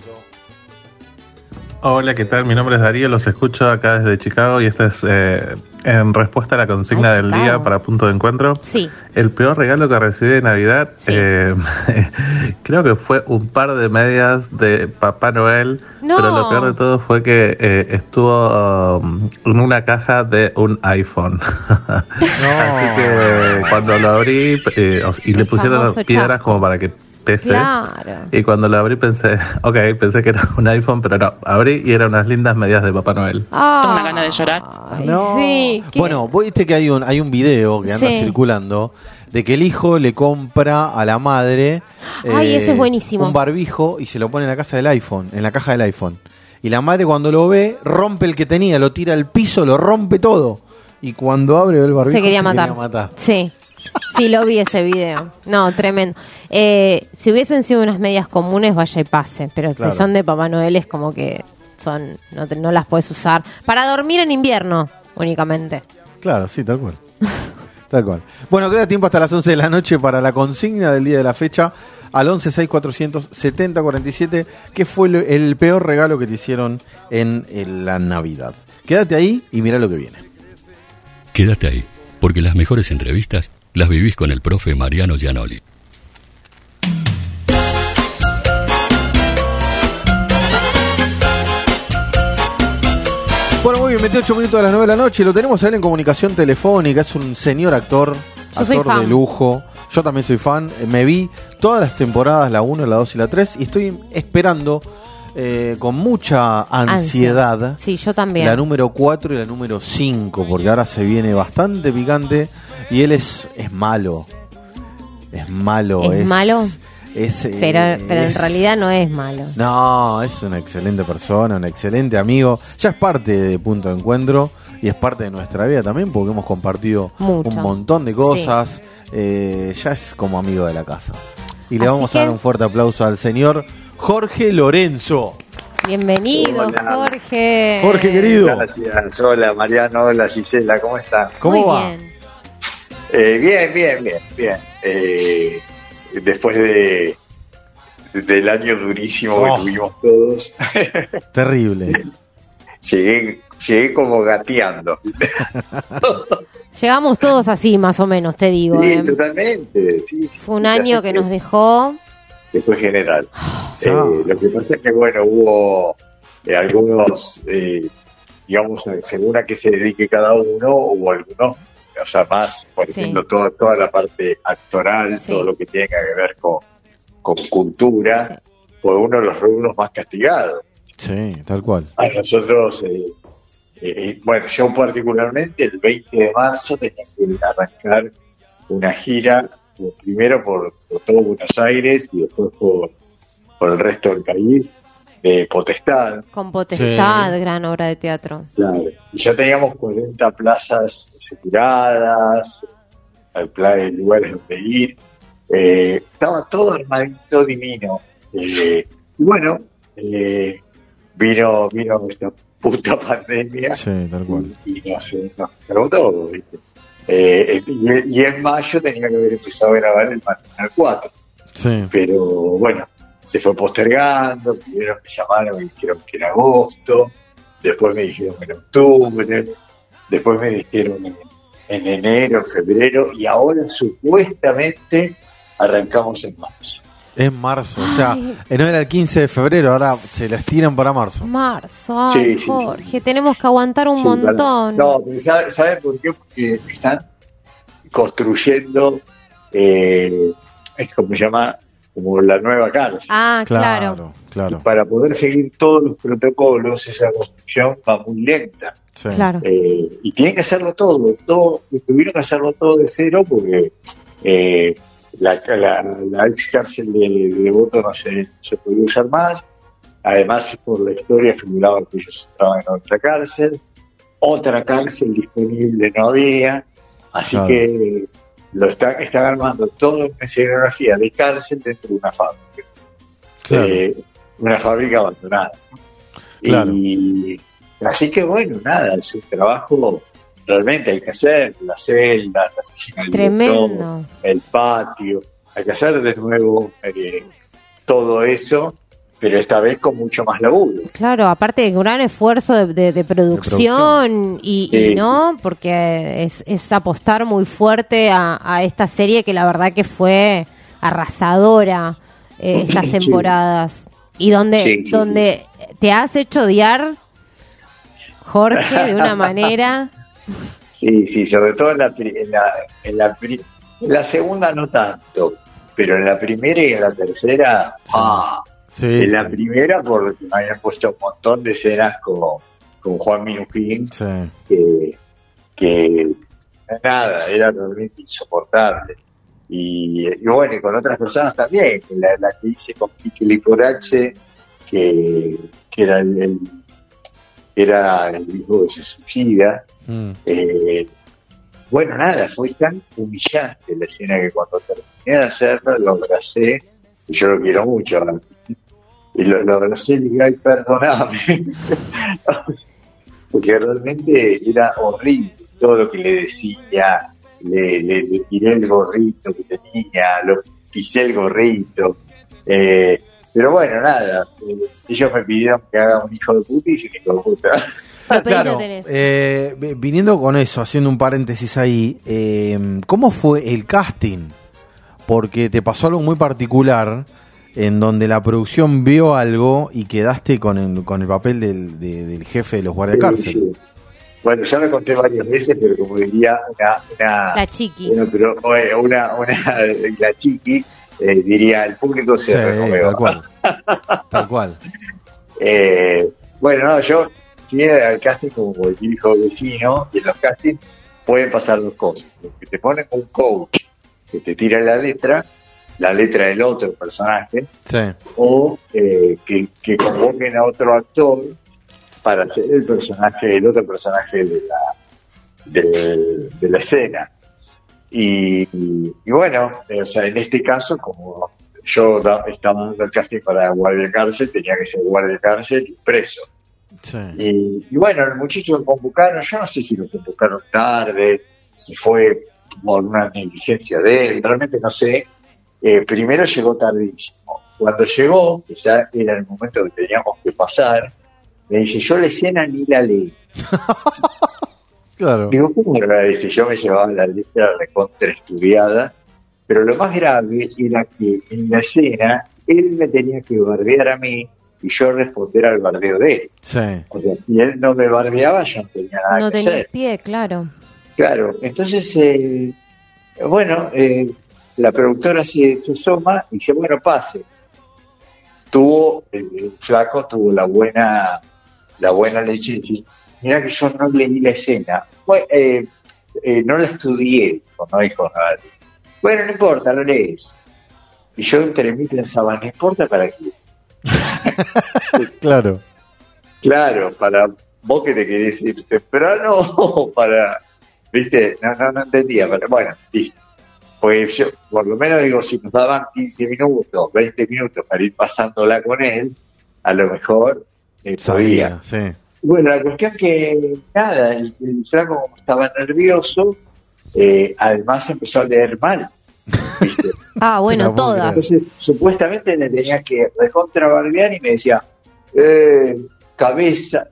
Hola, ¿qué tal? Mi nombre es Darío, los escucho acá desde Chicago y esta es en respuesta a la consigna del
Chicago.
día para Punto de Encuentro.
Sí.
El peor regalo que recibí de Navidad, creo que fue un par de medias de Papá Noel,
No.
pero lo peor de todo fue que estuvo en una caja de un iPhone. Así que cuando lo abrí y le pusieron
famoso
piedras
chasco.
como para que pese.
Claro.
Y cuando lo abrí pensé que era un iPhone, pero no, abrí y eran unas lindas medias de Papá Noel.
Una
gana de llorar.
No.
Sí.
Bueno, vos viste que hay un video que anda
Sí.
circulando de que el hijo le compra a la madre
Ay, ese es buenísimo.
un barbijo y se lo pone en la casa del iPhone, en la caja del iPhone. Y la madre cuando lo ve, rompe el que tenía, lo tira al piso, lo rompe todo. Y cuando abre el barbijo
Se quería matar. Sí. Sí, lo vi ese video. No, tremendo. Si hubiesen sido unas medias comunes, vaya y pase. Pero
Claro.
si son de Papá Noel, es como que no las puedes usar. Para dormir en invierno, únicamente.
Claro, sí, tal cual. Tal cual. Bueno, queda tiempo hasta las 11 de la noche para la consigna del día de la fecha. Al 11647047, ¿qué fue el peor regalo que te hicieron en la Navidad? Quédate ahí y mira lo que viene.
Quédate ahí, porque las mejores entrevistas las vivís con el profe Mariano Gianoli.
Bueno, muy bien, 28 minutos de las 9 de la noche. Lo tenemos a él en comunicación telefónica. Es un señor actor,
Yo soy
actor
fan.
de lujo. Yo también soy fan. Me vi todas las temporadas, la 1, la 2 y la 3. Y estoy esperando con mucha ansiedad
Sí, yo también.
la número 4 y la número 5. Porque ahora se viene bastante picante. Y él es malo. Es malo.
¿Es malo? Pero en
es-
realidad no es malo.
No, es una excelente persona, un excelente amigo. Ya es parte de Punto de Encuentro y es parte de nuestra vida también porque hemos compartido
Mucho.
un montón de cosas. Ya es como amigo de la casa. Y le
Así
vamos
que-
a dar un fuerte aplauso al señor Jorge Lorenzo.
Bienvenido,
Hola.
Jorge.
Jorge, querido.
Gracias. Hola, Mariano. Hola, Gisela. ¿Cómo están?
¿Cómo
Muy
va?
bien.
Bien. Después del año durísimo
Oh.
que tuvimos todos,
Terrible.
llegué como gateando.
Llegamos todos así, más o menos, te digo.
Sí,
¿eh?
totalmente. Sí,
Fue un año que nos dejó.
que fue general. Lo que pasa es que, bueno, hubo algunos, digamos, según a qué se dedique cada uno, hubo algunos, o sea, más, por
Sí.
ejemplo, toda la parte actoral,
Sí.
todo lo que tenga que ver con cultura, fue uno de los rubros más castigados.
Sí, tal cual.
A nosotros bueno, yo particularmente el 20 de marzo tenía que arrancar una gira, primero por todo Buenos Aires y después por el resto del país, de Potestad.
Con Potestad,
Sí.
gran obra de teatro.
Claro. Y ya teníamos 40 plazas aseguradas, lugares donde ir. Estaba todo armadito divino. Y bueno, vino esta puta pandemia.
Sí, tal cual.
Y nos cargó todo, ¿viste? Y en mayo tenía que haber empezado a grabar el Matinal 4.
Sí.
Pero bueno, se fue postergando. Primero me llamaron y dijeron que era agosto, después me dijeron que era octubre, después me dijeron en enero, febrero, y ahora supuestamente arrancamos en marzo.
Es marzo, o sea,
Ay.
no era el 15 de febrero, ahora se la estiran para marzo.
Marzo,
Sí,
ay,
sí,
Jorge, tenemos que aguantar un
Sí,
montón.
No, pero ¿saben por qué? Porque están construyendo, es como se llama, como la nueva cárcel.
Ah, claro.
Y para poder seguir todos los protocolos, esa construcción va muy lenta.
Sí.
Claro.
Y tienen que hacerlo todo, tuvieron que hacerlo todo de cero porque la ex cárcel de Devoto no se podía usar más. Además, por la historia figuraba que ellos estaban en otra cárcel disponible no había, así
Claro.
que están armando toda una escenografía de cárcel dentro de una fábrica.
Claro.
Una fábrica abandonada.
Claro.
Y así que bueno, nada, es un trabajo realmente hay que hacer, la celda, la oficina del
Tremendo.
director, el patio, hay que hacer de nuevo todo eso, pero esta vez con mucho más laburo.
Claro, aparte de un gran esfuerzo de producción y
Sí.
no, porque es apostar muy fuerte a esta serie que la verdad que fue arrasadora estas
Sí.
temporadas. Y donde,
Sí, sí,
donde te has hecho odiar, Jorge, de una manera.
Sí, sobre todo en la segunda no tanto, pero en la primera y en la tercera,
Sí,
en la primera porque me habían puesto un montón de escenas con Juan Minujín, que nada, era realmente insoportable. Y bueno, y con otras personas también, la que hice con Kiki Liporache, que era era el hijo de se suicida. Bueno, nada, fue tan humillante la escena que cuando terminé de hacerlo lo abracé, y yo lo quiero mucho, y lo abracé y le dije, ay, perdóname, porque realmente era horrible todo lo que le decía, le tiré el gorrito que tenía, lo pisé el gorrito, pero bueno, nada, ellos me pidieron que haga un hijo de puta y hice un hijo de puta.
Claro, viniendo con eso, haciendo un paréntesis ahí, ¿cómo fue el casting? Porque te pasó algo muy particular en donde la producción vio algo y quedaste con el papel del jefe de los guardiacárcel.
Sí. Bueno, ya me conté varias veces, pero como diría
La chiqui.
La chiqui, diría el público se recomió.
Tal cual.
Bueno, no, yo fui al casting como el hijo vecino, y en los castings pueden pasar dos cosas. Que te ponen un coach que te tira la letra del otro personaje,
Sí.
o que convoquen a otro actor para hacer el otro personaje de la escena. Y bueno, o sea, en este caso, como yo estaba dando el casting para guardia de cárcel, tenía que ser guardia de cárcel y preso.
Sí.
Y bueno, el muchacho lo convocaron, yo no sé si lo convocaron tarde, si fue por una negligencia de él, realmente no sé. Primero llegó tardísimo. Cuando llegó, que ya era el momento que teníamos que pasar, me dice, yo la escena ni la leí.
Claro.
Digo, ¿cómo era la letra? Yo me llevaba la letra recontraestudiada, pero lo más grave era que en la escena él me tenía que bardear a mí y yo responder al bardeo de él.
Sí.
O sea, si él no me bardeaba, yo no tenía nada
No
que
tenía
hacer.
pie, claro.
Claro, entonces, bueno, la productora se asoma y dice, bueno, pase. El flaco tuvo la buena leche, mirá que yo no leí la escena. Bueno, no la estudié, no dijo nada. Bueno, no importa, lo lees. Y yo entre mí pensaba, no importa para qué.
Claro.
Claro, para vos que te querés ir temprano, para, viste, no entendía, pero bueno, listo. Pues yo, por lo menos digo, si nos daban 15 minutos, 20 minutos para ir pasándola con él, a lo mejor podía.
Sí.
Bueno, la cuestión que, nada, el flaco como estaba nervioso, además empezó a leer mal, ¿viste?
Ah, bueno, todas.
Entonces, supuestamente le tenía que recontrabardear y me decía, cabeza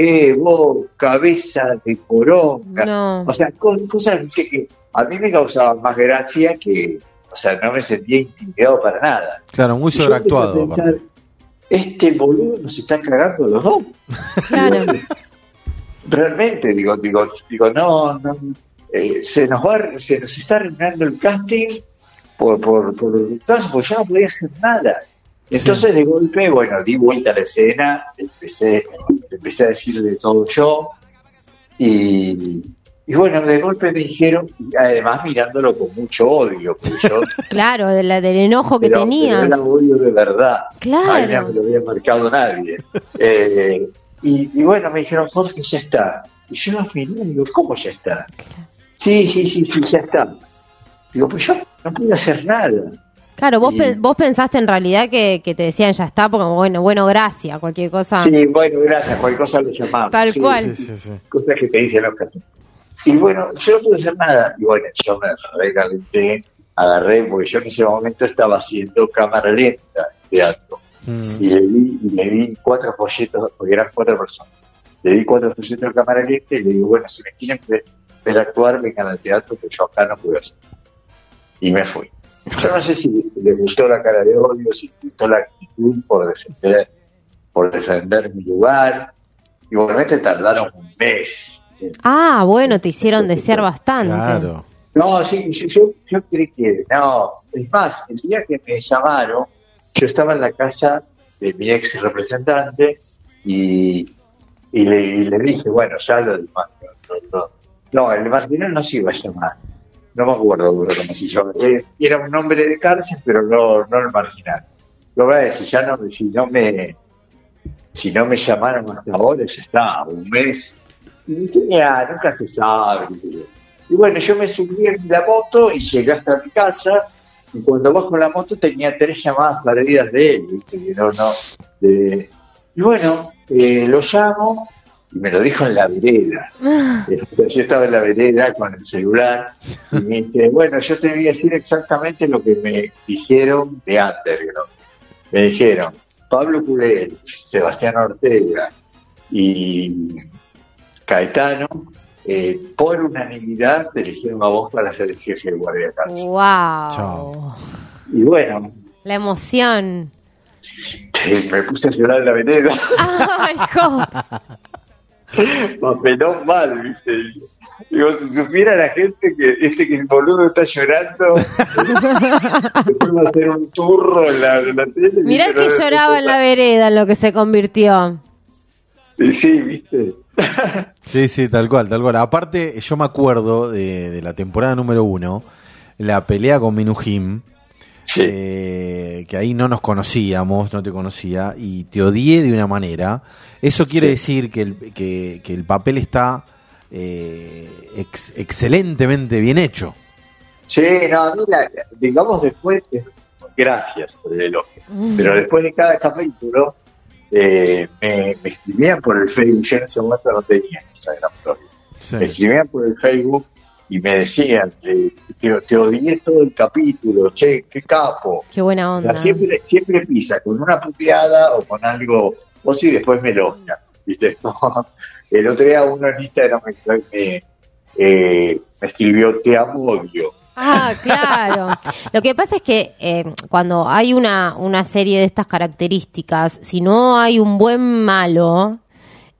de poronga.
No.
O sea, cosas que a mí me causaban más gracia que, o sea, no me sentía intimidado para nada.
Claro, muy
Y yo
sobreactuado.
empecé a pensar, este boludo nos está cagando los dos.
Claro.
Realmente, digo, no, se nos está arruinando el casting por entonces, porque yo no podía hacer nada. Entonces, de golpe, bueno, di vuelta a la escena, empecé a decir de todo yo, y bueno, de golpe me dijeron, además mirándolo con mucho odio, porque yo...
Claro, del enojo que tenías.
Pero era odio de verdad.
Claro.
Ahí no me lo había marcado nadie. Y bueno, me dijeron, Jorge, ya está. Y yo lo miré y digo, ¿cómo ya está? Sí, ya está. Digo, pues yo no pude hacer nada.
Claro, vos pensaste en realidad que te decían ya está, porque bueno, gracias, cualquier cosa.
Sí, bueno, gracias, cualquier cosa lo llamamos.
Tal cual.
Sí. Cosas que te dicen los cartones. Y bueno, yo no pude hacer nada. Y bueno, yo me recalenté, agarré, porque yo en ese momento estaba haciendo cámara lenta en teatro. Y le di 4 folletos, porque eran 4 personas. Le di 4 folletos de cámara lenta y le digo, bueno, si me quieren ver actuar, vengan al teatro, que yo acá no puedo hacer. Y me fui. Yo no sé si le gustó la cara de odio, si le gustó la actitud por defender mi lugar. Igualmente tardaron un mes.
Ah, bueno, te hicieron desear bastante.
Claro.
No, sí, yo creí que... No, es más, el día que me llamaron, yo estaba en la casa de mi ex representante y le dije, bueno, ya lo del marginal. No, el marginal no se iba a llamar. No me acuerdo cómo se llama. Era un nombre de cárcel, pero no el marginal. Lo voy a decir, si no me llamaron hasta ahora, ya está, un mes. Y dije, nunca se sabe. Y bueno, yo me subí en la moto y llegué hasta mi casa. Y cuando vas con la moto tenía 3 llamadas perdidas de él. ¿Viste? Y bueno, lo llamo y me lo dijo en la vereda. Yo estaba en la vereda con el celular y me dice, bueno, yo te voy a decir exactamente lo que me dijeron de Underground. Me dijeron, Pablo Culel, Sebastián Ortega y Caetano, por unanimidad te eligieron a vos para ser el jefe de guardia de cárcel.
¡Wow!
Y bueno,
la emoción.
Me puse a llorar en la vereda.
¡Ay, hijo!
Papelón mal, ¿viste? Digo, si supiera la gente que el boludo está llorando, después va a hacer un turro en la tele.
Mirá el que lloraba en la vereda, en lo que se convirtió.
Sí, ¿viste?
Sí, tal cual. Aparte, yo me acuerdo de la temporada número 1, la pelea con Minujim, que ahí no nos conocíamos, no te conocía, y te odié de una manera. Eso quiere decir que el papel está excelentemente bien hecho.
Sí, no, a mí digamos después, gracias por el elogio, pero después de cada capítulo me escribían por el Facebook. Yo en ese momento no tenía Instagram todavía. Me escribían por el Facebook y me decían, te odié todo el capítulo, che, qué capo.
Qué buena onda.
O sea, siempre pisa con una puteada o con algo, o si después me elogia, ¿viste? El otro día uno en Instagram me escribió, te amo, odio.
Ah, claro. Lo que pasa es que cuando hay una serie de estas características, si no hay un buen malo,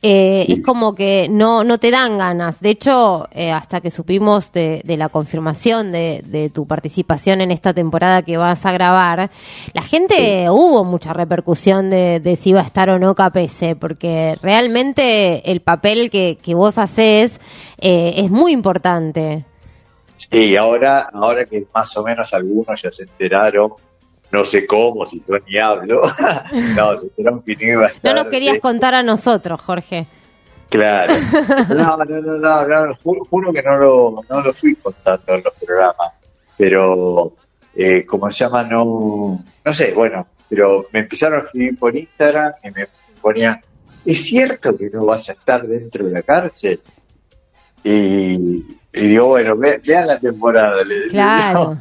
es como que no te dan ganas. De hecho, hasta que supimos de la confirmación de tu participación en esta temporada que vas a grabar, la gente hubo mucha repercusión de si iba a estar o no Capese, porque realmente el papel que vos hacés es muy importante.
Sí, ahora que más o menos algunos ya se enteraron, no sé cómo, si yo ni hablo, no, se enteraron que no iba a estar.
No nos querías contar a nosotros, Jorge.
Claro. No, juro que no lo fui contando en los programas, pero como se llama, no sé, bueno, pero me empezaron a escribir por Instagram y me ponían, ¿es cierto que no vas a estar dentro de la cárcel? Y digo, bueno, vean la temporada.
Claro.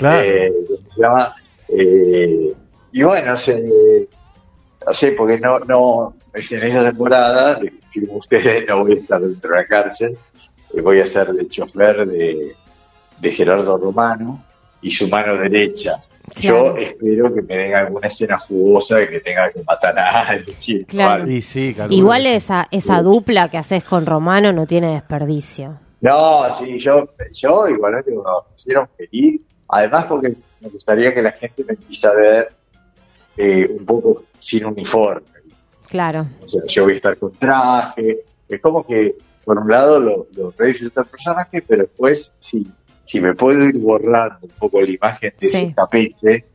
Y bueno, no sé, porque no en esa temporada, si ustedes, no voy a estar dentro de la cárcel, voy a ser de chofer de Gerardo Romano y su mano derecha. Claro. Yo espero que me den alguna escena jugosa de que tenga que matar a alguien.
Claro. Igual esa dupla que haces con Romano no tiene desperdicio.
No, sí, yo igualmente me hicieron feliz. Además, porque me gustaría que la gente me empiece a ver un poco sin uniforme.
Claro.
O sea, yo voy a estar con traje. Es como que, por un lado, lo reviso el personaje, pero después, si me puedo ir borrando un poco la imagen de ese Capese,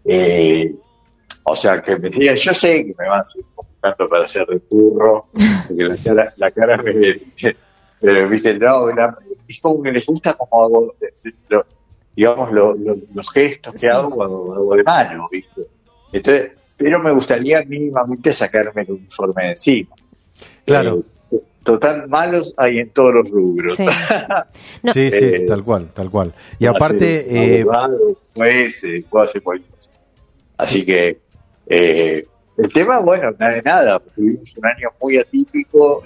o sea, que me digan, yo sé que me van a seguir convocando para hacer de turro, porque la cara me... Pero, viste, no, es como que les gusta como hago, digamos, los gestos que hago de mano, viste. Entonces, pero me gustaría mínimamente sacarme el uniforme de encima.
Claro.
Total, malos hay en todos los rubros.
Sí, sí, tal cual. Y aparte...
abogado, juez, puedo hacer cualquier cosa. Así que... el tema, bueno, nada, tuvimos un año muy atípico,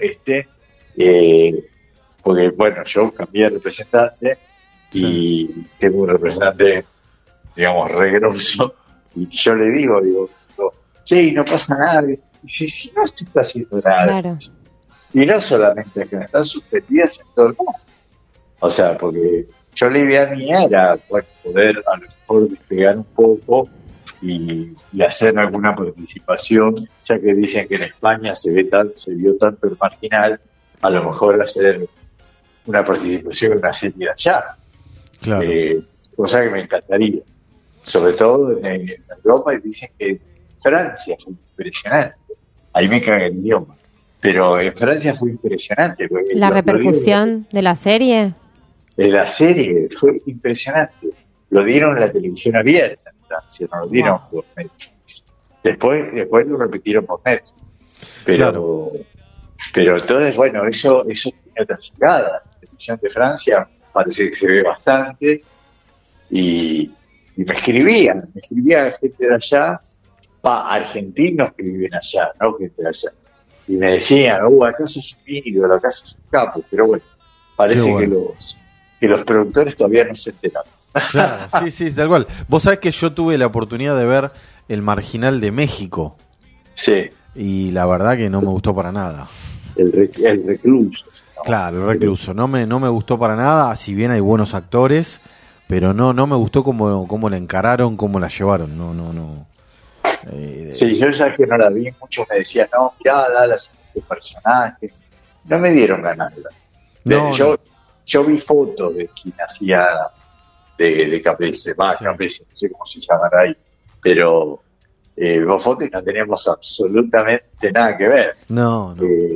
porque, bueno, yo cambié de representante y tengo un representante, digamos, regroso, y yo le digo, che, no pasa nada, y dice, si no estoy haciendo nada.
Claro.
Y no solamente que están suspendidas en todo el mundo. O sea, porque yo la idea mía era, bueno, poder a lo mejor despegar un poco y hacer alguna participación, ya que dicen que en España se vio tanto el Marginal, a lo mejor hacer una participación en una serie de allá.
Claro.
Cosa que me encantaría. Sobre todo en Europa, y dicen que en Francia fue impresionante. Ahí me caga el idioma. Pero en Francia fue impresionante.
¿La repercusión de la serie?
De la serie fue impresionante. Lo dieron en la televisión abierta en Francia, no lo dieron por Netflix. Después lo repitieron por Netflix. Pero entonces, bueno, eso tiene otra llegada. La televisión de Francia parece que se ve bastante. Y me escribía gente de allá, argentinos que viven allá, no gente de allá. Y me decían, acá sos un ídolo, acá sos un capo, pero bueno, parece que los productores todavía no se enteraron.
Claro, sí, tal cual. Vos sabés que yo tuve la oportunidad de ver El Marginal de México.
Sí.
Y la verdad que no me gustó para nada.
El recluso.
¿no? Claro, el recluso. No me gustó para nada, si bien hay buenos actores, pero no me gustó cómo la encararon, cómo la llevaron. No.
Sí, yo ya que no la vi, muchos me decían, no, mirá, dale este personaje. No me dieron ganas. Yo vi fotos de quien hacía de Capese, Capese, no sé cómo se llamará ahí, pero vos fotos no tenemos absolutamente nada que ver.
No.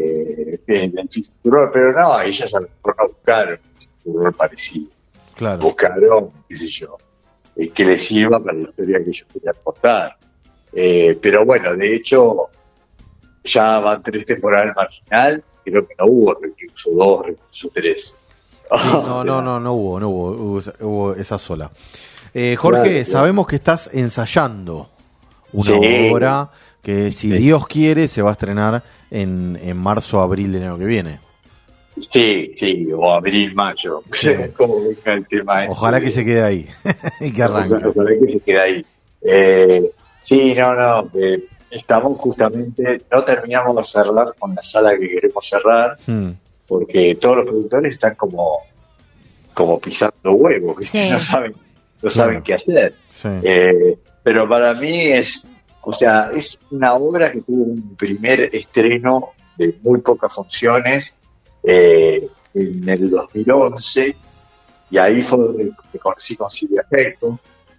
El cinturón, pero no, ellas a lo mejor no buscaron un cinturón parecido.
Claro.
Buscaron, qué sé yo, que les sirva para la historia que yo quería contar. Pero bueno, de hecho, ya van 3 temporadas del Marginal, creo que no hubo Recluso 2, Recluso 3.
Sí, no hubo esa sola. Jorge, claro. Sabemos que estás ensayando una obra que, si Dios quiere, se va a estrenar en marzo, abril del año que viene.
Sí, o abril, mayo, como venga el tema.
Ojalá que se quede ahí y que arranque.
Ojalá que se quede ahí. Sí, estamos justamente, no terminamos de cerrar con la sala que queremos cerrar, porque todos los productores están como pisando huevos, ¿viste?
Sí.
No saben qué hacer.
Sí.
Pero para mí es una obra que tuvo un primer estreno de muy pocas funciones en el 2011, y ahí fue donde me conocí con Silvia Greco.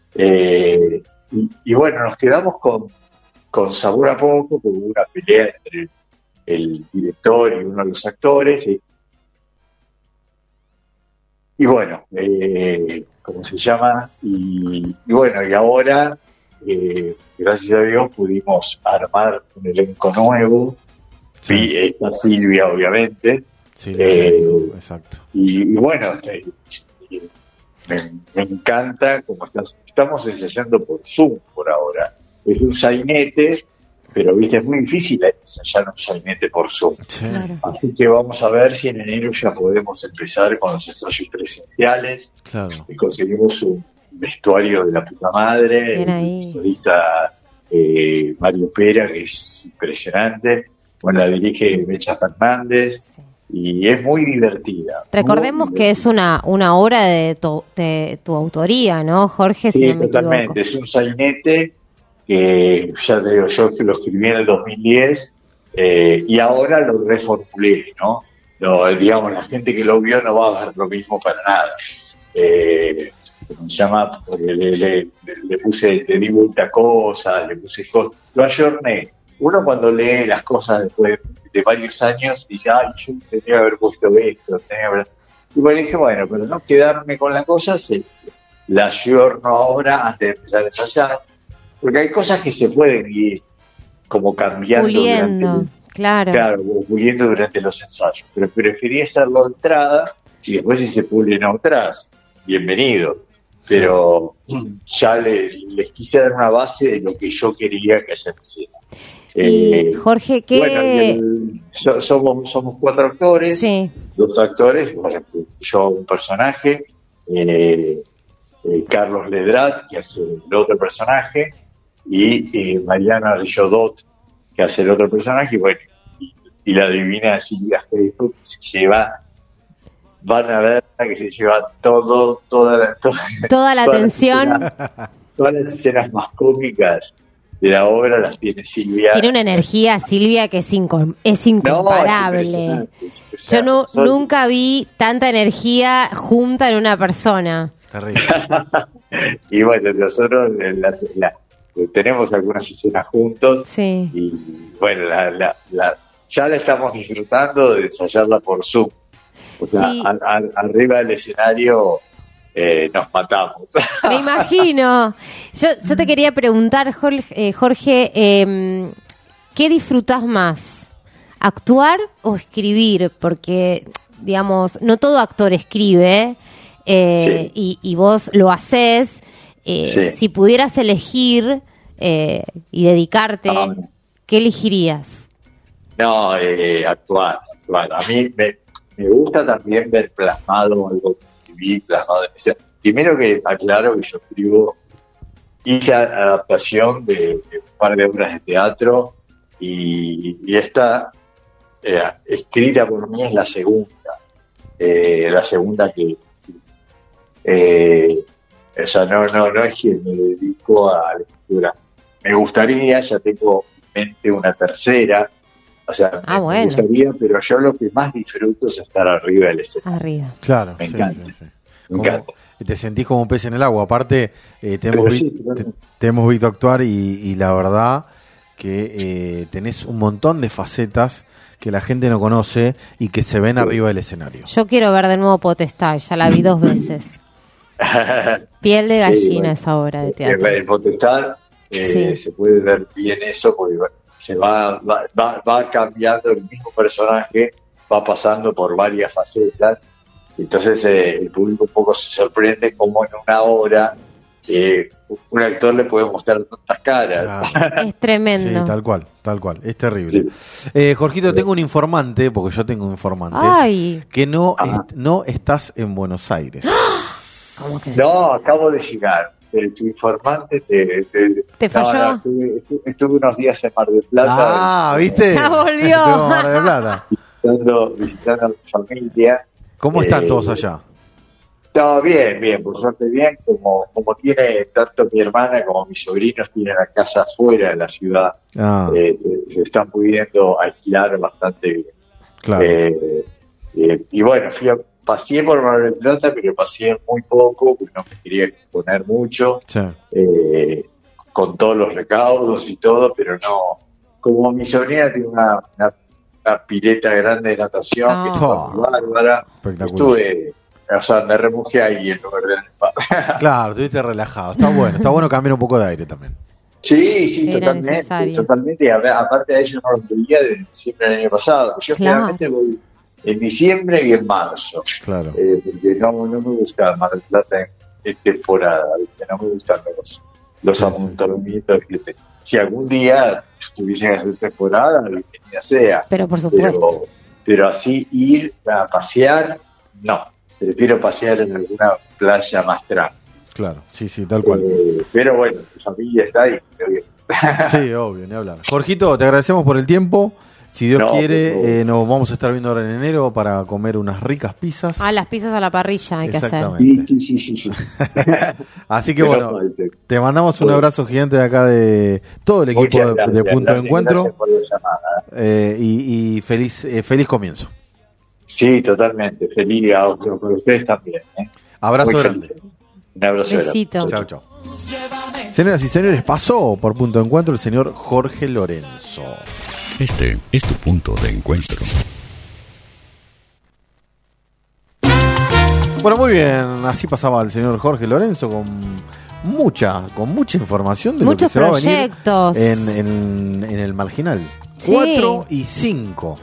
Y bueno, nos quedamos con sabor a poco, porque hubo una pelea entre el director y uno de los actores, y bueno, ¿cómo se llama? Y bueno, y ahora, gracias a Dios, pudimos armar un elenco nuevo. Sí. Está Silvia, obviamente.
Sí, exacto.
Y bueno, me encanta como estamos ensayando por Zoom por ahora. Es un sainete, pero viste, es muy difícil ensayar un sainete por Zoom.
Sí.
Claro.
Así que vamos a ver si en enero ya podemos empezar con los ensayos presenciales.
Claro.
Y conseguimos un vestuario de la puta madre,
Bien ahí.
el vestuarista Mario Pera, que es impresionante. Bueno, la dirige Mecha Fernández. Y es muy divertida.
Recordemos que es una obra de tu autoría, ¿no, Jorge?
Sí,
si no me
totalmente.
equivoco.
Es un sainete que ya te digo, yo lo escribí en el 2010 y ahora lo reformulé, ¿no? Digamos, la gente que lo vio no va a ver lo mismo para nada. ¿Cómo se llama? Porque le di vuelta cosas, le puse cosas, lo ayorné. Uno cuando lee las cosas después de varios años dice, ay, yo tenía que haber puesto esto, y bueno, dije, bueno, pero no quedarme con las cosas, la ayorno ahora antes de empezar a ensayar, porque hay cosas que se pueden ir como cambiando
Puliendo, claro,
puliendo durante los ensayos, pero preferí hacerlo de entrada y después si se pulen otras, bienvenido. Pero ya les quise dar una base de lo que yo quería que se hiciera.
Y Jorge, ¿qué?
Bueno, somos 4 actores,
Sí.
2 actores, bueno, yo un personaje, Carlos Ledrat, que hace el otro personaje, y Mariana Rillodot, que hace el otro personaje, y bueno, y la divina Silvia Greco, que se lleva, van a ver que se lleva toda
la atención.
Todas las escenas más cómicas de la obra las tiene Silvia.
Tiene una energía, Silvia, que es incomparable.
No, es
Yo nunca vi tanta energía junta en una persona.
Terrible.
Y bueno, nosotros tenemos algunas escenas juntos.
Sí.
Y bueno, ya la estamos disfrutando de ensayarla por Zoom. O sea,
Sí.
Arriba del escenario nos matamos.
Me imagino. Yo te quería preguntar, Jorge, ¿qué disfrutás más? ¿Actuar o escribir? Porque, digamos, no todo actor escribe
Sí.
y vos lo hacés.
Sí.
Si pudieras elegir y dedicarte, ¿qué elegirías?
No, actuar. A mí me gusta también ver plasmado algo que escribí, plasmado en ese. Primero que aclaro que yo hice adaptación de un par de obras de teatro y esta escrita por mí es la segunda que o sea, no es que me dedico a la escritura. Me gustaría, ya tengo en mente una tercera. O sea, me gustaría, pero yo lo que más disfruto es estar arriba del escenario.
Arriba.
Claro,
Me
sí,
encanta.
sí, sí.
Me encanta.
Te sentís como un pez en el agua. Aparte, te hemos visto actuar y la verdad que tenés un montón de facetas que la gente no conoce y que se ven arriba del escenario.
Yo quiero ver de nuevo Potestad, ya la vi 2 veces. Piel de gallina esa obra de teatro.
En Potestad se puede ver bien eso porque se va cambiando el mismo personaje, va pasando por varias facetas. Entonces el público un poco se sorprende como en una hora un actor le puede mostrar tantas caras.
Es tremendo.
Sí, tal cual, es terrible. Sí. Jorgito, tengo un informante, porque yo tengo informantes, que no estás en Buenos Aires.
¿Cómo que
no, acabo de llegar. tu informante
¿Te falló?
Estuve unos días en Mar del Plata.
¿viste?
Ya volvió.
Estuvo en Mar del Plata.
Visitando a mi familia.
¿Cómo están todos allá?
No, bien, por suerte bien. Como tiene tanto mi hermana como mis sobrinos tienen la casa afuera de la ciudad, se están pudiendo alquilar bastante bien.
Claro.
Y bueno, paseé por Mar del Plata, pero pasé muy poco, porque no me quería exponer mucho, con todos los recaudos y todo, pero no. Como mi sobrina tiene una pileta grande de natación, que es muy bárbara, estuve, me remojé ahí en lugar de en el par.
Claro, estuviste relajado. Está bueno cambiar un poco de aire también.
Sí, totalmente. Y aparte de eso, no lo veía desde diciembre del año pasado. Yo generalmente voy en diciembre y en marzo. Claro. Porque no me gusta Mar del Plata en temporada, ¿viste? No me gustan los amontonamientos que te... Si algún día estuviesen a hacer temporada, bienvenida sea.
Pero por supuesto.
Pero así ir a pasear, no. Prefiero pasear en alguna playa más tranquila.
Claro, sí, tal cual.
Pero bueno, tu familia está ahí.
Sí, obvio, ni hablar. Jorgito, te agradecemos por el tiempo. Si Dios quiere, nos vamos a estar viendo ahora en enero para comer unas ricas pizzas.
Las pizzas a la parrilla hay que hacer.
Sí.
Así que bueno, te mandamos un abrazo gigante de acá de todo el equipo de Punto de Encuentro.
Gracias por la llamada.
Y feliz comienzo.
Sí, totalmente. Feliz a ustedes también.
Abrazo grande.
Un abrazo
Besito.
grande.
Chao. Señoras y señores, pasó por Punto de Encuentro el señor Jorge Lorenzo.
Este es tu punto de encuentro.
Bueno, muy bien, así pasaba el señor Jorge Lorenzo con mucha información de
muchos
lo que se
proyectos.
Va a venir en el Marginal.
Sí.
4 y 5.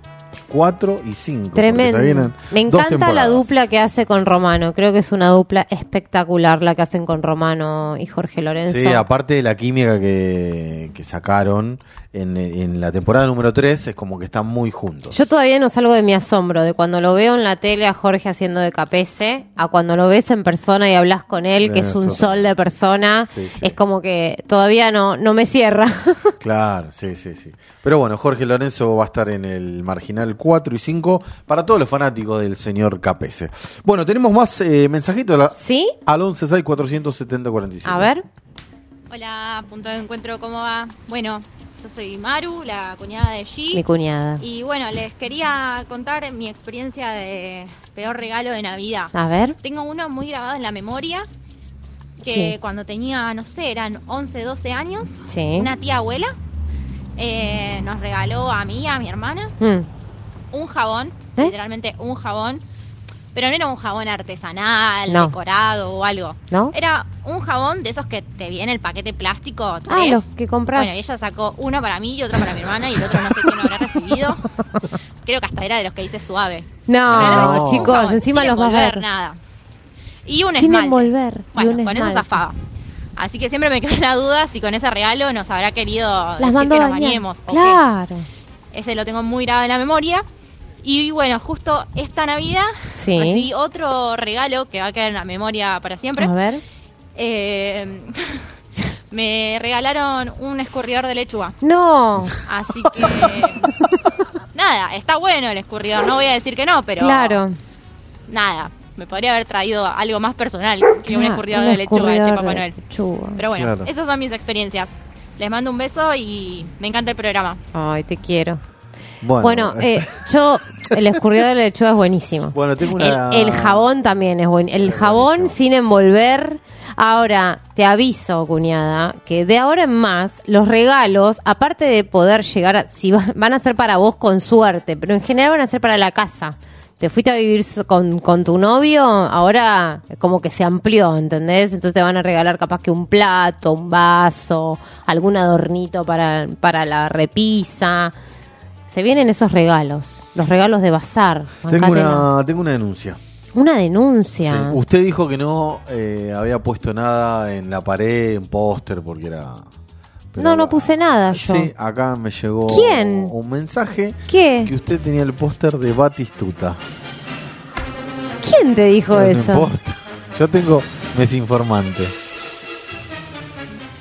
Tremendo. Me encanta la dupla que hace con Romano. Creo que es una dupla espectacular la que hacen con Romano y Jorge Lorenzo.
Sí, aparte de la química que sacaron en la temporada número 3, es como que están muy juntos.
Yo todavía no salgo de mi asombro de cuando lo veo en la tele a Jorge haciendo de Capese, a cuando lo ves en persona y hablas con él, que es un sol de persona. Sí. Es como que todavía no me cierra.
Claro, sí. Pero bueno, Jorge Lorenzo va a estar en el Marginal 4 y 5 para todos los fanáticos del señor Capese. Bueno, tenemos más mensajitos.
¿Sí?
Al 11647047.
A ver.
Hola, Punto de Encuentro, ¿cómo va? Bueno, yo soy Maru, la cuñada de G.
Mi cuñada.
Y bueno, les quería contar mi experiencia de peor regalo de Navidad.
A ver.
Tengo uno muy grabado en la memoria, que cuando tenía, no sé, eran 11, 12 años, una tía abuela nos regaló a mí y a mi hermana un jabón, literalmente un jabón, pero no era un jabón artesanal, decorado o algo.
¿No?
Era un jabón de esos que te viene el paquete plástico 3.
Ah, los que compras.
Bueno, ella sacó uno para mí y otro para mi hermana y el otro no sé quién lo habrá recibido. Creo que hasta era de los que dice suave.
No, chicos,
jabón,
encima
sin
los vas a ver.
Nada. Y un
sin
esmalte.
envolver.
Bueno, con eso zafaba. Así que siempre me quedó la duda si con ese regalo nos habrá querido decir que nos bañemos.
Claro.
Ese lo tengo muy grabado en la memoria. Y bueno, justo esta Navidad recibí otro regalo que va a quedar en la memoria para siempre.
A ver.
Me regalaron un escurridor de lechuga.
No.
Así que... nada, está bueno el escurridor. No voy a decir que no, pero...
Claro.
Nada. Me podría haber traído algo más personal que un escurridor de lechuga de Papá Noel. Pero bueno, esas son mis experiencias. Les mando un beso y me encanta el programa.
Ay, te quiero. Bueno, yo, el escurridor de lechuga es buenísimo.
Bueno, tengo una...
el jabón también es bueno. El jabón sin envolver. Ahora, te aviso, cuñada, que de ahora en más, los regalos, aparte de poder llegar, si van a ser para vos con suerte, pero en general van a ser para la casa. Te fuiste a vivir con tu novio, ahora como que se amplió, ¿entendés? Entonces te van a regalar capaz que un plato, un vaso, algún adornito para la repisa. Se vienen esos regalos, los regalos de bazar.
Tengo una denuncia.
¿Una denuncia?
Sí. Usted dijo que no había puesto nada en la pared, en póster, porque era...
Pero no puse nada yo.
Sí, acá me llegó un mensaje.
¿Qué?
Que usted tenía el póster de Batistuta.
¿Quién te dijo eso?
No importa. Yo tengo mis informantes.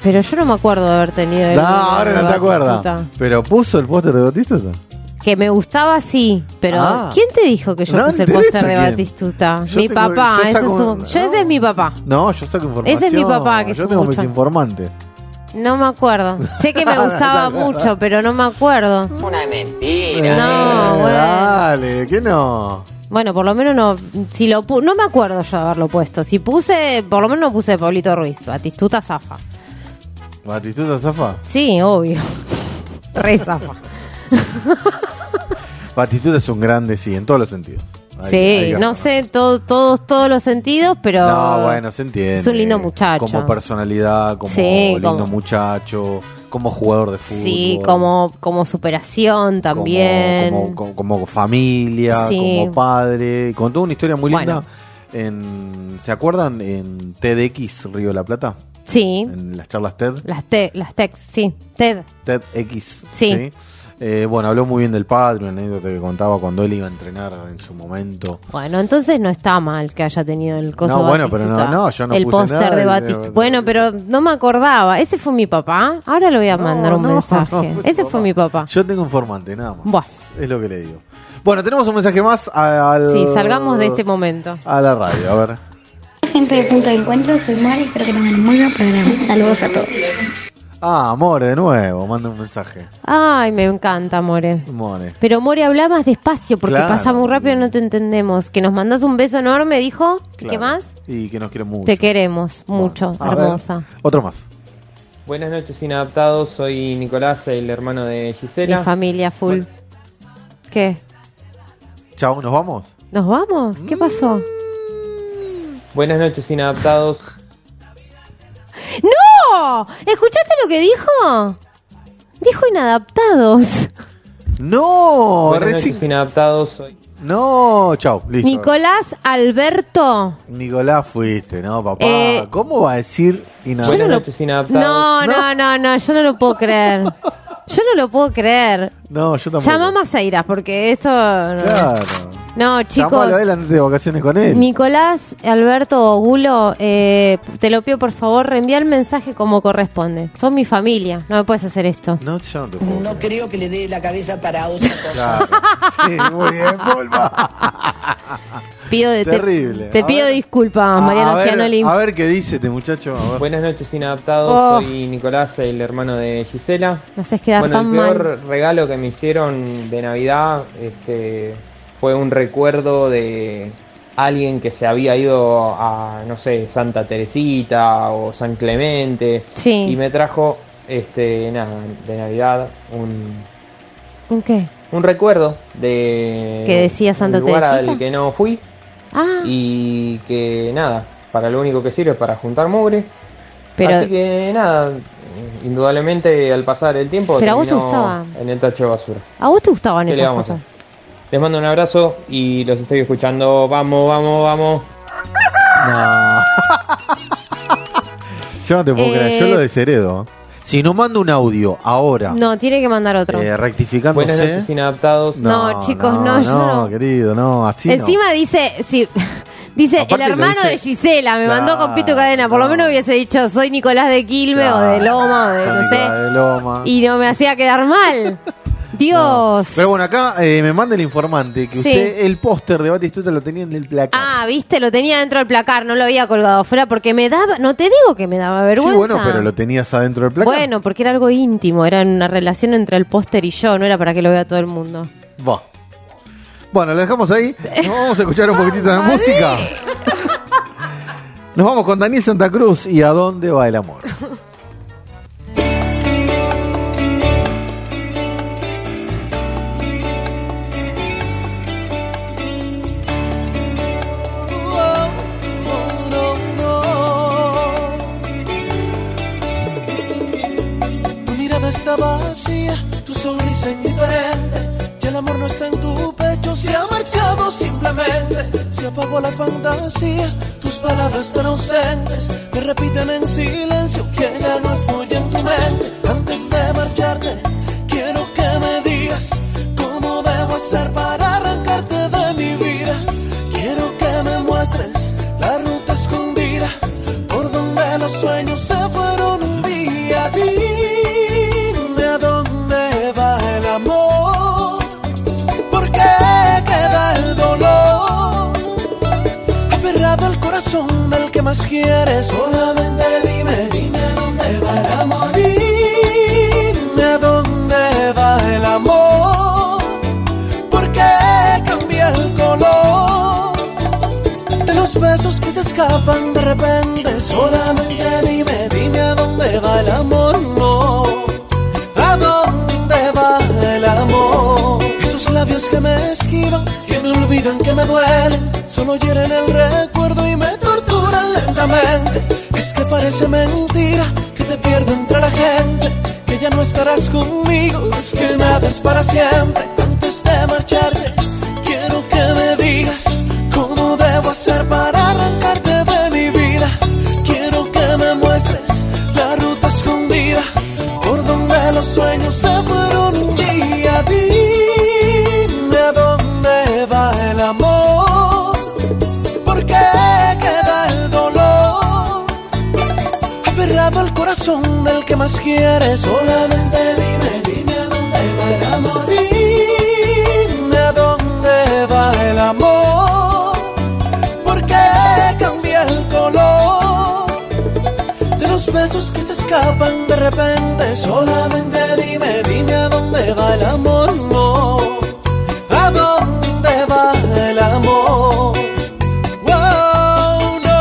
Pero yo no me acuerdo de haber tenido el
No, ahora no te acuerdas. Pero puso el póster de Batistuta.
Que me gustaba, sí, pero ¿quién te dijo que yo
No
puse el
interesa
póster de
quién.
Batistuta?
Yo
Mi
tengo-
papá,
yo saco
ese es mi papá.
No, yo saco información.
Ese es mi papá, que
yo
es
tengo
mucho.
mis informantes.
No me acuerdo. Sé que me gustaba mucho, pero no me acuerdo.
Una mentira.
No, bueno.
Dale, ¿qué no?
Bueno, por lo menos no. Si lo no me acuerdo yo de haberlo puesto. Si puse, por lo menos no puse Pablito Ruiz. Batistuta zafa.
¿Batistuta zafa?
Sí, obvio. Re zafa.
Batistuta es un grande, sí, en todos los sentidos. Hay
Sí,
que
no sé todos los sentidos, pero
No, bueno, se entiende.
es un lindo muchacho.
Como personalidad, como
Sí,
lindo
como-
muchacho, como jugador de fútbol.
Sí, como superación también.
Como familia,
Sí.
como padre. Contó una historia muy linda.
Bueno.
¿Se acuerdan en TEDx Río de la Plata?
Sí.
En las charlas TED.
Las TEDx, sí.
TEDx.
Sí.
Bueno, habló muy bien del padre, una anécdota que contaba cuando él iba a entrenar en su momento.
Bueno, entonces no está mal que haya tenido el coso
No, bueno, pero
Batistuta.
no, yo no
el
puse
póster
nada
de
y-
Batistuta. Bueno, pero no me acordaba. Ese fue mi papá. Ahora le voy a mandar un mensaje. Ese fue mi papá.
Yo tengo informante, nada más.
Buah.
Es lo que le digo. Bueno, tenemos un mensaje más al...
Sí, salgamos de este momento.
A la radio, a ver.
Gente de Punto de Encuentro, soy Mari, espero que tengan un muy buen programa. Saludos a todos.
Ah, More, de nuevo, manda un mensaje.
Ay, me encanta, More.
More.
Pero More, habla más despacio porque
Claro.
pasa muy rápido y no te entendemos. Que nos mandas un beso enorme, dijo. ¿Qué
Claro.
más?
Y que nos quiere mucho.
Te queremos mucho,
A ver,
hermosa.
otro más.
Buenas noches, inadaptados. Soy Nicolás, el hermano de Gisela.
Mi familia full. ¿Qué?
Chau, ¿nos vamos?
¿Nos vamos? ¿Qué pasó?
Buenas noches, inadaptados.
¡No! ¿Escuchaste lo que dijo? Dijo inadaptados.
No,
Buenas noches, inadaptados. Soy...
No, chau, listo.
Nicolás Alberto.
Nicolás fuiste, ¿no, papá?
Eh,
¿Cómo va a decir inadaptado?
Buenas noches, inadaptados.
No, yo no lo puedo creer. Yo no lo puedo creer.
No, yo tampoco.
Llama más a Iras porque esto... No,
Claro.
no chicos.
Llamalo a él antes de vacaciones con él.
Nicolás Alberto Gulo, te lo pido por favor, reenvía el mensaje como corresponde. Son mi familia, no me puedes hacer esto.
No, yo no te puedo.
No creo que le dé la cabeza para otra cosa.
Claro. Sí, muy bien, Pulpa. Terrible.
Te pido disculpas, Mariano Gianoli.
A ver qué dice este muchacho. A ver.
Buenas noches, inadaptados.
Oh.
Soy Nicolás, el hermano de Gisela.
Me haces quedar
Bueno,
tan
el peor
mal.
regalo que me hicieron de Navidad fue un recuerdo de alguien que se había ido a, no sé, Santa Teresita o San Clemente.
Sí.
Y me trajo, nada, de Navidad
¿Un qué?
un recuerdo de
¿Que decía Santa
un lugar
Teresita?
al que no fui.
Ah,
Y que nada, para lo único que sirve es para juntar mugre.
Pero-
Así que nada, indudablemente al pasar el tiempo
Pero a vos te
terminó
gustaba.
en el tacho de basura.
¿a vos te gustaban
¿Qué le
esas
vamos a
cosas?
hacer? Les mando un abrazo y los estoy escuchando. Vamos, vamos, vamos.
No. Yo no te puedo creer, yo lo desheredo. Si no mando un audio ahora,
No, tiene que mandar otro.
rectificándose.
Buenas noches, inadaptados.
No, chicos, no, yo no.
querido, no, así
Encima dice, sí, dice
Aparte
el
lo
hermano
dice-
de Gisela, me
Claro,
mandó con Pito Cadena, por lo menos hubiese dicho soy Nicolás de Quilmes o de Loma o de no sé,
de Loma.
y no me hacía quedar mal. Dios.
Pero bueno, acá me manda el informante que
Sí.
usted el póster de Batistuta lo tenía en el placar.
Ah, viste, lo tenía dentro del placar, no lo había colgado afuera porque me daba, no te digo que me daba vergüenza.
Sí, bueno, pero lo tenías adentro del placar.
Bueno, porque era algo íntimo, era una relación entre el póster y yo, no era para que lo vea todo el mundo.
Buah. Bueno, lo dejamos ahí. Nos vamos a escuchar un poquitito de música. Nos vamos con Daniel Santa Cruz y ¿A dónde va el amor?
Tu mirada está vacía, tu sonrisa indiferente, y el amor no está en tu pecho, se ha marchado simplemente, se apagó la fantasía, tus palabras tan ausentes me repiten en silencio que ya no estoy en tu mente. Antes de marcharte, quiero que me digas cómo debo hacer para arrancarte de mi vida. Quiero que me muestres la ruta escondida por donde los sueños se fueron un día. más quieres. Solamente dime, dime dónde va el amor. Dime dónde va el amor. ¿Por qué cambia el color de los besos que se escapan de repente? Solamente dime, dime a dónde va el amor. No, ¿a dónde va el amor? Esos labios que me esquivan, que me olvidan, que me duelen, solo hieren el recuerdo y me torturan lentamente. Es que parece mentira que te pierdo entre la gente, que ya no estarás conmigo, es que nada es para siempre. Antes de marcharte, quiero que me digas cómo debo hacer para arrancarte de mi vida. Quiero que me muestres la ruta escondida por donde los sueños se fueron un día. Dime a dónde va el amor, por qué queda el dolor aferrado al corazón del que más quieres. Solamente dime, dime a dónde va el amor. Dime a dónde va el amor, por qué cambia el color de los besos que se escapan de repente. Solamente dime, dime a dónde va el amor. No, ¿a dónde va el amor? Wow, no.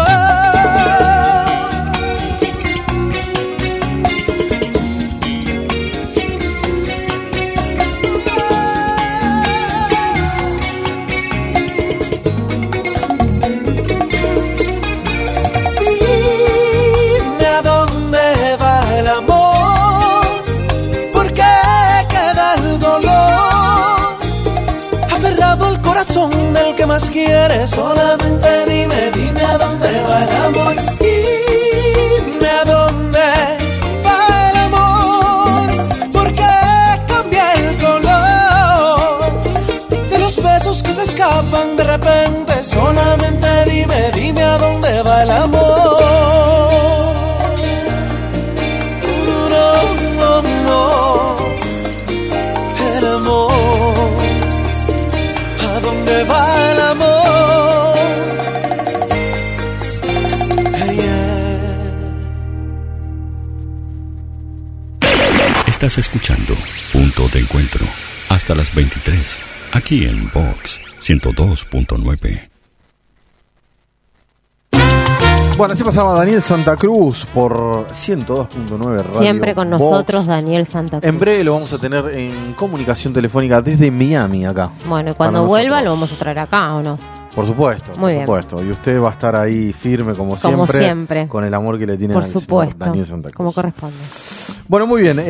Dime a dónde va el amor, por qué queda el dolor aferrado al corazón del que más quieres. Solamente dime, dime a dónde va el amor. Dime a dónde va el amor, por qué cambia el color de los besos que se escapan de repente. Solamente dime, dime a dónde va el amor. No, no, no, el amor. ¿A dónde va el amor? Hey, yeah.
Estás escuchando Punto de Encuentro hasta las 23, aquí en Vox 102.9.
Bueno, así pasaba Daniel Santa Cruz por 102.9 Radio.
Siempre con
Vox.
nosotros, Daniel Santa Cruz.
En breve lo vamos a tener en comunicación telefónica desde Miami, acá.
Bueno, y cuando vuelva lo vamos a traer acá, ¿o no?
Por supuesto,
Muy
por supuesto. Y usted va a estar ahí firme como siempre. Con el amor que le tiene
por
al
supuesto,
señor Daniel Santa Cruz.
como corresponde.
Bueno, muy bien.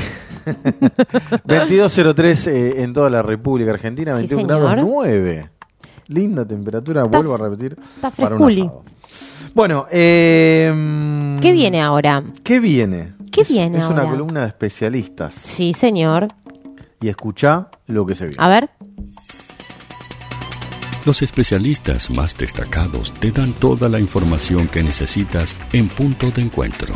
22:03 en toda la República Argentina,
Sí,
21
señor.
grados 9. Linda temperatura, vuelvo a repetir.
Está
para un
fresculi.
asado. Bueno,
¿Qué viene ahora?
¿qué viene?
¿Qué viene
Es
ahora?
una columna de especialistas.
Sí, señor.
Y escuchá lo que se viene.
A ver.
Los especialistas más destacados te dan toda la información que necesitas en Punto de Encuentro.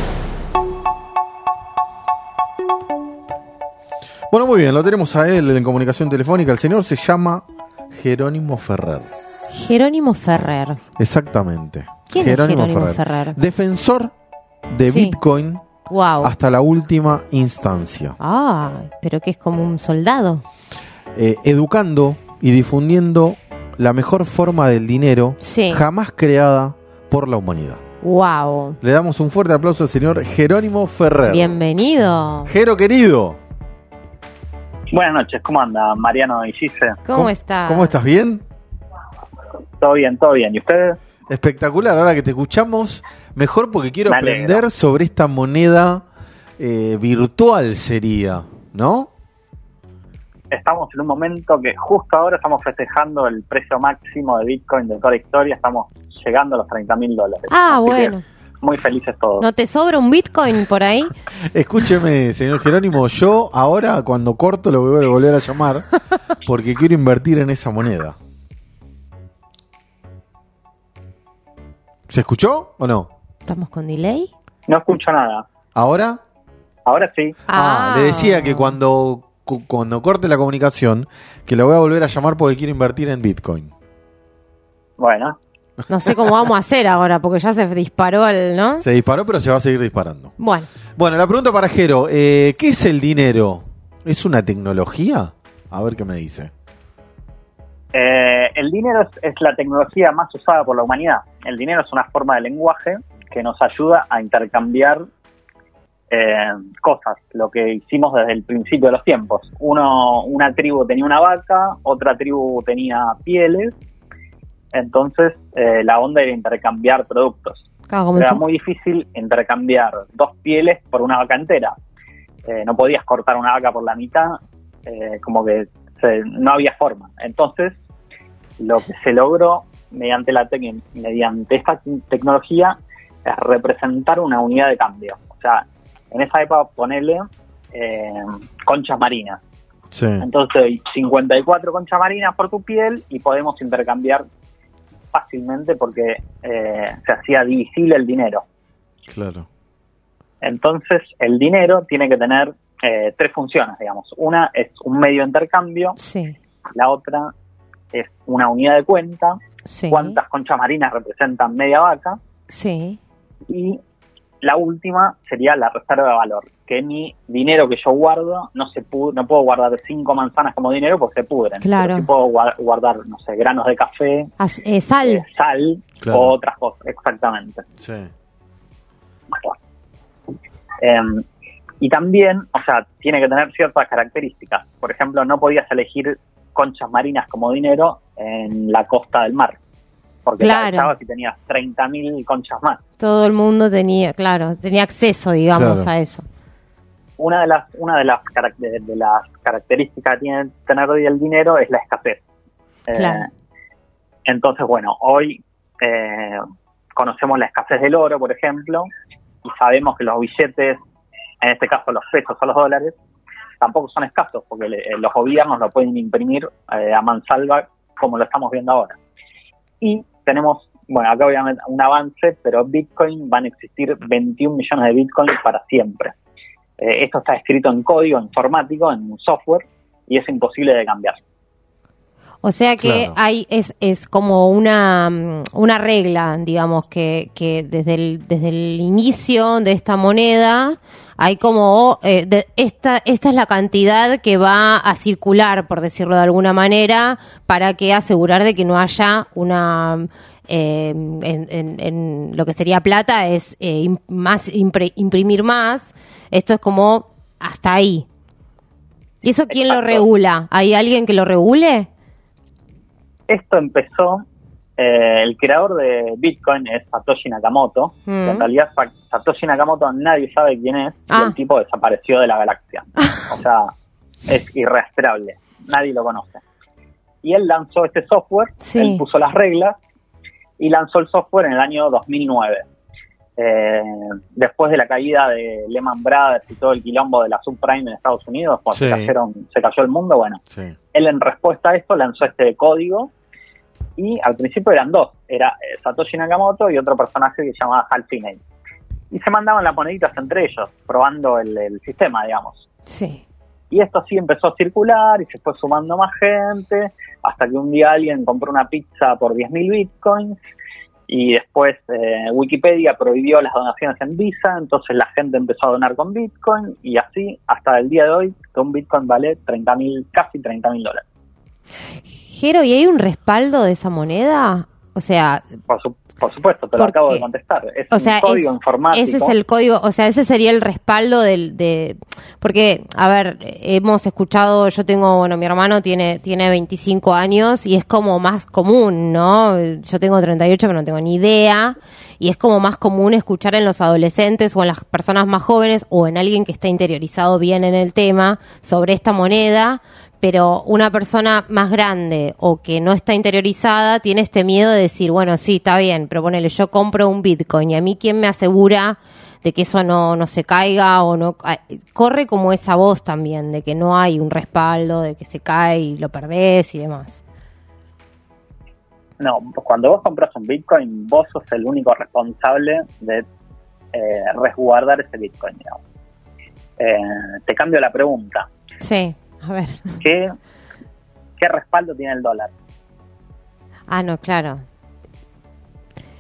Bueno, muy bien, lo tenemos a él en comunicación telefónica. El señor se llama Jerónimo Ferrer.
Jerónimo Ferrer.
Exactamente.
¿Quién es Jerónimo Ferrer?
Defensor de
Sí.
Bitcoin hasta la última instancia.
Ah, pero que es como un soldado.
Educando y difundiendo la mejor forma del dinero jamás creada por la humanidad.
Wow.
Le damos un fuerte aplauso al señor Jerónimo Ferrer.
Bienvenido.
Jero, querido.
Buenas noches, ¿cómo anda Mariano y Gise?
¿Cómo estás?
¿Cómo estás? ¿Bien?
Todo bien, todo bien. ¿Y ustedes?
Espectacular, ahora que te escuchamos, mejor porque quiero
Me alegro.
aprender sobre esta moneda virtual sería, ¿no?
Estamos en un momento que justo ahora estamos festejando el precio máximo de Bitcoin de toda la historia, estamos llegando a los $30,000.
Ah,
Así que
bueno.
muy felices todos.
¿No te sobra un Bitcoin por ahí?
Escúcheme, señor Jerónimo, yo ahora cuando corto lo voy a volver a llamar porque quiero invertir en esa moneda. ¿Se escuchó o no?
¿Estamos con delay?
No escucho nada.
¿Ahora?
Ahora sí.
Le decía que cuando corte la comunicación, que lo voy a volver a llamar porque quiero invertir en Bitcoin.
Bueno,
No sé cómo vamos a hacer ahora, porque ya se disparó ¿no?
Se disparó, pero se va a seguir disparando.
Bueno,
la pregunta para Jero, ¿qué es el dinero? ¿Es una tecnología? A ver qué me dice.
El dinero es la tecnología más usada por la humanidad. El dinero es una forma de lenguaje que nos ayuda a intercambiar cosas, lo que hicimos desde el principio de los tiempos. Una tribu tenía una vaca, otra tribu tenía pieles, entonces la onda era intercambiar productos.
Claro,
era muy difícil intercambiar 2 pieles por una vaca entera. No podías cortar una vaca por la mitad, como que no había forma. Entonces, lo que se logró mediante esta tecnología es representar una unidad de cambio. O sea, en esa época ponerle conchas marinas.
Sí.
Entonces hay 54 conchas marinas por tu piel y podemos intercambiar fácilmente porque se hacía divisible el dinero.
Claro.
Entonces el dinero tiene que tener 3 funciones, digamos. Una es un medio de intercambio.
Sí.
La otra es una unidad de cuenta.
Sí.
¿Cuántas conchas marinas representan media vaca?
Sí.
Y la última sería la reserva de valor, que mi dinero que yo guardo no puedo guardar 5 manzanas como dinero porque se pudren.
Claro.
Pero sí puedo guardar, no sé, granos de café,
sal,
claro,
o otras cosas, exactamente.
Sí.
Y también, o sea, tiene que tener ciertas características. Por ejemplo, no podías elegir conchas marinas como dinero en la costa del mar, porque
claro,
si tenías 30.000 conchas más.
Todo el mundo tenía acceso, digamos,
claro,
a eso.
Una de las características que tiene tener hoy el dinero es la escasez.
Claro.
Entonces, bueno, hoy conocemos la escasez del oro, por ejemplo, y sabemos que los billetes, en este caso los pesos o los dólares, tampoco son escasos, porque los gobiernos lo pueden imprimir a mansalva, como lo estamos viendo ahora. Y tenemos, bueno, acá obviamente un avance, pero Bitcoin, van a existir 21 millones de Bitcoin para siempre. Esto está escrito en código informático, en un software, y es imposible de cambiar.
O sea que
Claro.
es como una regla, digamos, que desde el inicio de esta moneda hay como esta es la cantidad que va a circular, por decirlo de alguna manera, para que asegurar de que no haya una en lo que sería plata es imprimir más. Esto es como hasta ahí. ¿Y eso quién lo regula? ¿Hay alguien que lo regule?
Esto empezó, el creador de Bitcoin es Satoshi Nakamoto, que en realidad Satoshi Nakamoto nadie sabe quién es, y el tipo desapareció de la galaxia. O sea, es irrastreable, nadie lo conoce. Y él lanzó este software, él puso las reglas, y lanzó el software en el año 2009. Después de la caída de Lehman Brothers y todo el quilombo de la subprime en Estados Unidos, cuando se cayó el mundo, bueno, él en respuesta a esto lanzó este código, y al principio eran 2, era Satoshi Nakamoto y otro personaje que se llamaba Hal Finney, y se mandaban las moneditas entre ellos, probando el sistema, digamos.
Sí.
Y esto sí empezó a circular y se fue sumando más gente, hasta que un día alguien compró una pizza por 10.000 bitcoins, y después Wikipedia prohibió las donaciones en Visa, entonces la gente empezó a donar con Bitcoin, y así hasta el día de hoy que un Bitcoin vale casi $30.000.
Jero, ¿y hay un respaldo de esa moneda? O sea,
por supuesto, te lo acabo de contestar. Es un código informático.
Ese es el código, o sea, ese sería el respaldo porque, a ver, hemos escuchado, mi hermano tiene 25 años y es como más común, ¿no? Yo tengo 38, pero no tengo ni idea, y es como más común escuchar en los adolescentes o en las personas más jóvenes o en alguien que está interiorizado bien en el tema sobre esta moneda. Pero una persona más grande o que no está interiorizada tiene este miedo de decir, bueno, sí, está bien, pero ponele, yo compro un Bitcoin y a mí ¿quién me asegura de que eso no se caiga o no? Corre como esa voz también de que no hay un respaldo, de que se cae y lo perdés y demás.
No, cuando vos compras un Bitcoin, vos sos el único responsable de resguardar ese Bitcoin, digamos. Te cambio la pregunta.
Sí. A ver.
¿Qué respaldo tiene el dólar?
Ah, no, claro.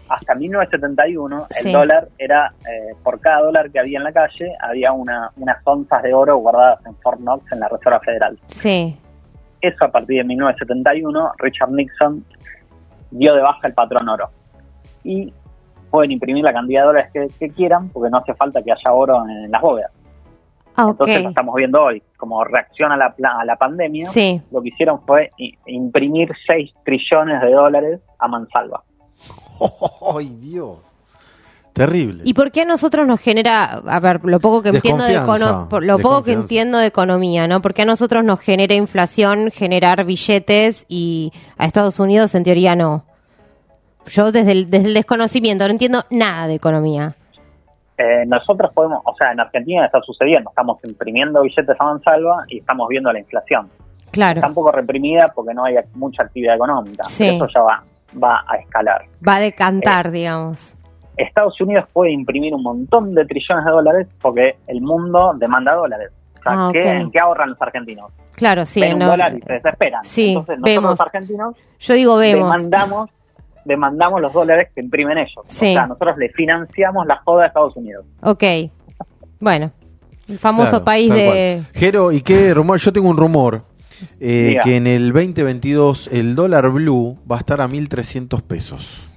hasta 1971
Sí.
el dólar era, por cada dólar que había en la calle, había unas onzas de oro guardadas en Fort Knox en la Reserva Federal.
Sí.
Eso a partir de 1971, Richard Nixon dio de baja el patrón oro. Y pueden imprimir la cantidad de dólares que quieran, porque no hace falta que haya oro en las bóvedas.
Ah,
Entonces
ok.
lo estamos viendo hoy. Como reacción a la pandemia,
Sí.
lo que hicieron fue imprimir 6 trillones de dólares a mansalva.
¡Ay, Dios! Terrible.
¿Y por qué a nosotros nos genera, a ver, lo poco que entiendo de
Desconfianza,
lo poco que
desconfianza.
entiendo de economía, ¿no? ¿Por qué a nosotros nos genera inflación generar billetes y a Estados Unidos en teoría no? Yo desde el desconocimiento no entiendo nada de economía.
Nosotros podemos, o sea, en Argentina está sucediendo, estamos imprimiendo billetes a mansalva y estamos viendo la inflación.
Claro.
Está un poco reprimida porque no hay mucha actividad económica.
Sí.
Pero eso ya va a escalar.
Va a decantar, digamos.
Estados Unidos puede imprimir un montón de trillones de dólares porque el mundo demanda dólares. O sea,
Ah, ok.
¿en qué ahorran los argentinos?
Claro, sí.
Ven un
no-
dólar y se desesperan.
Sí,
Entonces nosotros
vemos.
los argentinos
Yo digo vemos.
demandamos los dólares que imprimen ellos.
Sí.
O sea, nosotros le financiamos la joda a Estados Unidos.
Ok. Bueno, el famoso
Claro,
país
tal
de...
cual. Jero, ¿y qué rumor? Yo tengo un rumor
Diga.
que en el 2022 el dólar blue va a estar a 1.300 pesos.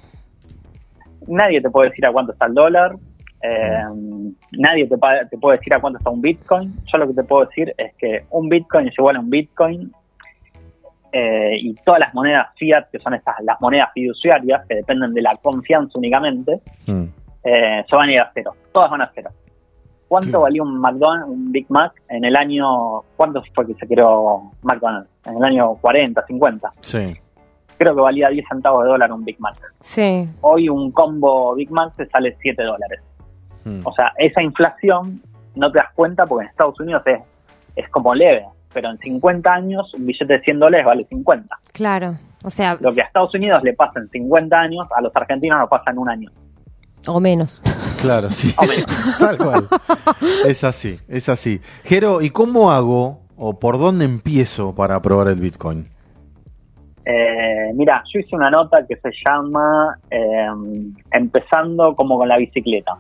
Nadie te puede decir a cuánto está el dólar. Nadie te puede decir a cuánto está un Bitcoin. Yo lo que te puedo decir es que un Bitcoin es igual a un Bitcoin. Y todas las monedas fiat, que son las monedas fiduciarias, que dependen de la confianza únicamente, se van a ir a cero. Todas van a cero. ¿Cuánto valía un McDonald's, un Big Mac en el año... ¿Cuánto fue que se creó McDonald's? En el año 40, 50.
Sí.
Creo que valía 10 centavos de dólar un Big Mac.
Sí.
Hoy un combo Big Mac te sale $7. O sea, esa inflación no te das cuenta porque en Estados Unidos es como leve, pero en 50 años un billete de $100 vale 50.
Claro, o sea...
Lo que a Estados Unidos le pasa en 50 años, a los argentinos nos pasa en un año.
O menos.
Claro, sí. Tal cual. Es así, es así. Jero, ¿y cómo hago o por dónde empiezo para probar el Bitcoin?
Mira, yo hice una nota que se llama Empezando como con la bicicleta.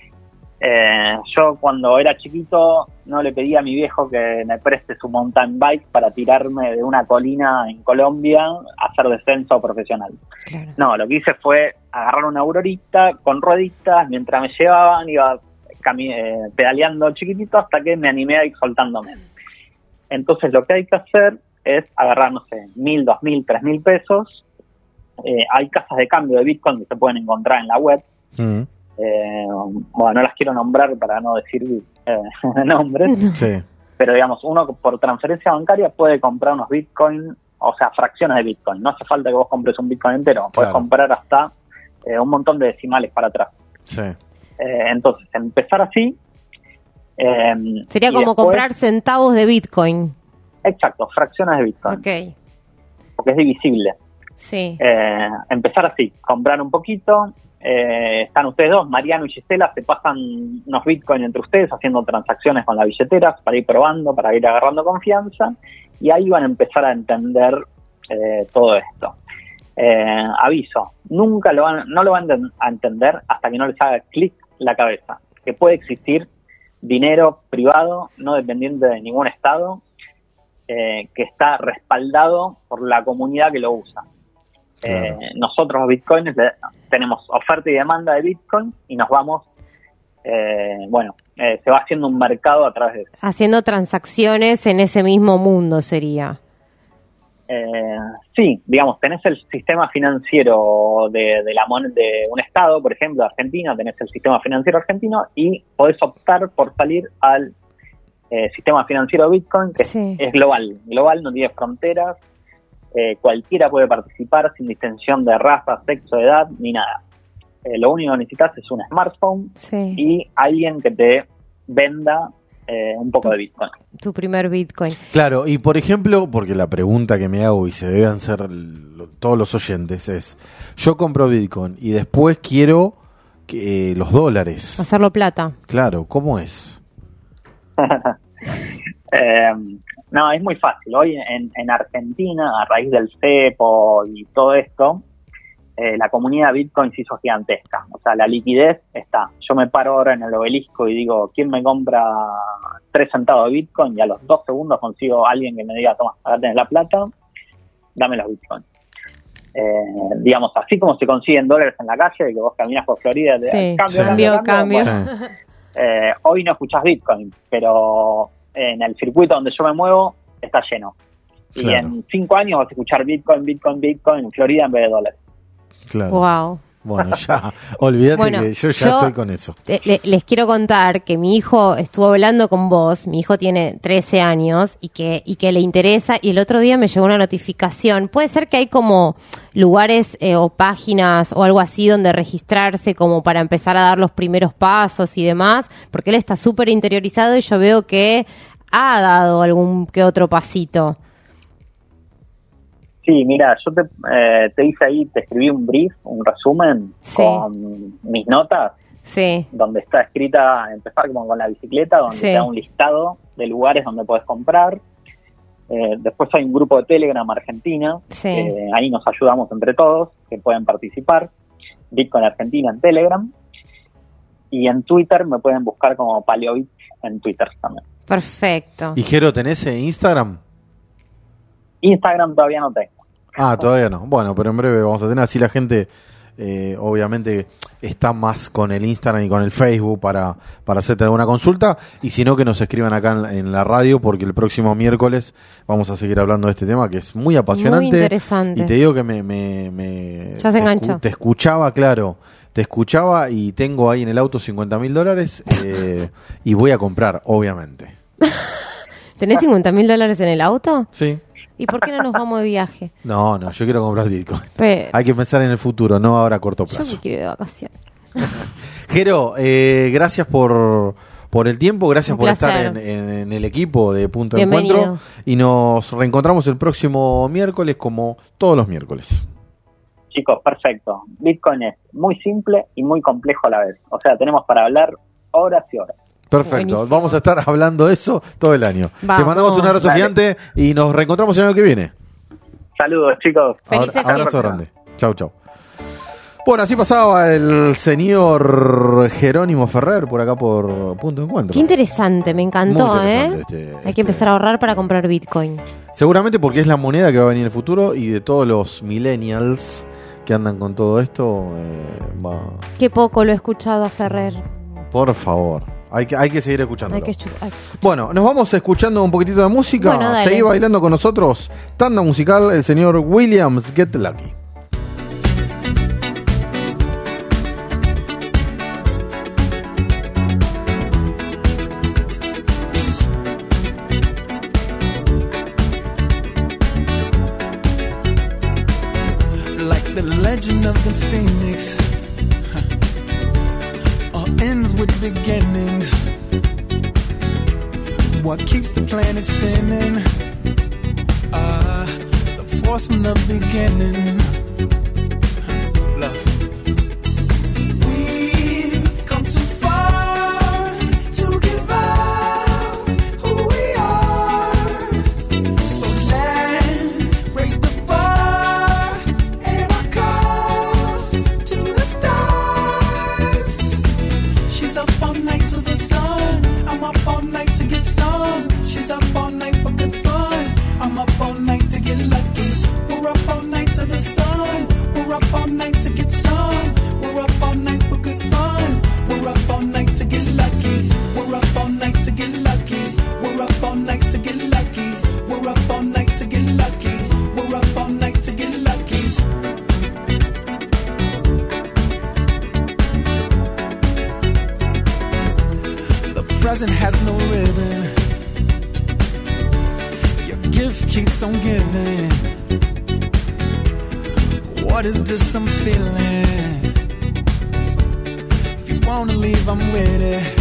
Yo cuando era chiquito no le pedí a mi viejo que me preste su mountain bike para tirarme de una colina en Colombia a hacer descenso profesional.
Claro.
No, lo que hice fue agarrar una aurorita con rueditas, mientras me llevaban iba pedaleando chiquitito hasta que me animé a ir soltándome. Entonces lo que hay que hacer es agarrar, no sé, 1.000, 2.000, 3.000 pesos. Hay casas de cambio de Bitcoin que se pueden encontrar en la web. Bueno, no las quiero nombrar para no decir nombres,
Sí.
pero digamos, uno por transferencia bancaria puede comprar unos Bitcoin, o sea, fracciones de Bitcoin. No hace falta que vos compres un Bitcoin entero, puedes
Claro.
comprar hasta un montón de decimales para atrás.
Sí.
Entonces, empezar así.
Sería
y
como
después-
comprar centavos de Bitcoin.
Exacto, fracciones de Bitcoin,
Ok,
porque es divisible.
sí.
Empezar así, comprar un poquito. Están ustedes dos, Mariano y Gisela, se pasan unos Bitcoin entre ustedes haciendo transacciones con la billetera para ir probando, para ir agarrando confianza, y ahí van a empezar a entender todo esto. Aviso, nunca no lo van a entender hasta que no les haga clic la cabeza, que puede existir dinero privado no dependiente de ningún estado, que está respaldado por la comunidad que lo usa.
Claro.
Nosotros los bitcoins tenemos oferta y demanda de bitcoin y nos vamos, se va haciendo un mercado a través de eso.
Haciendo transacciones en ese mismo mundo sería.
Sí, digamos, tenés el sistema financiero de un estado, por ejemplo, Argentina, tenés el sistema financiero argentino y podés optar por salir al sistema financiero de Bitcoin, que
Sí.
es global, no tiene fronteras, cualquiera puede participar sin distinción de raza, sexo, edad, ni nada. Lo único que necesitas es un smartphone
Sí.
y alguien que te venda un poco de Bitcoin.
Tu primer Bitcoin.
Claro, y por ejemplo, porque la pregunta que me hago y se deben hacer todos los oyentes es, yo compro Bitcoin y después quiero los dólares.
Hacerlo plata.
Claro, ¿cómo es?
No, es muy fácil. Hoy en Argentina, a raíz del cepo y todo esto, la comunidad Bitcoin se hizo gigantesca. O sea, la liquidez está. Yo me paro ahora en el Obelisco y digo, ¿quién me compra 3 centavos de Bitcoin? Y a los 2 segundos consigo a alguien que me diga, toma, acá tenés la plata, dame los Bitcoin. Digamos, así como se consiguen dólares en la calle, que vos caminas por Florida, te cambio. Bueno, hoy no escuchás Bitcoin, pero en el circuito donde yo me muevo está lleno. Claro. Y en 5 años vas a escuchar Bitcoin en Florida en vez de dólares.
Claro.
Wow.
Bueno, ya, olvídate que yo estoy con eso.
Les quiero contar que mi hijo estuvo hablando con vos, mi hijo tiene 13 años y que le interesa, y el otro día me llegó una notificación. Puede ser que hay como lugares o páginas o algo así donde registrarse como para empezar a dar los primeros pasos y demás, porque él está súper interiorizado y yo veo que ha dado algún que otro pasito.
Sí, mira, yo te hice ahí, te escribí un brief, un resumen con mis notas, donde está escrita, empezar como con la bicicleta, donde te da un listado de lugares donde puedes comprar. Después hay un grupo de Telegram Argentina, ahí nos ayudamos entre todos, que pueden participar. Bitcoin Argentina en Telegram. Y en Twitter me pueden buscar como Paleobit en Twitter también.
Perfecto.
¿Y Jero, tenés Instagram?
Instagram todavía no tengo.
Todavía no. Bueno, pero en breve vamos a tener. Así la gente, obviamente, está más con el Instagram y con el Facebook para hacerte alguna consulta. Y si no, que nos escriban acá en la radio, porque el próximo miércoles vamos a seguir hablando de este tema, que es muy apasionante.
Muy interesante.
Y te digo que
ya se enganchó.
Te escuchaba, claro. Te escuchaba y tengo ahí en el auto $50,000 y voy a comprar, obviamente.
¿Tenés $50,000 en el auto?
Sí.
¿Y por qué no nos vamos de viaje?
No, yo quiero comprar Bitcoin. Hay que pensar en el futuro, no ahora a corto plazo.
Yo me quiero ir de vacaciones.
Jero, gracias por el tiempo, gracias por estar en el equipo de Punto de Encuentro. Y nos reencontramos el próximo miércoles, como todos los miércoles.
Chicos, perfecto. Bitcoin es muy simple y muy complejo a la vez. O sea, tenemos para hablar horas y horas.
Perfecto, buenísimo. Vamos a estar hablando de eso todo el año. Vamos. Te mandamos un abrazo gigante y nos reencontramos el año que viene.
Saludos, chicos.
Abrazo grande. Chau. Bueno, así pasaba el señor Jerónimo Ferrer por acá por Punto de Encuentro.
Qué interesante, me encantó,
muy interesante
Hay que empezar a ahorrar para comprar Bitcoin.
Seguramente porque es la moneda que va a venir en el futuro, y de todos los millennials que andan con todo esto,
Qué poco lo he escuchado a Ferrer.
Por favor. Hay que seguir escuchándolo. Bueno, nos vamos escuchando un poquitito de música.
Bueno,
seguí bailando con nosotros. Tanda musical, el señor Williams, Get Lucky.
Like the legend of the Phoenix, ends with beginnings. What keeps the planet spinning? The force from the beginning. Love. We've come too far to give up who we are. So let's raise the bar and our cups to the stars. She's up all night to the sun. I'm up all night to get some. She's up all night for good fun. I'm up all night to get lucky. We're up all night to the sun. We're up all night to get some. We're up all night for good fun. We're up all night to get lucky. We're up all night to get lucky. We're up all night to get lucky. We're up all night to get lucky. We're up all night to get lucky. The present has no ribbon. Your gift keeps on giving. What is this I'm feeling? If you wanna leave, I'm with it.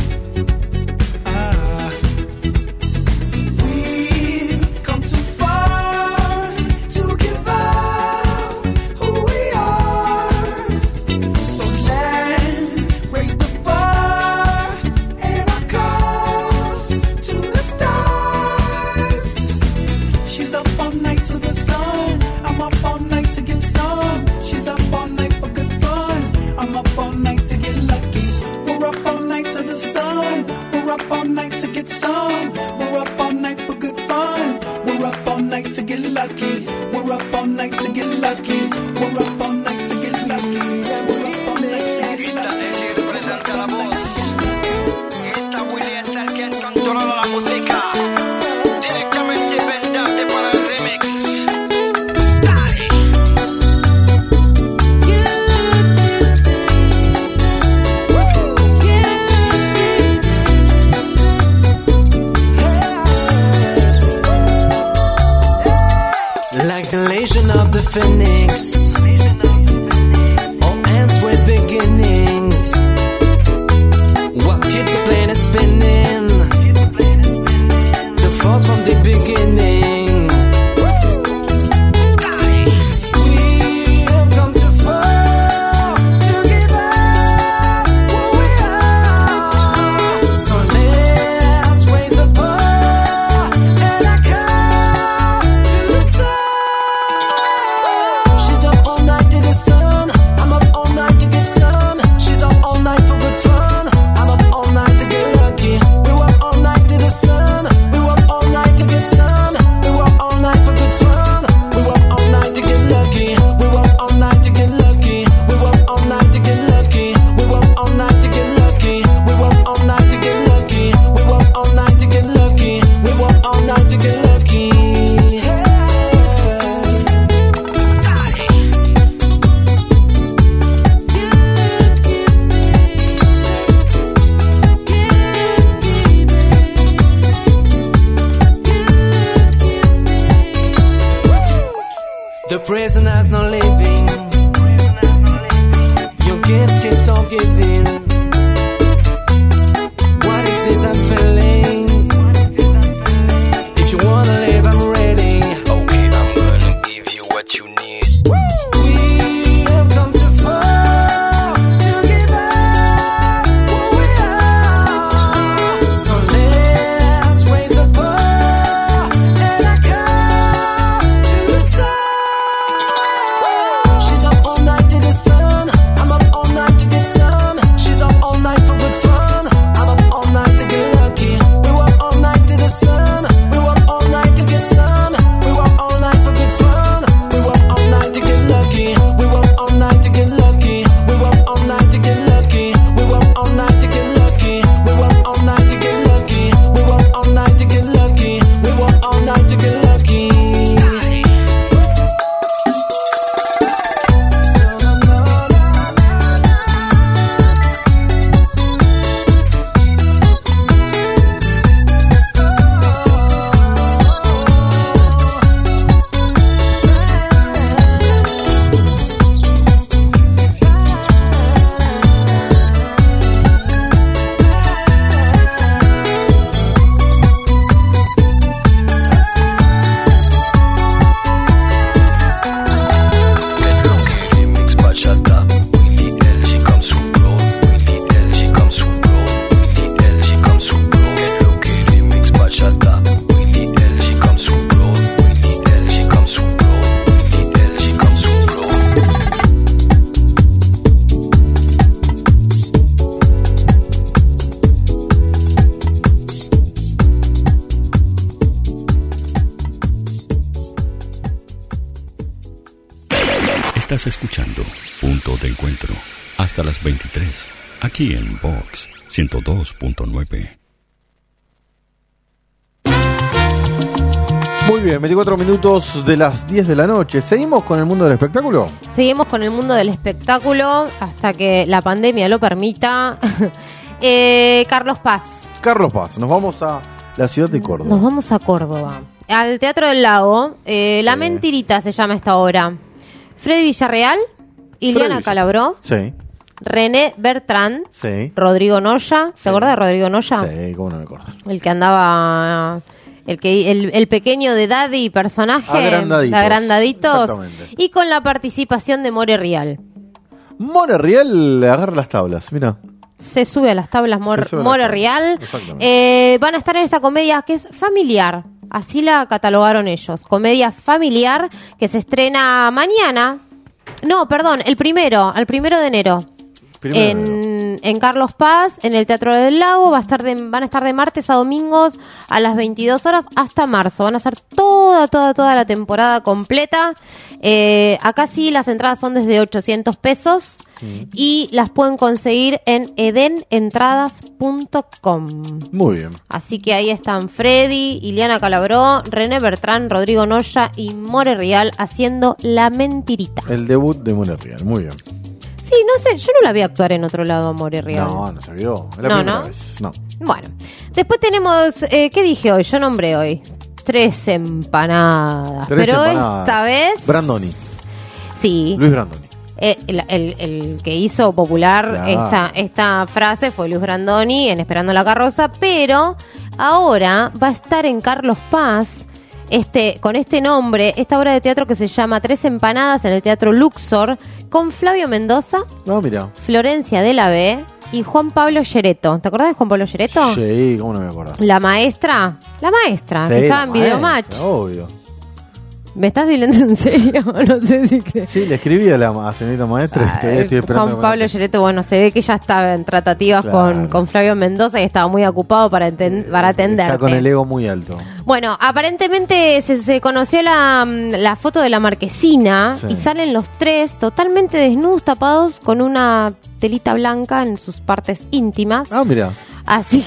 We've come too far to give up who we are. So let's raise the bar and our cups to the stars. She's up all night to the sun. I'm up all night to get some. She's up all night phoenix. All ends with beginnings. What keep the planet spinning? The force from the beginning. Prisoners not living. Your gifts keeps on giving. What is this I'm feeling? If you wanna live, I'm ready. Okay, I'm gonna give you what you need. We have come too far to give up who we are. So let's raise the bar and I come to the sun.
Estás escuchando Punto de Encuentro hasta las 23, aquí en Vox 102.9.
Muy bien, 24 minutos de las 10 de la noche. ¿Seguimos con el mundo del espectáculo?
Seguimos con el mundo del espectáculo hasta que la pandemia lo permita. Carlos Paz.
Carlos Paz, nos vamos a la ciudad de Córdoba.
Nos vamos a Córdoba. Al Teatro del Lago. La Mentirita se llama esta obra. Freddy Villarreal, Ileana Calabró,
sí.
René Bertrand,
sí.
Rodrigo Noya. ¿Te acordás de Rodrigo Noya?
Sí, cómo no me acuerdo.
El que andaba... El pequeño de edad y personaje. Agrandaditos. Y con la participación de More Rial.
More Rial agarra las tablas, mira.
Se sube a las tablas More Rial. Van a estar en esta comedia que es familiar. Así la catalogaron ellos. Comedia familiar que se estrena mañana. No, perdón, el primero de enero. En Carlos Paz, en el Teatro del Lago. Van a estar de martes a domingos a las 22 horas hasta marzo. Van a ser toda la temporada completa. Acá sí las entradas son desde 800 pesos y las pueden conseguir en edenentradas.com.
Muy bien.
Así que ahí están Freddy, Ileana Calabró, René Bertrand, Rodrigo Noya y More Rial haciendo La Mentirita.
El debut de More Rial, muy bien.
Sí, no sé, yo no la vi actuar en otro lado a More Rial.
No se vio. Es la primera vez. No.
Bueno, después tenemos, ¿qué dije hoy? Yo nombré hoy 3 empanadas. Pero esta vez...
Brandoni.
Sí.
Luis Brandoni.
El que hizo popular esta frase fue Luis Brandoni en Esperando la Carroza, pero ahora va a estar en Carlos Paz con este nombre, esta obra de teatro que se llama Tres Empanadas en el Teatro Luxor, con Flavio Mendoza,
mira.
Florencia de la B y Juan Pablo Llereto. ¿Te acordás de Juan Pablo Llereto?
Sí, ¿cómo no me acuerdo?
La maestra, que estaba en Videomatch.
Obvio.
¿Me estás diciendo en serio? No sé si crees.
Sí, le escribí a la señorita maestra. Estoy esperando.
Juan Pablo Llereto, bueno, se ve que ya estaba en tratativas con Flavio Mendoza y estaba muy ocupado para atenderte.
Está con el ego muy alto.
Bueno, aparentemente se conoció la foto de la marquesina y salen los tres totalmente desnudos, tapados con una telita blanca en sus partes íntimas.
Mira.
Así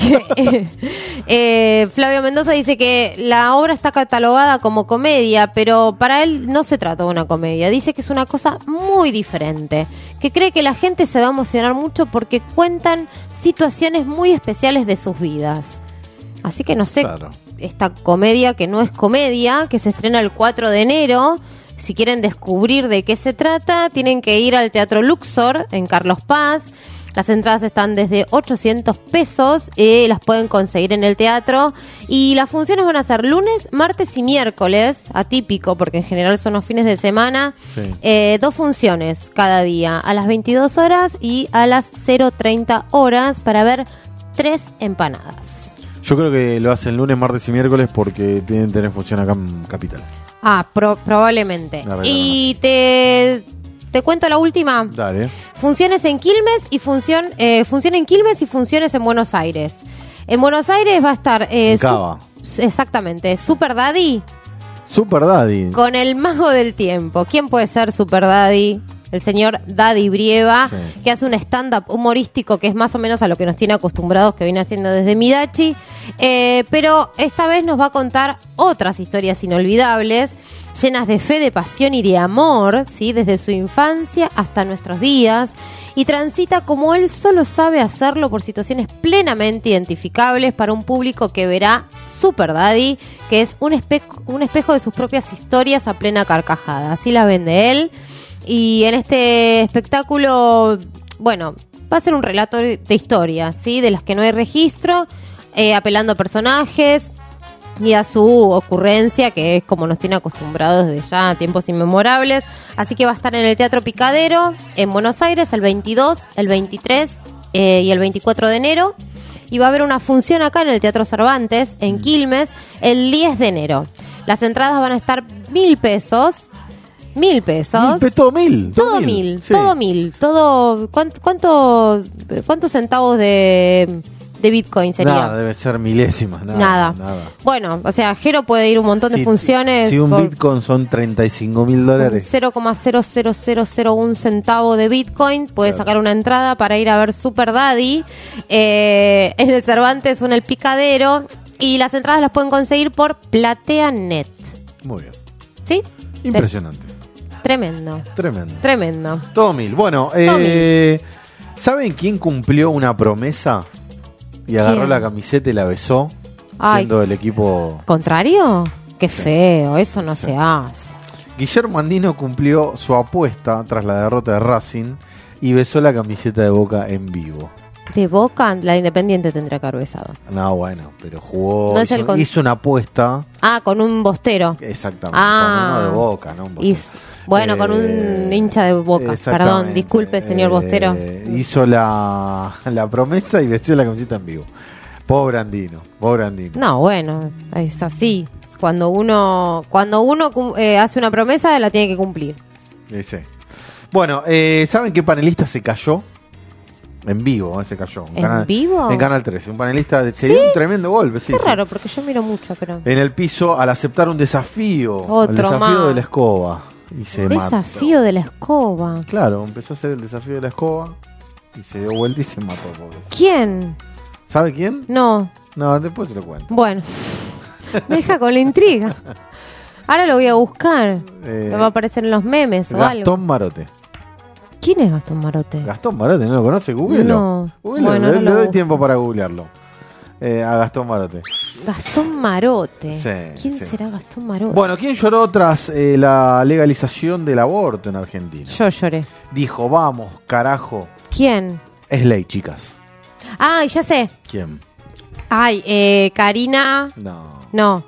que Flavio Mendoza dice que la obra está catalogada como comedia, pero para él no se trata de una comedia. Dice que es una cosa muy diferente, que cree que la gente se va a emocionar mucho porque cuentan situaciones muy especiales de sus vidas. Así que no sé, esta comedia que no es comedia, que se estrena el 4 de enero... Si quieren descubrir de qué se trata, tienen que ir al Teatro Luxor en Carlos Paz. Las entradas están desde 800 pesos, las pueden conseguir en el teatro. Y las funciones van a ser lunes, martes y miércoles, atípico porque en general son los fines de semana. Sí. 2 funciones cada día, a las 22 horas y a las 0:30 horas para ver 3 empanadas.
Yo creo que lo hacen lunes, martes y miércoles porque tienen que tener función acá en Capital.
Probablemente. Y te cuento la última.
Dale.
Funciones en Quilmes y función en Quilmes y funciones en Buenos Aires. En Buenos Aires va a estar
Cava.
Exactamente, Super Daddy.
Super Daddy.
Con el mago del tiempo. ¿Quién puede ser Super Daddy? El señor Daddy Brieva, que hace un stand-up humorístico que es más o menos a lo que nos tiene acostumbrados, que viene haciendo desde Midachi. Pero esta vez nos va a contar otras historias inolvidables, llenas de fe, de pasión y de amor, ¿sí? Desde su infancia hasta nuestros días. Y transita como él solo sabe hacerlo por situaciones plenamente identificables para un público que verá Super Daddy, que es un espejo de sus propias historias a plena carcajada. Así la vende él. Y en este espectáculo, bueno, va a ser un relato de historias, ¿sí? De las que no hay registro, apelando a personajes y a su ocurrencia, que es como nos tiene acostumbrados desde ya tiempos inmemorables. Así que va a estar en el Teatro Picadero en Buenos Aires el 22, el 23 y el 24 de enero. Y va a haber una función acá en el Teatro Cervantes, en Quilmes, el 10 de enero. Las entradas van a estar 1.000 pesos. 1.000 pesos.
Todo mil.
¿Cuántos centavos de Bitcoin sería?
Nada, debe ser milésimas. Nada.
Bueno, o sea, Jero puede ir un montón de funciones.
Si un Bitcoin son $35.000.
0,00001 centavo de Bitcoin, puede sacar una entrada para ir a ver Super Daddy en el Cervantes o en el Picadero. Y las entradas las pueden conseguir por PlateaNet.
Muy bien.
¿Sí?
Impresionante.
Tremendo.
Todo mil. Bueno, ¿saben quién cumplió una promesa? Y agarró la camiseta y la besó, siendo del equipo...
¿Contrario? Qué feo, eso no se hace.
Guillermo Andino cumplió su apuesta tras la derrota de Racing y besó la camiseta de Boca en vivo.
De Boca, la de Independiente tendría que haber besado.
No, bueno, pero jugó,
no
hizo una apuesta.
Con un bostero.
Exactamente, con uno de Boca, ¿no?
Bueno, con un hincha de Boca. Perdón, disculpe, señor bostero.
Hizo la promesa y besó la camiseta en vivo. Pobre Andino.
No, bueno, es así. Cuando uno hace una promesa, la tiene que cumplir.
Sí. Bueno, ¿saben qué panelista se cayó? En vivo, se cayó.
¿Vivo?
En Canal 13. Un panelista se dio un tremendo golpe. Sí,
raro, porque yo miro mucho, pero...
En el piso, al aceptar un desafío. El desafío de la escoba. Y se
desafío de la escoba.
Claro, empezó a hacer el desafío de la escoba. Y se dio vuelta y se mató. Pobre.
¿Quién?
¿Sabe quién?
No,
después te lo cuento.
Bueno. Me deja con la intriga. Ahora lo voy a buscar. Va a aparecer en los memes o algo.
Gastón Marote.
¿Quién es Gastón Marote?
Gastón Marote, ¿no lo conoce? Googlelo.
No.
Bueno, le doy tiempo para googlearlo. A Gastón Marote.
Gastón Marote.
Sí,
¿Quién
sí.
será Gastón Marote?
Bueno, ¿quién lloró tras la legalización del aborto en Argentina?
Yo lloré.
Dijo, vamos, carajo.
¿Quién?
Es ley, chicas.
Ay, ya sé.
¿Quién?
Ay, Karina. No.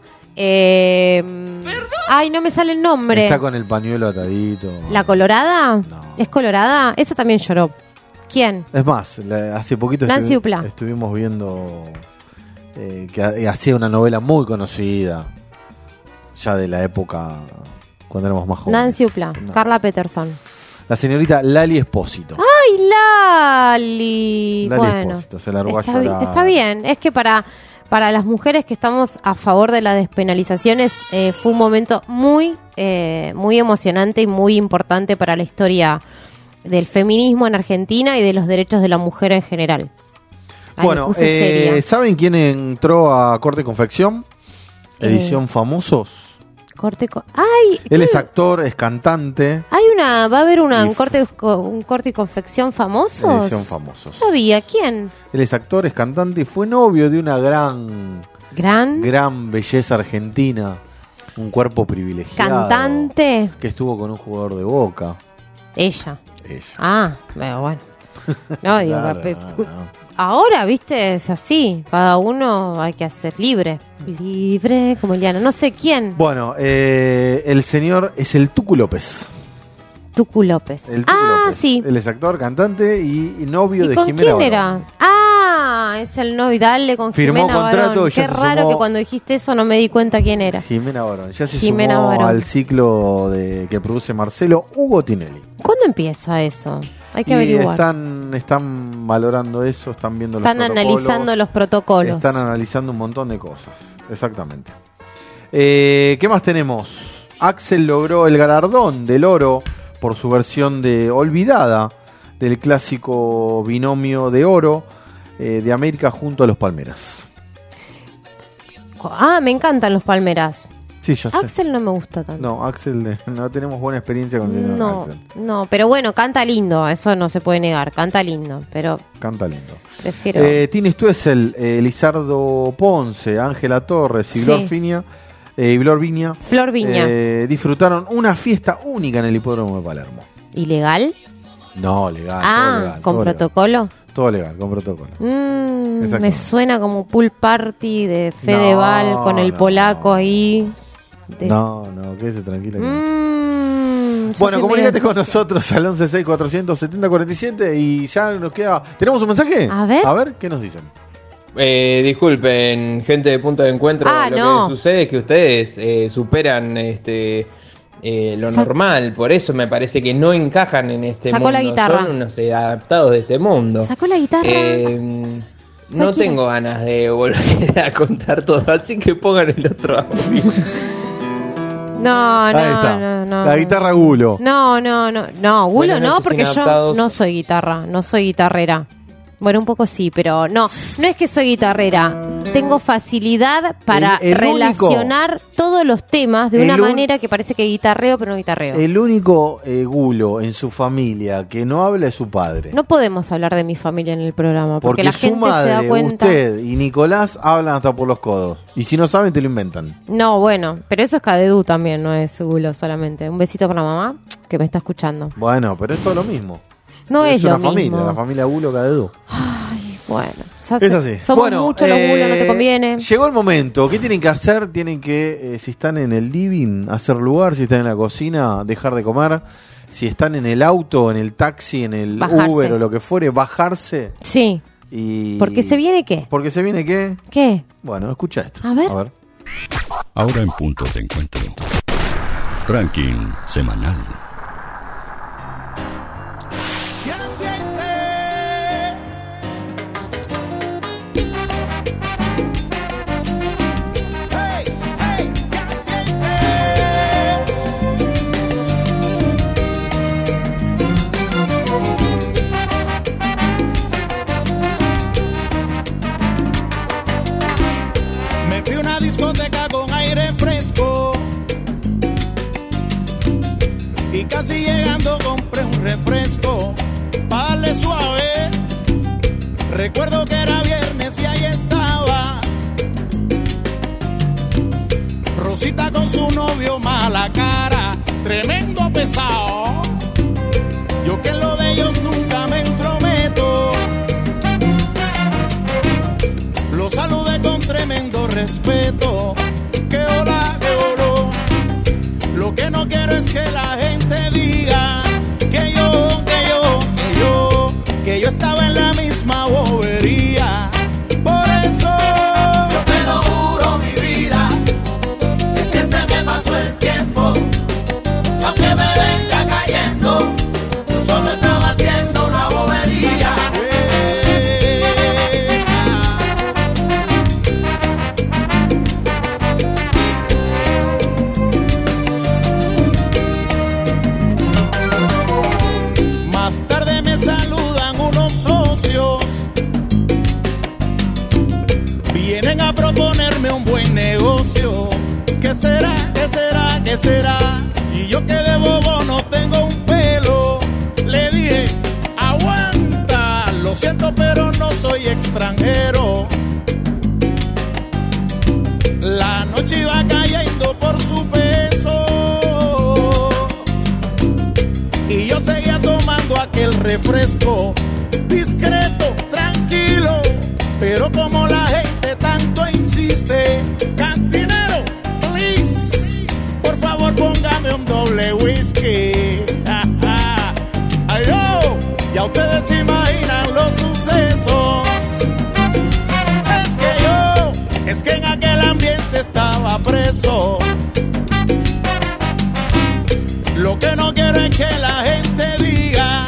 Ay, no me sale el nombre.
Está con el pañuelo atadito.
¿La Colorada? No. ¿Es Colorada? Esa también lloró. ¿Quién?
Es más, hace poquito
Nancy Uplá.
Estuvimos viendo que hacía una novela muy conocida, ya de la época cuando éramos más jóvenes.
Nancy Uplá, no. Carla Peterson.
La señorita Lali Espósito.
¡Ay, Lali! Bueno,
Espósito, se largó a llorar.
Está bien, es que para las mujeres que estamos a favor de la despenalización fue un momento muy emocionante y muy importante para la historia del feminismo en Argentina y de los derechos de la mujer en general. Ahí
bueno, ¿saben quién entró a Corte Confección? Edición Famosos.
¡Ay!
Él es actor, es cantante.
Va a haber un corte y confección Famosos.
Edición Famosos.
No sabía, ¿quién?
Él es actor, es cantante y fue novio de una gran belleza argentina. Un cuerpo privilegiado.
Cantante.
Que estuvo con un jugador de Boca.
Ella. Bueno. No, digo,
Claro, no.
Ahora, viste, es así. Cada uno hay que hacer libre. Libre, como Eliana. No sé quién.
Bueno, el señor es el Tucu López.
Tucu López.
El Tucu López.
Sí.
Él es actor, cantante y novio de
¿con
Jimena
quién
Barón.
era? Es el novio. Dale con
Firmó
Jimena
contrato,
Barón.
ya
Qué
se
raro
sumó-
que cuando dijiste eso no me di cuenta quién era.
Jimena Barón. Ya se
Jimena
sumó
Barón.
al ciclo que produce Marcelo Hugo Tinelli.
¿Cuándo empieza eso? Hay que
Y
averiguar.
están valorando eso, están viendo
Están
los protocolos.
analizando los protocolos.
Están analizando un montón de cosas. Exactamente. ¿Qué más tenemos? Axel logró el galardón del oro por su versión de Olvidada del clásico binomio de oro de América junto a los Palmeras.
Me encantan los Palmeras.
Sí, ya sé.
Axel no me gusta tanto.
No, Axel, no tenemos buena experiencia con el señor
No,
Axel.
no, pero bueno, canta lindo, eso no se puede negar, canta lindo, pero
Canta lindo.
prefiero...
Tini Stuessel, Lizardo Ponce, Ángela Torres y
Sí.
Flor Viña
Flor Viña.
disfrutaron una fiesta única en el hipódromo de Palermo.
¿Ilegal?
No, legal. todo legal,
¿con
todo
protocolo?
Legal. Todo legal, con protocolo.
Me suena como pool party de Fedeval con el polaco ahí.
No, quédese tranquila.
Yo
Bueno,
soy
comunícate
medio-
con nosotros al 11647047 y ya nos queda... ¿Tenemos un mensaje?
A ver.
¿Qué nos dicen?
Disculpen, gente de Punto de Encuentro, lo
no.
que sucede es que ustedes superan lo normal, por eso me parece que no encajan en este
Sacó
mundo.
la guitarra.
Son unos adaptados de este mundo.
Sacó la guitarra.
No tengo ganas de volver a contar todo, así que pongan el otro audio.
No,
Ahí está.
no.
La guitarra Gulo.
No, Gulo
Buenas
no,
noches,
porque yo
inadaptados.
no soy guitarra, no soy guitarrera. Bueno, un poco sí, pero no es que soy guitarrera. Tengo facilidad para
El
relacionar todos los temas de una
el un-
manera que parece que guitarreo, pero no guitarreo.
El único Gulo en su familia que no habla es su padre.
No podemos hablar de mi familia en el programa, porque la
su
gente
madre,
se da cuenta.
usted y Nicolás hablan hasta por los codos. Y si no saben, te lo inventan.
No, bueno, pero eso es Cadedú también, no es Gulo solamente. Un besito para mamá, que me está escuchando.
Bueno, pero es todo lo mismo.
No es
una
lo
familia,
mismo.
la familia Gulo Cadedú.
Bueno, ya
Es
sé,
así.
somos
Bueno,
muchos los Gulo, no te conviene.
Llegó el momento. ¿Qué tienen que hacer? Tienen que, si están en el living, hacer lugar. Si están en la cocina, dejar de comer. Si están en el auto, en el taxi, en el
Bajarse.
Uber o lo que fuere, bajarse.
Sí.
Y...
¿Porque se viene qué?
Porque se viene qué.
¿Qué?
Bueno, escucha esto.
A ver.
Ahora en Punto de Encuentro. Ranking semanal.
Me fui a una discoteca con aire fresco y casi llegando compré un refresco para darle suave. Recuerdo que era viernes
viernes y ahí estaba Rosita con su novio, mala cara, tremendo pesado. Yo que en lo de ellos nunca me entrometo. Lo saludé con tremendo respeto. Que hola, que oro. Lo que no quiero es que la gente diga que yo estaba en la misma bobería. Por eso
yo te lo juro, mi vida, es que se me pasó el tiempo. Aunque me venga cayendo, yo solo estaba haciendo una bobería.
Más tarde me saludan unos socios, vienen a proponerme un buen negocio. ¿Qué será? ¿Qué será? ¿Qué será? Y yo que de bobo no tengo un pelo, le dije, aguanta, lo siento pero no soy extranjero. La noche iba cayendo por su peso y yo seguía tomando aquel refresco, discreto, tranquilo, pero como la gente tanto insiste, cantinero, please, por favor póngame un doble whisky. Ay, oh, ya ustedes se imaginan los sucesos. Es que en aquel ambiente estaba preso. Lo que no quiero es que la gente diga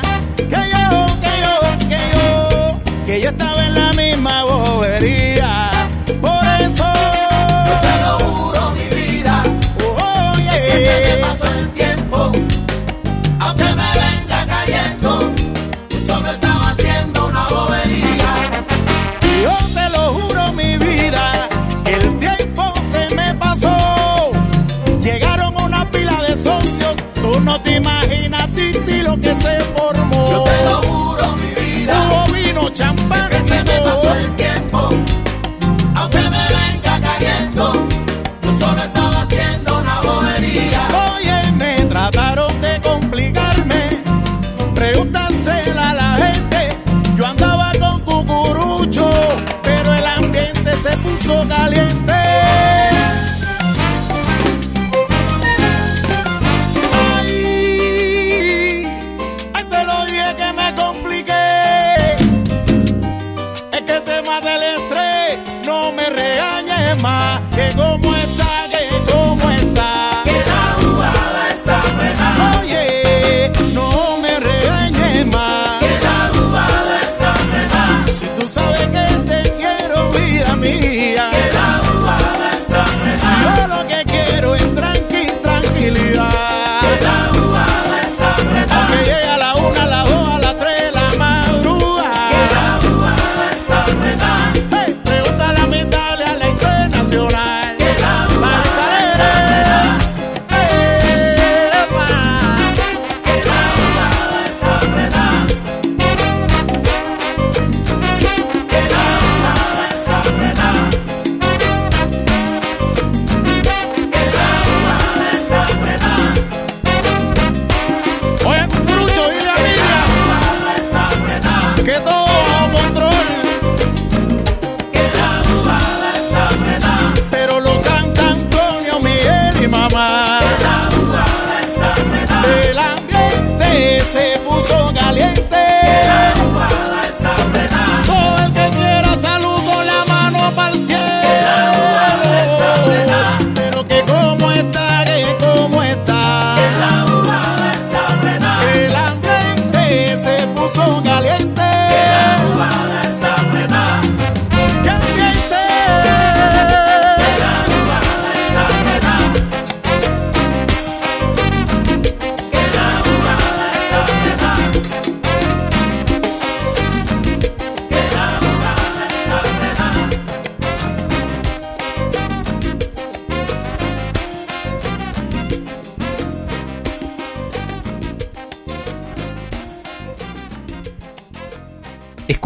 que yo estaba en la misma bobería. Por eso
yo te lo juro, mi vida, es que se me pasó el tiempo. Aunque me venga cayendo, yo solo estaba haciendo una bobería.
Yo te lo juro, mi vida, que el tiempo se me pasó. Llegaron una pila de socios, tú no te imaginas, Titi, lo que se formó.
Yo te lo juro, mi vida,
hubo vino, champán,
es que se me pasó el tiempo. Aunque me venga cayendo, yo solo estaba haciendo una bobería.
Oye, me trataron de complicarme, pregúntasela a la gente. Yo andaba con cucurucho, pero el ambiente se puso caliente. Ay, te lo dije que me compliqué. Es que te mata el estrés, no me regañes más. Que cómo está, que cómo está.
Que la jugada está buena.
Oye, no me regañes más.
Que la jugada está buena.
Si tú sabes que te quiero, vida mía.
Que la jugada está buena.
Yo lo que quiero es tranquilidad.
Que la jugada está buena.
Que llegue a la 1, a la 2, a la 3 de la madrugada.
Que la jugada está buena.
Hey, pregúntale a mi Italia, a la internacional.
Que la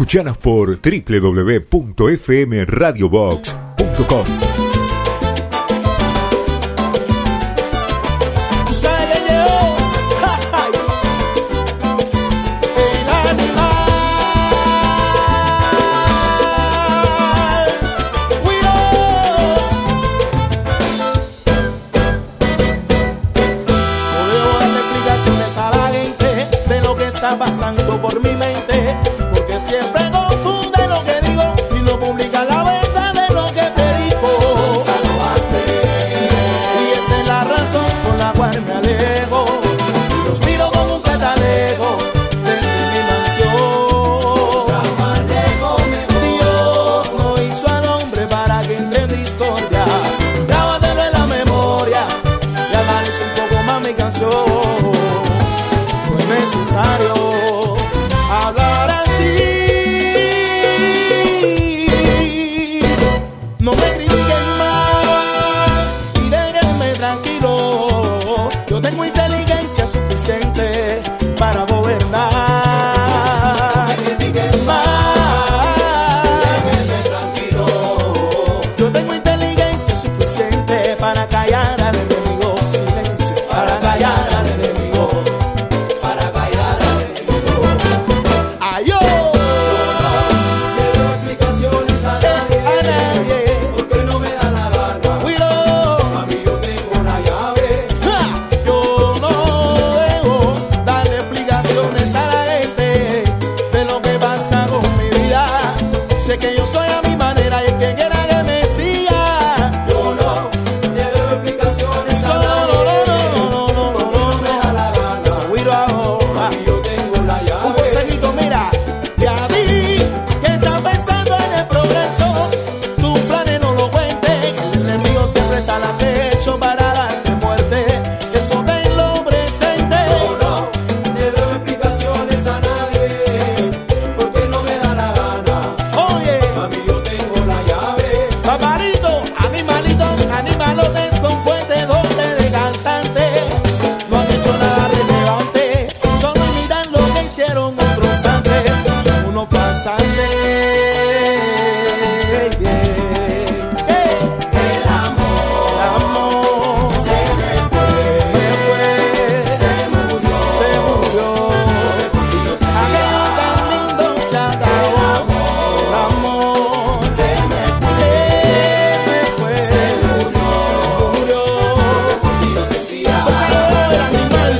Escuchanos por www.fmradiobox.com.
Pasando por mi mente, porque siempre confunde lo que digo y no publica la verdad de lo que predico. Y esa es la razón por la cual me alejo y los miro con un catalejo desde mi mansión. Dios no hizo al hombre para que entre en discordia. Grábatelo en la memoria y analiza un poco más mi canción. No es necesario hablar así. No me critiquen más y déjenme tranquilo. Yo tengo inteligencia suficiente para gobernar. No me critiquen más, déjenme tranquilo. Yo tengo inteligencia suficiente para callar al enemigo. Silencio, para callar al enemigo. Sé que yo soy a mi manera y el que quiera que me siga. Yo no le doy explicaciones a nadie. No me da la gana. Seguro ahora yo tengo la llave. Un consejito, mira, y a ti que estás pensando en el progreso, tus planes no lo cuentes. El enemigo siempre está al acecho para darte muerte. Eso tenlo presente. Yo no le doy explicaciones a nadie, porque no me da la gana. Mami, yo tengo la llave. Paparito, animalotes con fuerte doble de cantante. No han hecho nada relevante, solo imitan lo que hicieron otros antes. Son unos farsantes. El amor se me murió. Aquello tan lindo se acabó. El amor se me fue. Yo sentía animal.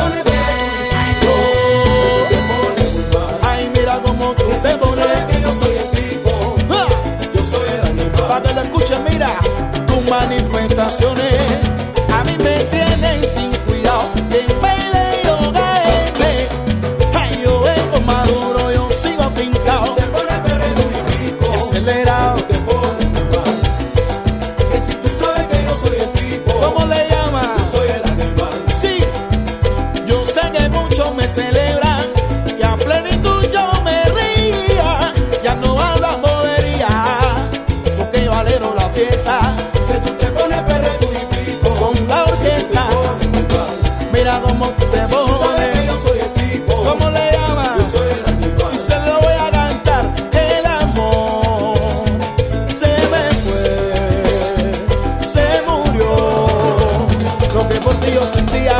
Ay, mira cómo tú te pones. Que yo soy el tipo. Yo soy el animal. Para que te escuchen, mira, tus manifestaciones a mí me tienen sin cuidado. En vez de yo caerme, ay, yo vengo maduro, yo sigo afincado. Te pones perrero y pico, acelerado. Te pones mal. Que si tú sabes que yo soy el tipo. ¿Cómo le llamas? Yo soy el animal. Sí, yo sé que muchos me celebran, que a plenitud yo me ría. Ya no hablan bobería, porque yo alegro la fiesta. Que tú te pones perrero y pico con la orquesta. Mira cómo tú te pones. Tú sabes que yo soy el tipo. ¿Cómo le llamas? Yo soy el animal. Y se lo voy a cantar. El amor se me fue, se murió. Lo que por ti yo sentía.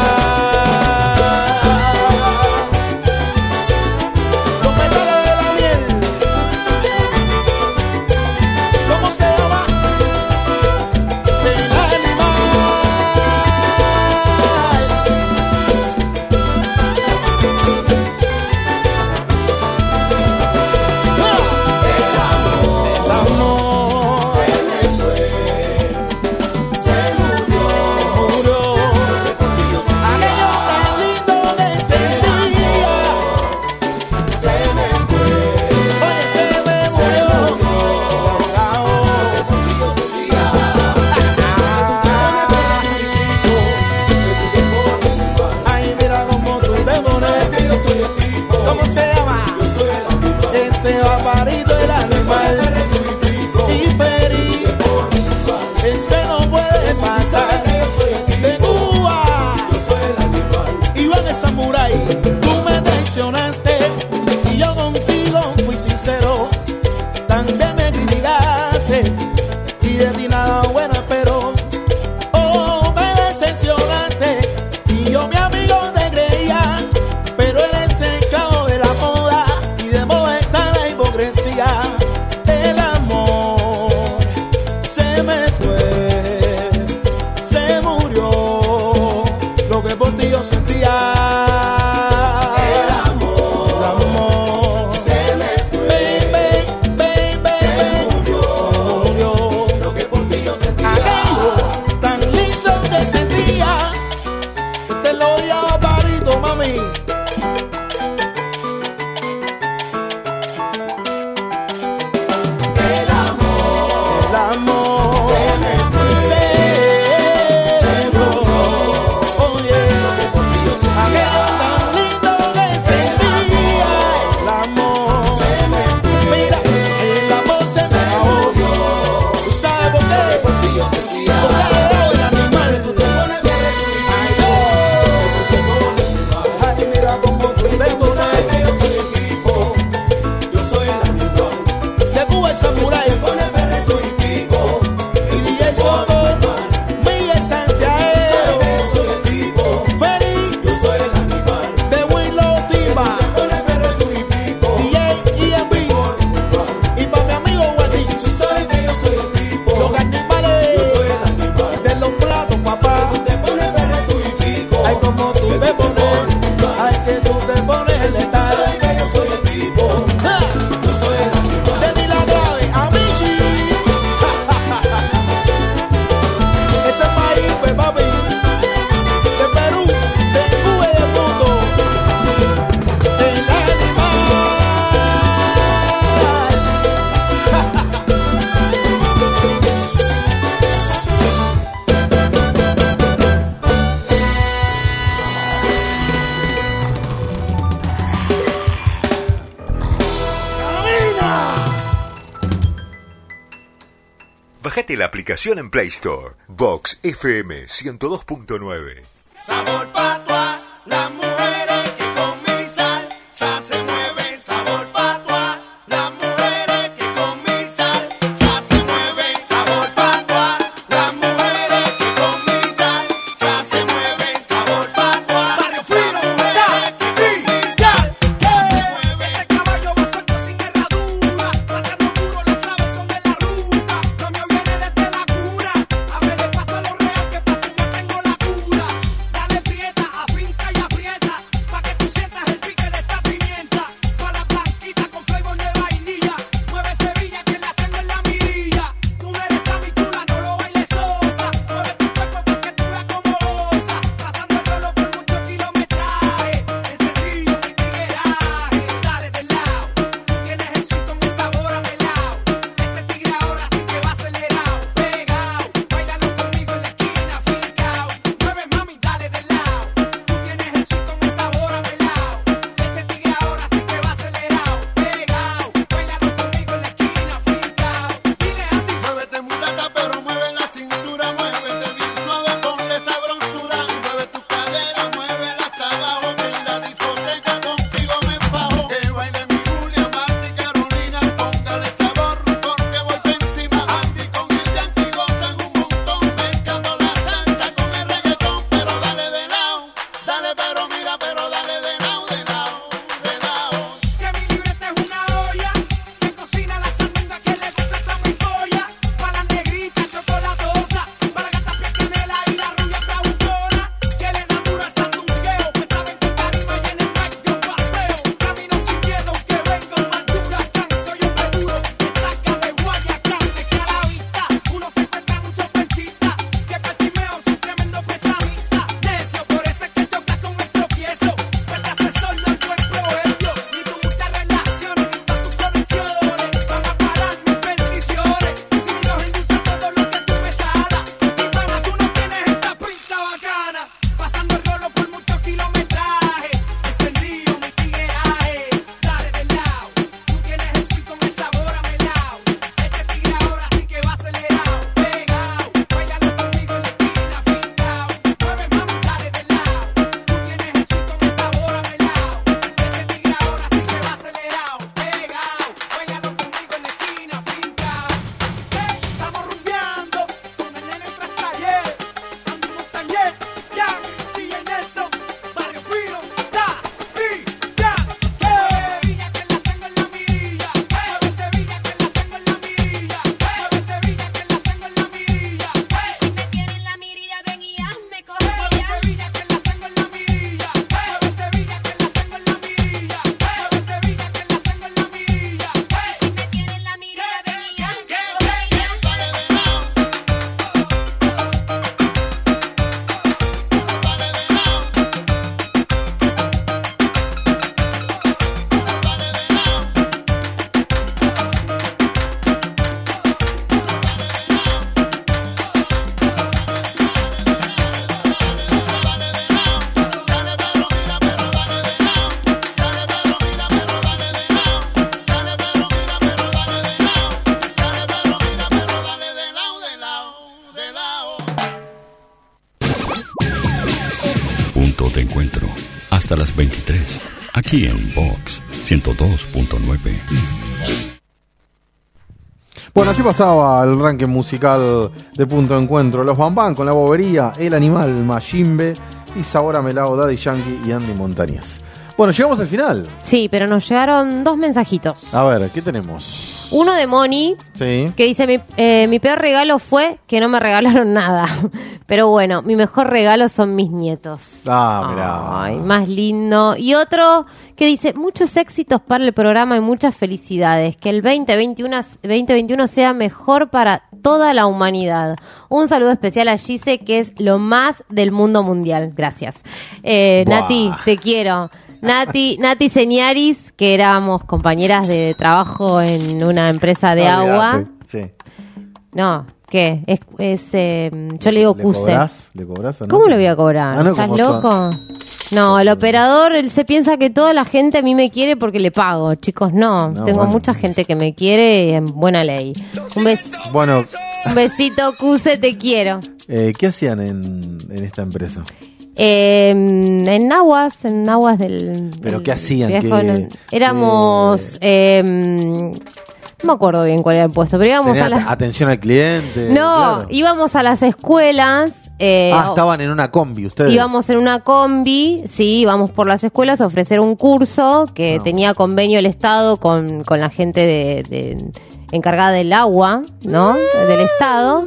Los metales de la miel. ¿Cómo se llama? El animal. El amor se me fue, se murió. Aquello tan lindo que sentía se me fue. Oye, se me murió, se ahogó. Ay, mira cómo tú te pones. ¿Cómo se llama? Yo soy el animal. Ese paparito, el animal. Y feliz, ese no puede pasar. De Cuba, yo soy el animal. Iván el samurái, tú me traicionaste y yo contigo fui sincero.
Descargate la aplicación en Play Store. Vox FM 102.9.
Sabor Patois, las mujeres que con mi salsa se mueven. Sabor Patois, las mujeres que con mi salsa se mueven. Sabor Patois, las mujeres que con mi salsa se mueven. Sabor Patois, Barrio Fino, se mueve. Este caballo va suelto sin herradura, marcando duro, los claves son de la ruta. Lo mío viene desde la cura, ábrele paso a los reos que pa' tú no tengo la cura. Dale prieta, afinca y aprieta, pa' que tú sientas el pique de esta pimienta. Pa' la blanquita con flavor de vainilla, mueve Sevilla que la tengo en la mirilla. Tú eres Samitula, no lo bailes sosa, mueve tu cuerpo porque tú la como osa. Pasando el rolo por mucho kilometraje, encendido mi tigueraje. Dale del lado, tú tienes el swing con el sabor a melao. Este tigre ahora sí que va acelerado, pegao, bailalo conmigo en la esquina, fincao. Mueve mami, dale del lado, tú tienes el swing con el sabor a melao. Este tigre ahora sí que va acelerado, pegao, bailalo conmigo en la esquina, fincao. Dile Andy, muévete mulata pero mueve la cintura, muévete bien suave, ponle sabrosura y mueve tu cadera, muévela hasta abajo, que en la discoteca contigo me fajo. Que baile mi Julia, Marta y Carolina, póngale sabor porque voy por encima. Andy con el Yankee gozan un montón, mezclando la salsa con el reggaetón, pero dale de lado, dale pero mira, pero dale de lado, de lado, de lado. Que mi libreta es una olla, que cocina la sandunga que le gusta esta muy polla. Pa' la negrita chocolatosa, pa' la gata pie canela y la rubia bravucona, que le dan duro al sandungueo, que saben que tarima y en el mic yo papeo. Camino sin miedo, que vengo más huracán, soy un peduro, que saca de Guayacán, de que a la vista uno se encuentra muchos pentistas, que petimeo soy tremendo prestamista, necio, por eso es que chocas con el tropiezo, que te hace solo el buen proverbio, ni tu muchas relaciones, ni todas tus conexiones, van a parar mis bendiciones, si mi Dios endulza todo lo que tú me salas, y para tú no tienes esta pinta bacana, pasando el rolo por muchos kilometrajes, encendido mi tigueraje, dale del lado, tú tienes el swing con el sabor a melao, este tigre ahora sí que va acelerado, pegao, bailalo conmigo en la esquina, fincao, mueve mami, dale del lado, tú tienes el swing con el sabor a melao, este tigre ahora sí que va acelerado, pegao, bailalo conmigo en la esquina, fincao. Estamos rumbeando con el nene tras taller, Andy Montañez, Jan, DJ Nelson, Barrio Fino, da, di, ya, Sevilla que la tengo en la mirilla, mueve Sevilla que la tengo en la mirilla, mueve Sevilla que la tengo en la mirilla, si me tiene en la mirilla ven y hazme cosquillas, mueve Sevilla que la tengo en la mirilla, mueve Sevilla que la tengo en la mirilla, mueve Sevilla que la tengo en la mirilla, si me tiene en la mirilla ven y hazme cosquillas, dale de lado,
Punto de encuentro. Hasta las 23. Aquí en Vox 102.9.
Bueno, así pasaba el ranking musical de Punto de Encuentro. Los Bambán con La Bobería, El Animal, Mayimbe y Sabor a Melao, Daddy Yankee y Andy Montañez. Bueno, llegamos al final.
Sí, pero nos llegaron 2 mensajitos.
A ver, ¿qué tenemos?
Uno de Moni,
Sí.
que dice, mi peor regalo fue que no me regalaron nada. Pero bueno, mi mejor regalo son mis nietos.
Ah, mirá.
Ay, más lindo. Y otro que dice, muchos éxitos para el programa y muchas felicidades. Que el 2021 sea mejor para toda la humanidad. Un saludo especial a Gise, que es lo más del mundo mundial. Gracias. Nati, te quiero. Nati Señaris, que éramos compañeras de trabajo en una empresa de agua.
Sí.
No, ¿qué? Yo le digo Cuse.
¿Le cobras o no?
¿Cómo le voy a cobrar?
Ah, no,
¿Estás
como
loco? No, el operador, él se piensa que toda la gente a mí me quiere porque le pago. Chicos, no.
No,
Tengo
bueno.
mucha gente que me quiere en buena ley. Un beso.
Bueno,
Un besito, Cuse, te quiero.
¿Qué hacían en esta empresa?
En Aguas del...
¿Pero qué hacían?
Éramos... no me acuerdo bien cuál era el puesto, pero íbamos a la...
Atención al cliente.
No,
claro.
Íbamos a las escuelas.
Estaban en una combi ustedes.
Íbamos en una combi, sí, íbamos por las escuelas a ofrecer un curso que tenía convenio el Estado con la gente de encargada del agua, ¿no? Del Estado.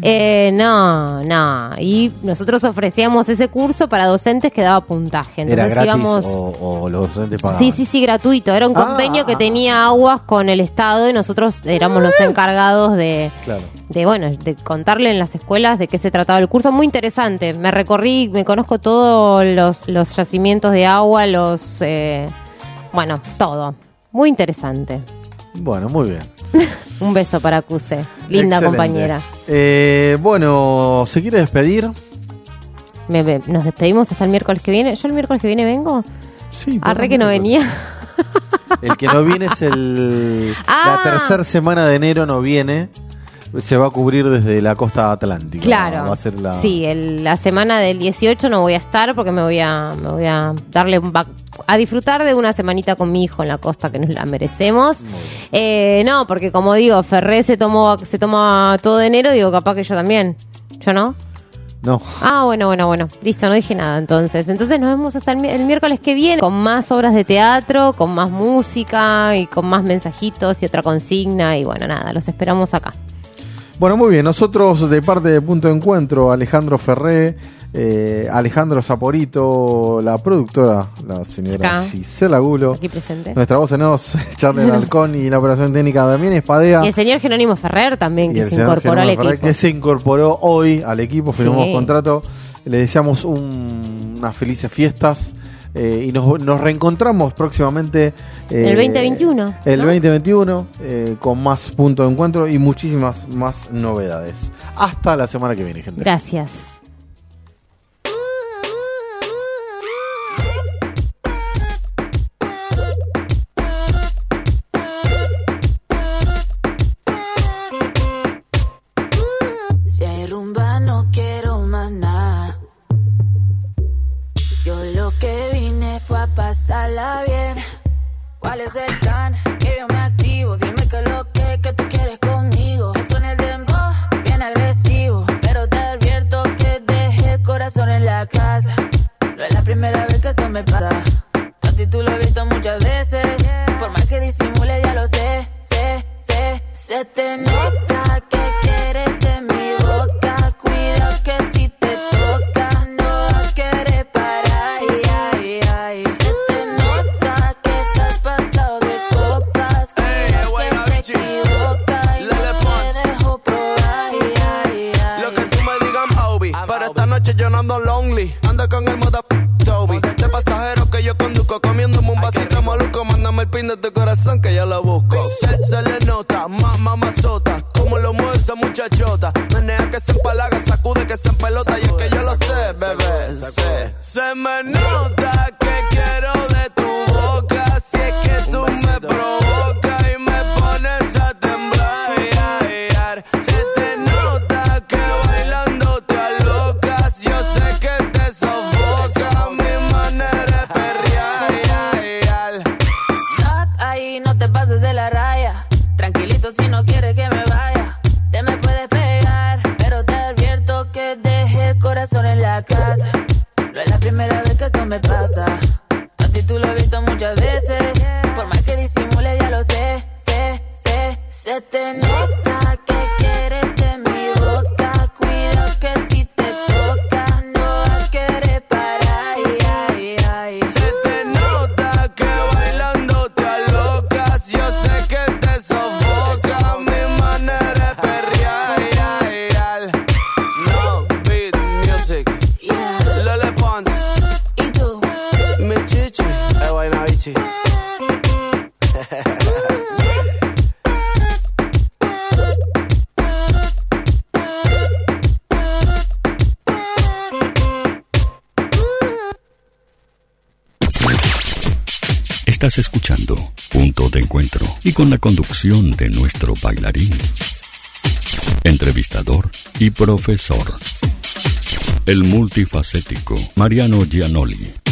No. Y nosotros ofrecíamos ese curso para docentes que daba puntaje. Entonces
¿era gratis
íbamos...
o los docentes pagaban?
Sí, gratuito. Era un convenio que tenía Aguas con el Estado y nosotros éramos los encargados de contarle en las escuelas de qué se trataba el curso. Muy interesante. Me conozco todos los yacimientos de agua, todo. Muy interesante.
Bueno, muy bien.
Un beso para Cuse, linda
Excelente.
compañera.
¿Se quiere despedir?
Nos despedimos hasta el miércoles que viene. ¿Yo el miércoles que viene vengo?
Sí.
Arre que no venía.
El que no viene es la tercera semana de enero, no viene. Se va a cubrir desde la costa atlántica.
Claro.
Va a ser
Sí, la semana del 18 no voy a estar porque me voy a darle a disfrutar de una semanita con mi hijo en la costa, que nos la merecemos. No, porque como digo, Ferré se toma todo de enero, digo, capaz que yo también. ¿Yo no?
No.
Bueno. Listo, no dije nada entonces. Entonces nos vemos hasta el miércoles que viene con más obras de teatro, con más música y con más mensajitos y otra consigna. Y bueno, nada, los esperamos acá.
Bueno, muy bien. Nosotros, de parte de Punto de Encuentro, Alejandro Ferré, Alejandro Saporito, la productora, la señora Gisela Gulo,
aquí presente,
nuestra voz en off, Charlie Halcón, y la operación técnica Damián Espadea.
Y el señor Jerónimo Ferrer también, que se incorporó al equipo.
Que se incorporó hoy al equipo, firmamos contrato. Le deseamos unas felices fiestas. Y nos reencontramos próximamente
el 2021
el 2021 con más Punto de Encuentro y muchísimas más novedades. Hasta la semana que viene, gente.
Gracias.
Si hay rumba no quiero más nada. Yo lo que vine fue a pasarla bien. ¿Cuál es el plan? Que yo me activo. Dime que lo que tú quieres conmigo. Que suene el dembow, bien agresivo. Pero te advierto que dejé el corazón en la casa. No es la primera vez que esto me pasa. A ti tú lo he visto muchas veces. Por más que disimule ya lo sé. Se te nota que quieres de mi boca. Cuidado que si te toca no va a querer parar. Se te nota que estás pasado de copas. Cuidado que te equivocas y no te dejo probar.
Lo que tú me digas, Obi, pero esta noche yo no ando lonely. Ando con el moda Toby. De pasajero que yo conduzco, comiéndome un vasito maluco. Mándame el pin de tu corazón que yo lo busco. Se le nota, mamazota, como lo mueve esa muchachota. Menea que se empalaga, sacude que se empelota. Y es que yo lo sé, bebé, se me nota que quiero de tu boca. Si es que tú me provocas y me pones a temblar. Se te nota que bailando te alocas. Yo sé que te sofoca mi manera de perrear.
Stop ahí, no te pases de la raya. Tranquilito si no quieres que me vaya. Te me puedes pegar, pero te advierto que dejé el corazón en la casa. No es la primera vez que esto me pasa. A ti tú lo he visto muchas veces. Por más que disimule ya lo sé. Se te nota que quieres de mi boca. Cuidado que si te toca no va a querer parar.
Se te nota que bailando te alocas. Yo sé que te sofoca mi manera de perrear. No beat music. Lele Pons.
¿Y tú?
Mi chichi. Guaynabichi.
Estás escuchando Punto de Encuentro y con la conducción de nuestro bailarín entrevistador y profesor. El multifacético Mariano Gianoli.